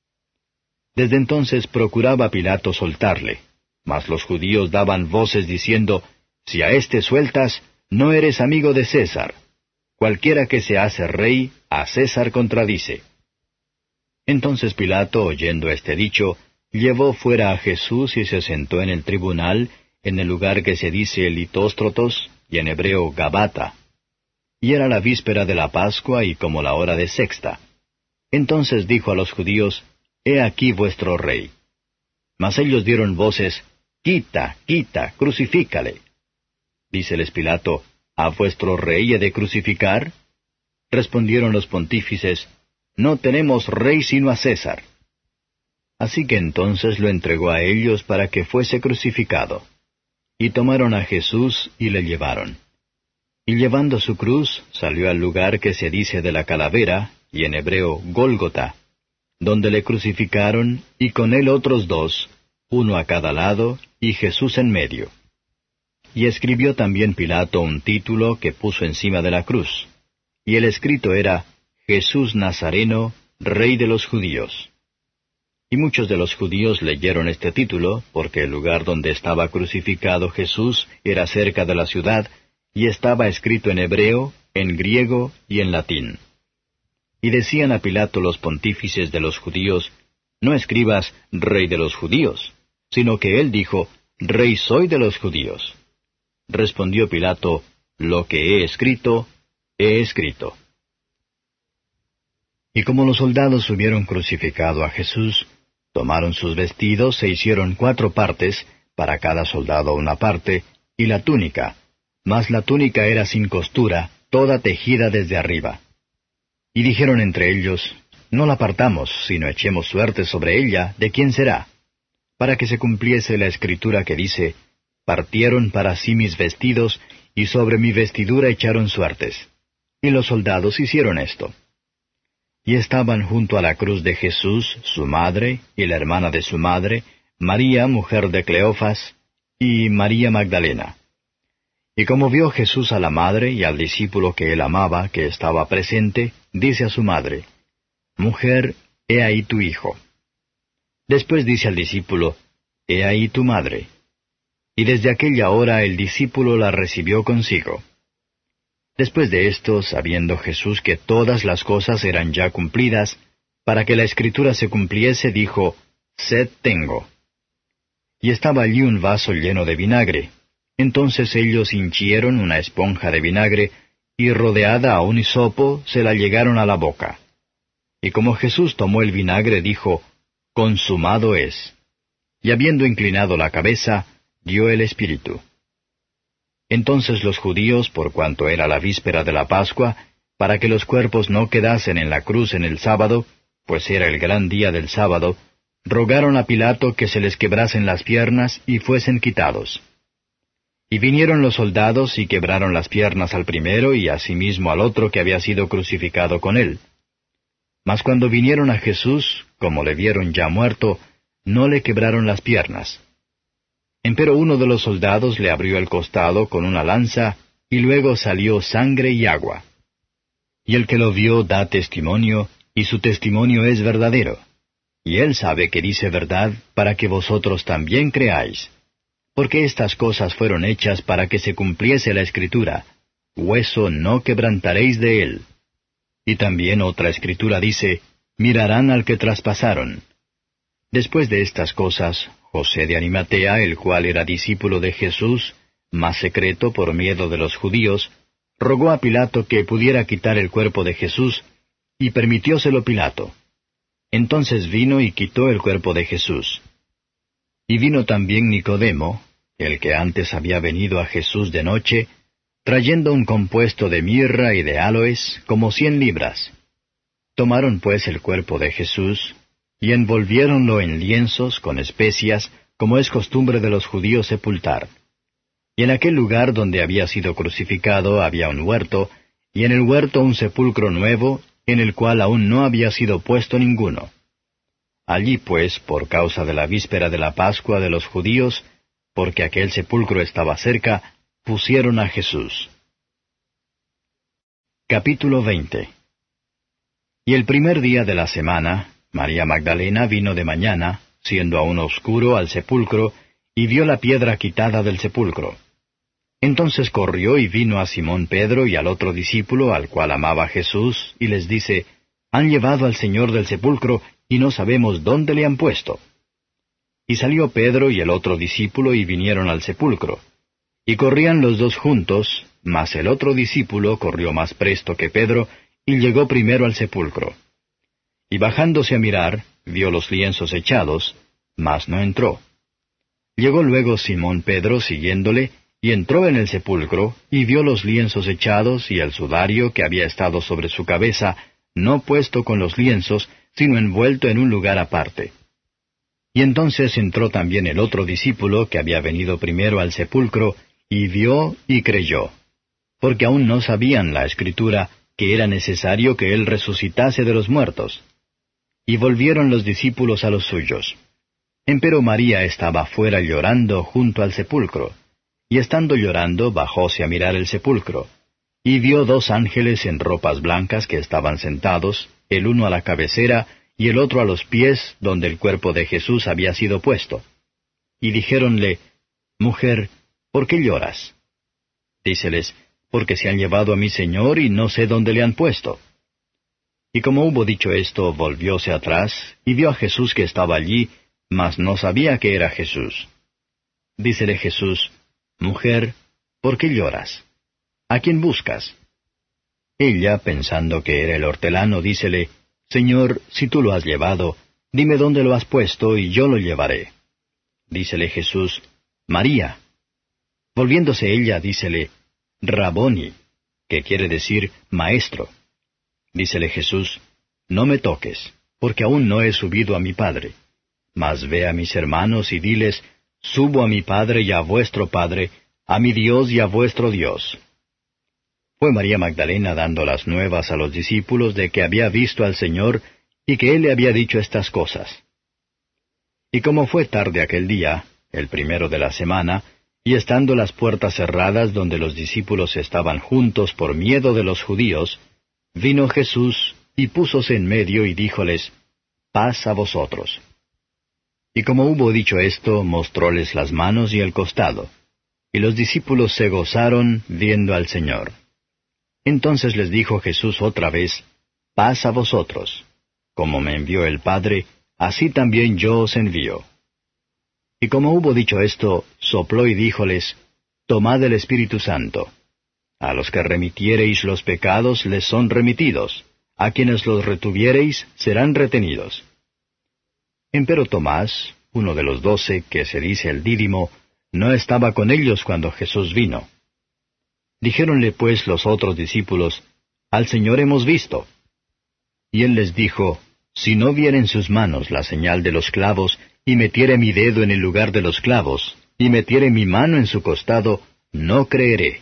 Desde entonces procuraba Pilato soltarle, mas los judíos daban voces diciendo, Si a éste sueltas, no eres amigo de César. Cualquiera que se hace rey, a César contradice. Entonces Pilato, oyendo este dicho, llevó fuera a Jesús y se sentó en el tribunal, en el lugar que se dice Litóstrotos, y en hebreo Gabata. Y era la víspera de la Pascua y como la hora de sexta. Entonces dijo a los judíos, He aquí vuestro rey. Mas ellos dieron voces, Quita, quita, crucifícale. Díceles Pilato, ¿A vuestro rey he de crucificar? Respondieron los pontífices, No tenemos rey sino a César. Así que entonces lo entregó a ellos para que fuese crucificado. Y tomaron a Jesús y le llevaron. Y llevando su cruz, salió al lugar que se dice de la calavera, y en hebreo Gólgota, donde le crucificaron, y con él otros dos, uno a cada lado, y Jesús en medio. Y escribió también Pilato un título que puso encima de la cruz. Y el escrito era, Jesús Nazareno, Rey de los Judíos. Y muchos de los judíos leyeron este título, porque el lugar donde estaba crucificado Jesús era cerca de la ciudad, y estaba escrito en hebreo, en griego y en latín. Y decían a Pilato los pontífices de los judíos, No escribas, Rey de los Judíos, sino que él dijo, Rey soy de los judíos. Respondió Pilato, Lo que he escrito, he escrito. Y como los soldados hubieron crucificado a Jesús, tomaron sus vestidos e hicieron cuatro partes, para cada soldado una parte, y la túnica, mas la túnica era sin costura, toda tejida desde arriba. Y dijeron entre ellos, No la partamos, sino echemos suerte sobre ella, ¿de quién será? Para que se cumpliese la escritura que dice, Partieron para sí mis vestidos, y sobre mi vestidura echaron suertes. Y los soldados hicieron esto. Y estaban junto a la cruz de Jesús, su madre, y la hermana de su madre, María, mujer de Cleofas, y María Magdalena. Y como vio Jesús a la madre y al discípulo que él amaba, que estaba presente, dice a su madre, Mujer, he ahí tu hijo. Después dice al discípulo, He ahí tu madre. Y desde aquella hora el discípulo la recibió consigo. Después de esto, sabiendo Jesús que todas las cosas eran ya cumplidas, para que la escritura se cumpliese, dijo, Sed tengo. Y estaba allí un vaso lleno de vinagre. Entonces ellos hinchieron una esponja de vinagre, y rodeada a un hisopo, se la llegaron a la boca. Y como Jesús tomó el vinagre, dijo, Consumado es. Y habiendo inclinado la cabeza, dio el Espíritu. Entonces los judíos, por cuanto era la víspera de la Pascua, para que los cuerpos no quedasen en la cruz en el sábado, pues era el gran día del sábado, rogaron a Pilato que se les quebrasen las piernas y fuesen quitados. Y vinieron los soldados y quebraron las piernas al primero y asimismo al otro que había sido crucificado con él. Mas cuando vinieron a Jesús, como le vieron ya muerto, no le quebraron las piernas. Empero uno de los soldados le abrió el costado con una lanza, y luego salió sangre y agua. Y el que lo vio da testimonio, y su testimonio es verdadero. Y él sabe que dice verdad, para que vosotros también creáis. Porque estas cosas fueron hechas para que se cumpliese la Escritura, hueso no quebrantaréis de él. Y también otra Escritura dice, mirarán al que traspasaron. Después de estas cosas, José de Arimatea, el cual era discípulo de Jesús, mas secreto por miedo de los judíos, rogó a Pilato que pudiera quitar el cuerpo de Jesús, y permitióselo Pilato. Entonces vino y quitó el cuerpo de Jesús. Y vino también Nicodemo, el que antes había venido a Jesús de noche, trayendo un compuesto de mirra y de áloes, como cien libras. Tomaron pues el cuerpo de Jesús, y envolviéronlo en lienzos con especias, como es costumbre de los judíos sepultar. Y en aquel lugar donde había sido crucificado había un huerto, y en el huerto un sepulcro nuevo, en el cual aún no había sido puesto ninguno. Allí pues, por causa de la víspera de la Pascua de los judíos, porque aquel sepulcro estaba cerca, pusieron a Jesús. Capítulo veinte. Y el primer día de la semana, María Magdalena vino de mañana, siendo aún oscuro, al sepulcro, y vio la piedra quitada del sepulcro. Entonces corrió y vino a Simón Pedro y al otro discípulo, al cual amaba Jesús, y les dice, Han llevado al Señor del sepulcro, y no sabemos dónde le han puesto. Y salió Pedro y el otro discípulo, y vinieron al sepulcro. Y corrían los dos juntos, mas el otro discípulo corrió más presto que Pedro, y llegó primero al sepulcro. Y bajándose a mirar, vio los lienzos echados, mas no entró. Llegó luego Simón Pedro siguiéndole, y entró en el sepulcro, y vio los lienzos echados, y el sudario que había estado sobre su cabeza, no puesto con los lienzos, sino envuelto en un lugar aparte. Y entonces entró también el otro discípulo, que había venido primero al sepulcro, y vio y creyó, porque aún no sabían la Escritura, que era necesario que él resucitase de los muertos. Y volvieron los discípulos a los suyos. Empero María estaba fuera llorando junto al sepulcro. Y estando llorando, bajóse a mirar el sepulcro. Y vio dos ángeles en ropas blancas que estaban sentados, el uno a la cabecera, y el otro a los pies, donde el cuerpo de Jesús había sido puesto. Y dijéronle, Mujer, ¿por qué lloras? Díceles, Porque se han llevado a mi Señor y no sé dónde le han puesto. Y como hubo dicho esto, volvióse atrás, y vio a Jesús que estaba allí, mas no sabía que era Jesús. Dícele Jesús, Mujer, ¿por qué lloras? ¿A quién buscas? Ella, pensando que era el hortelano, dícele, Señor, si tú lo has llevado, dime dónde lo has puesto, y yo lo llevaré. Dícele Jesús, María. Volviéndose ella, dícele, Raboni, que quiere decir Maestro. Dícele Jesús, No me toques, porque aún no he subido a mi Padre. Mas ve a mis hermanos y diles, Subo a mi Padre y a vuestro Padre, a mi Dios y a vuestro Dios. Fue María Magdalena dando las nuevas a los discípulos de que había visto al Señor, y que Él le había dicho estas cosas. Y como fue tarde aquel día, el primero de la semana, y estando las puertas cerradas donde los discípulos estaban juntos por miedo de los judíos, vino Jesús, y púsose en medio, y díjoles, Paz a vosotros. Y como hubo dicho esto, mostróles las manos y el costado. Y los discípulos se gozaron viendo al Señor. Entonces les dijo Jesús otra vez, Paz a vosotros. Como me envió el Padre, así también yo os envío. Y como hubo dicho esto, sopló y díjoles, Tomad el Espíritu Santo. A los que remitiereis los pecados les son remitidos, a quienes los retuviereis serán retenidos. Empero Tomás, uno de los doce, que se dice el Dídimo, no estaba con ellos cuando Jesús vino. Dijéronle pues los otros discípulos, Al Señor hemos visto. Y él les dijo, Si no viere en sus manos la señal de los clavos, y metiere mi dedo en el lugar de los clavos, y metiere mi mano en su costado, no creeré.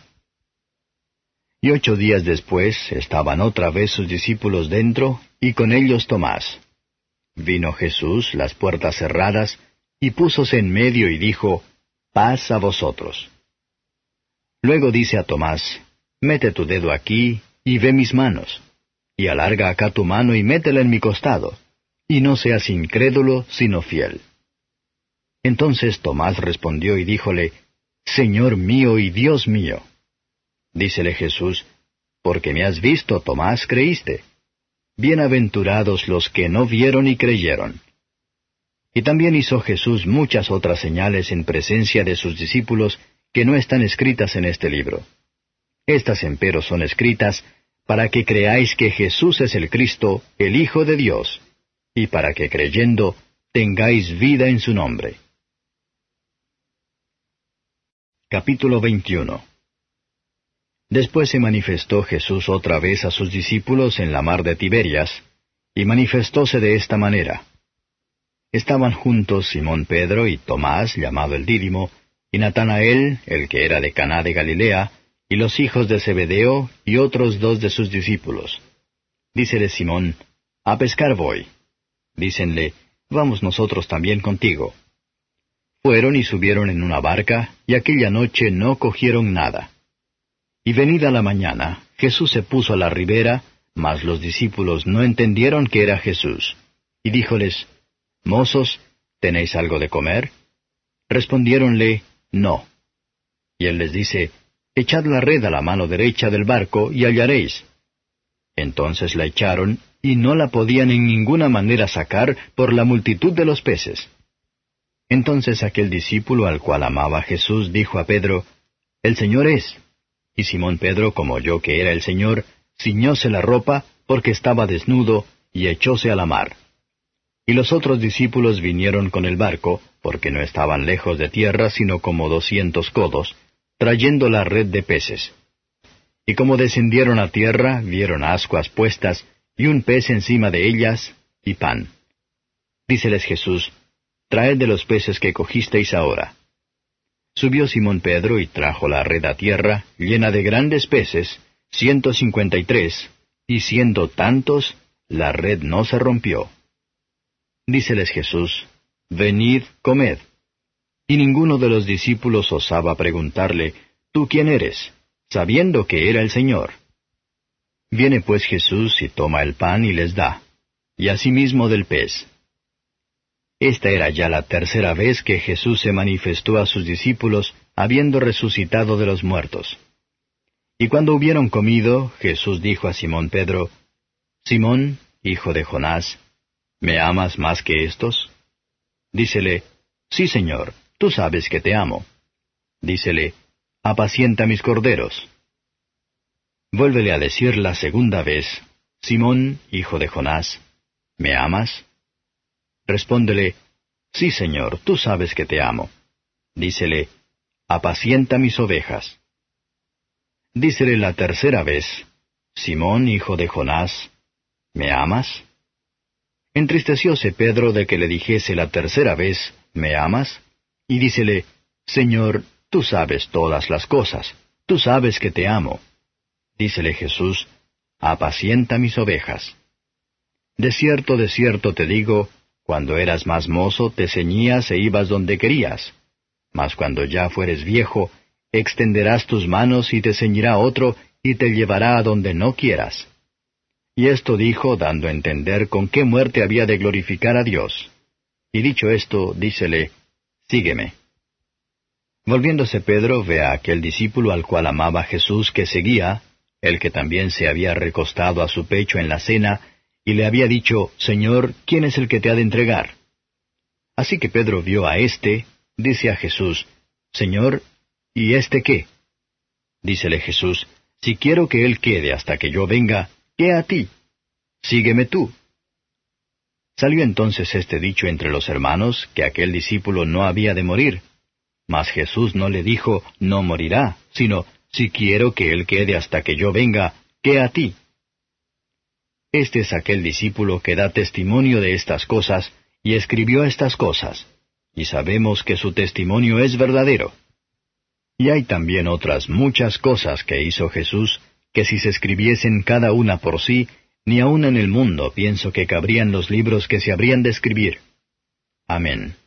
Y ocho días después estaban otra vez sus discípulos dentro, y con ellos Tomás. Vino Jesús, las puertas cerradas, y púsose en medio y dijo, Paz a vosotros. Luego dice a Tomás, Mete tu dedo aquí, y ve mis manos, y alarga acá tu mano y métela en mi costado, y no seas incrédulo, sino fiel. Entonces Tomás respondió y díjole, Señor mío y Dios mío. Dícele Jesús, Porque me has visto, Tomás, creíste. Bienaventurados los que no vieron y creyeron. Y también hizo Jesús muchas otras señales en presencia de sus discípulos que no están escritas en este libro. Estas empero son escritas para que creáis que Jesús es el Cristo, el Hijo de Dios, y para que creyendo tengáis vida en su nombre. Capítulo veintiuno. Después se manifestó Jesús otra vez a sus discípulos en la mar de Tiberias, y manifestóse de esta manera. Estaban juntos Simón Pedro y Tomás, llamado el Dídimo, y Natanael, el que era de Caná de Galilea, y los hijos de Zebedeo, y otros dos de sus discípulos. Dícele Simón, A pescar voy. Dícenle, Vamos nosotros también contigo. Fueron y subieron en una barca, y aquella noche no cogieron nada. Y venida la mañana, Jesús se puso a la ribera, mas los discípulos no entendieron que era Jesús. Y díjoles, Mozos, ¿tenéis algo de comer? Respondiéronle, No. Y él les dice, Echad la red a la mano derecha del barco, y hallaréis. Entonces la echaron, y no la podían en ninguna manera sacar por la multitud de los peces. Entonces aquel discípulo al cual amaba Jesús dijo a Pedro, El Señor es. Y Simón Pedro, como oyó que era el Señor, ciñóse la ropa, porque estaba desnudo, y echóse a la mar. Y los otros discípulos vinieron con el barco, porque no estaban lejos de tierra, sino como doscientos codos, trayendo la red de peces. Y como descendieron a tierra, vieron ascuas puestas, y un pez encima de ellas, y pan. Díceles Jesús, Traed de los peces que cogisteis ahora. Subió Simón Pedro y trajo la red a tierra, llena de grandes peces, ciento cincuenta y tres, y siendo tantos, la red no se rompió. Díceles Jesús, Venid, comed. Y ninguno de los discípulos osaba preguntarle, ¿Tú quién eres?, sabiendo que era el Señor. Viene pues Jesús y toma el pan y les da, y asimismo del pez. Esta era ya la tercera vez que Jesús se manifestó a sus discípulos, habiendo resucitado de los muertos. Y cuando hubieron comido, Jesús dijo a Simón Pedro, Simón, hijo de Jonás, ¿me amas más que estos? Dícele, Sí, Señor, tú sabes que te amo. Dícele, Apacienta mis corderos. Vuélvele a decir la segunda vez, Simón, hijo de Jonás, ¿me amas? Respóndele, Sí, Señor, tú sabes que te amo. Dícele, Apacienta mis ovejas. Dícele la tercera vez, Simón, hijo de Jonás, ¿me amas? Entristecióse Pedro de que le dijese la tercera vez, ¿me amas? Y dícele, Señor, tú sabes todas las cosas, tú sabes que te amo. Dícele Jesús, Apacienta mis ovejas. De cierto, de cierto te digo, cuando eras más mozo te ceñías e ibas donde querías. Mas cuando ya fueres viejo, extenderás tus manos y te ceñirá otro, y te llevará a donde no quieras. Y esto dijo, dando a entender con qué muerte había de glorificar a Dios. Y dicho esto, dícele, Sígueme. Volviéndose Pedro, ve a aquel discípulo al cual amaba Jesús que seguía, el que también se había recostado a su pecho en la cena, y le había dicho, Señor, ¿quién es el que te ha de entregar? Así que Pedro vio a éste, dice a Jesús, Señor, ¿y éste qué? Dícele Jesús, Si quiero que él quede hasta que yo venga, ¿qué a ti? Sígueme tú. Salió entonces este dicho entre los hermanos, que aquel discípulo no había de morir. Mas Jesús no le dijo, no morirá, sino, si quiero que él quede hasta que yo venga, ¿qué a ti? Este es aquel discípulo que da testimonio de estas cosas, y escribió estas cosas, y sabemos que su testimonio es verdadero. Y hay también otras muchas cosas que hizo Jesús, que si se escribiesen cada una por sí, ni aun en el mundo pienso que cabrían los libros que se habrían de escribir. Amén.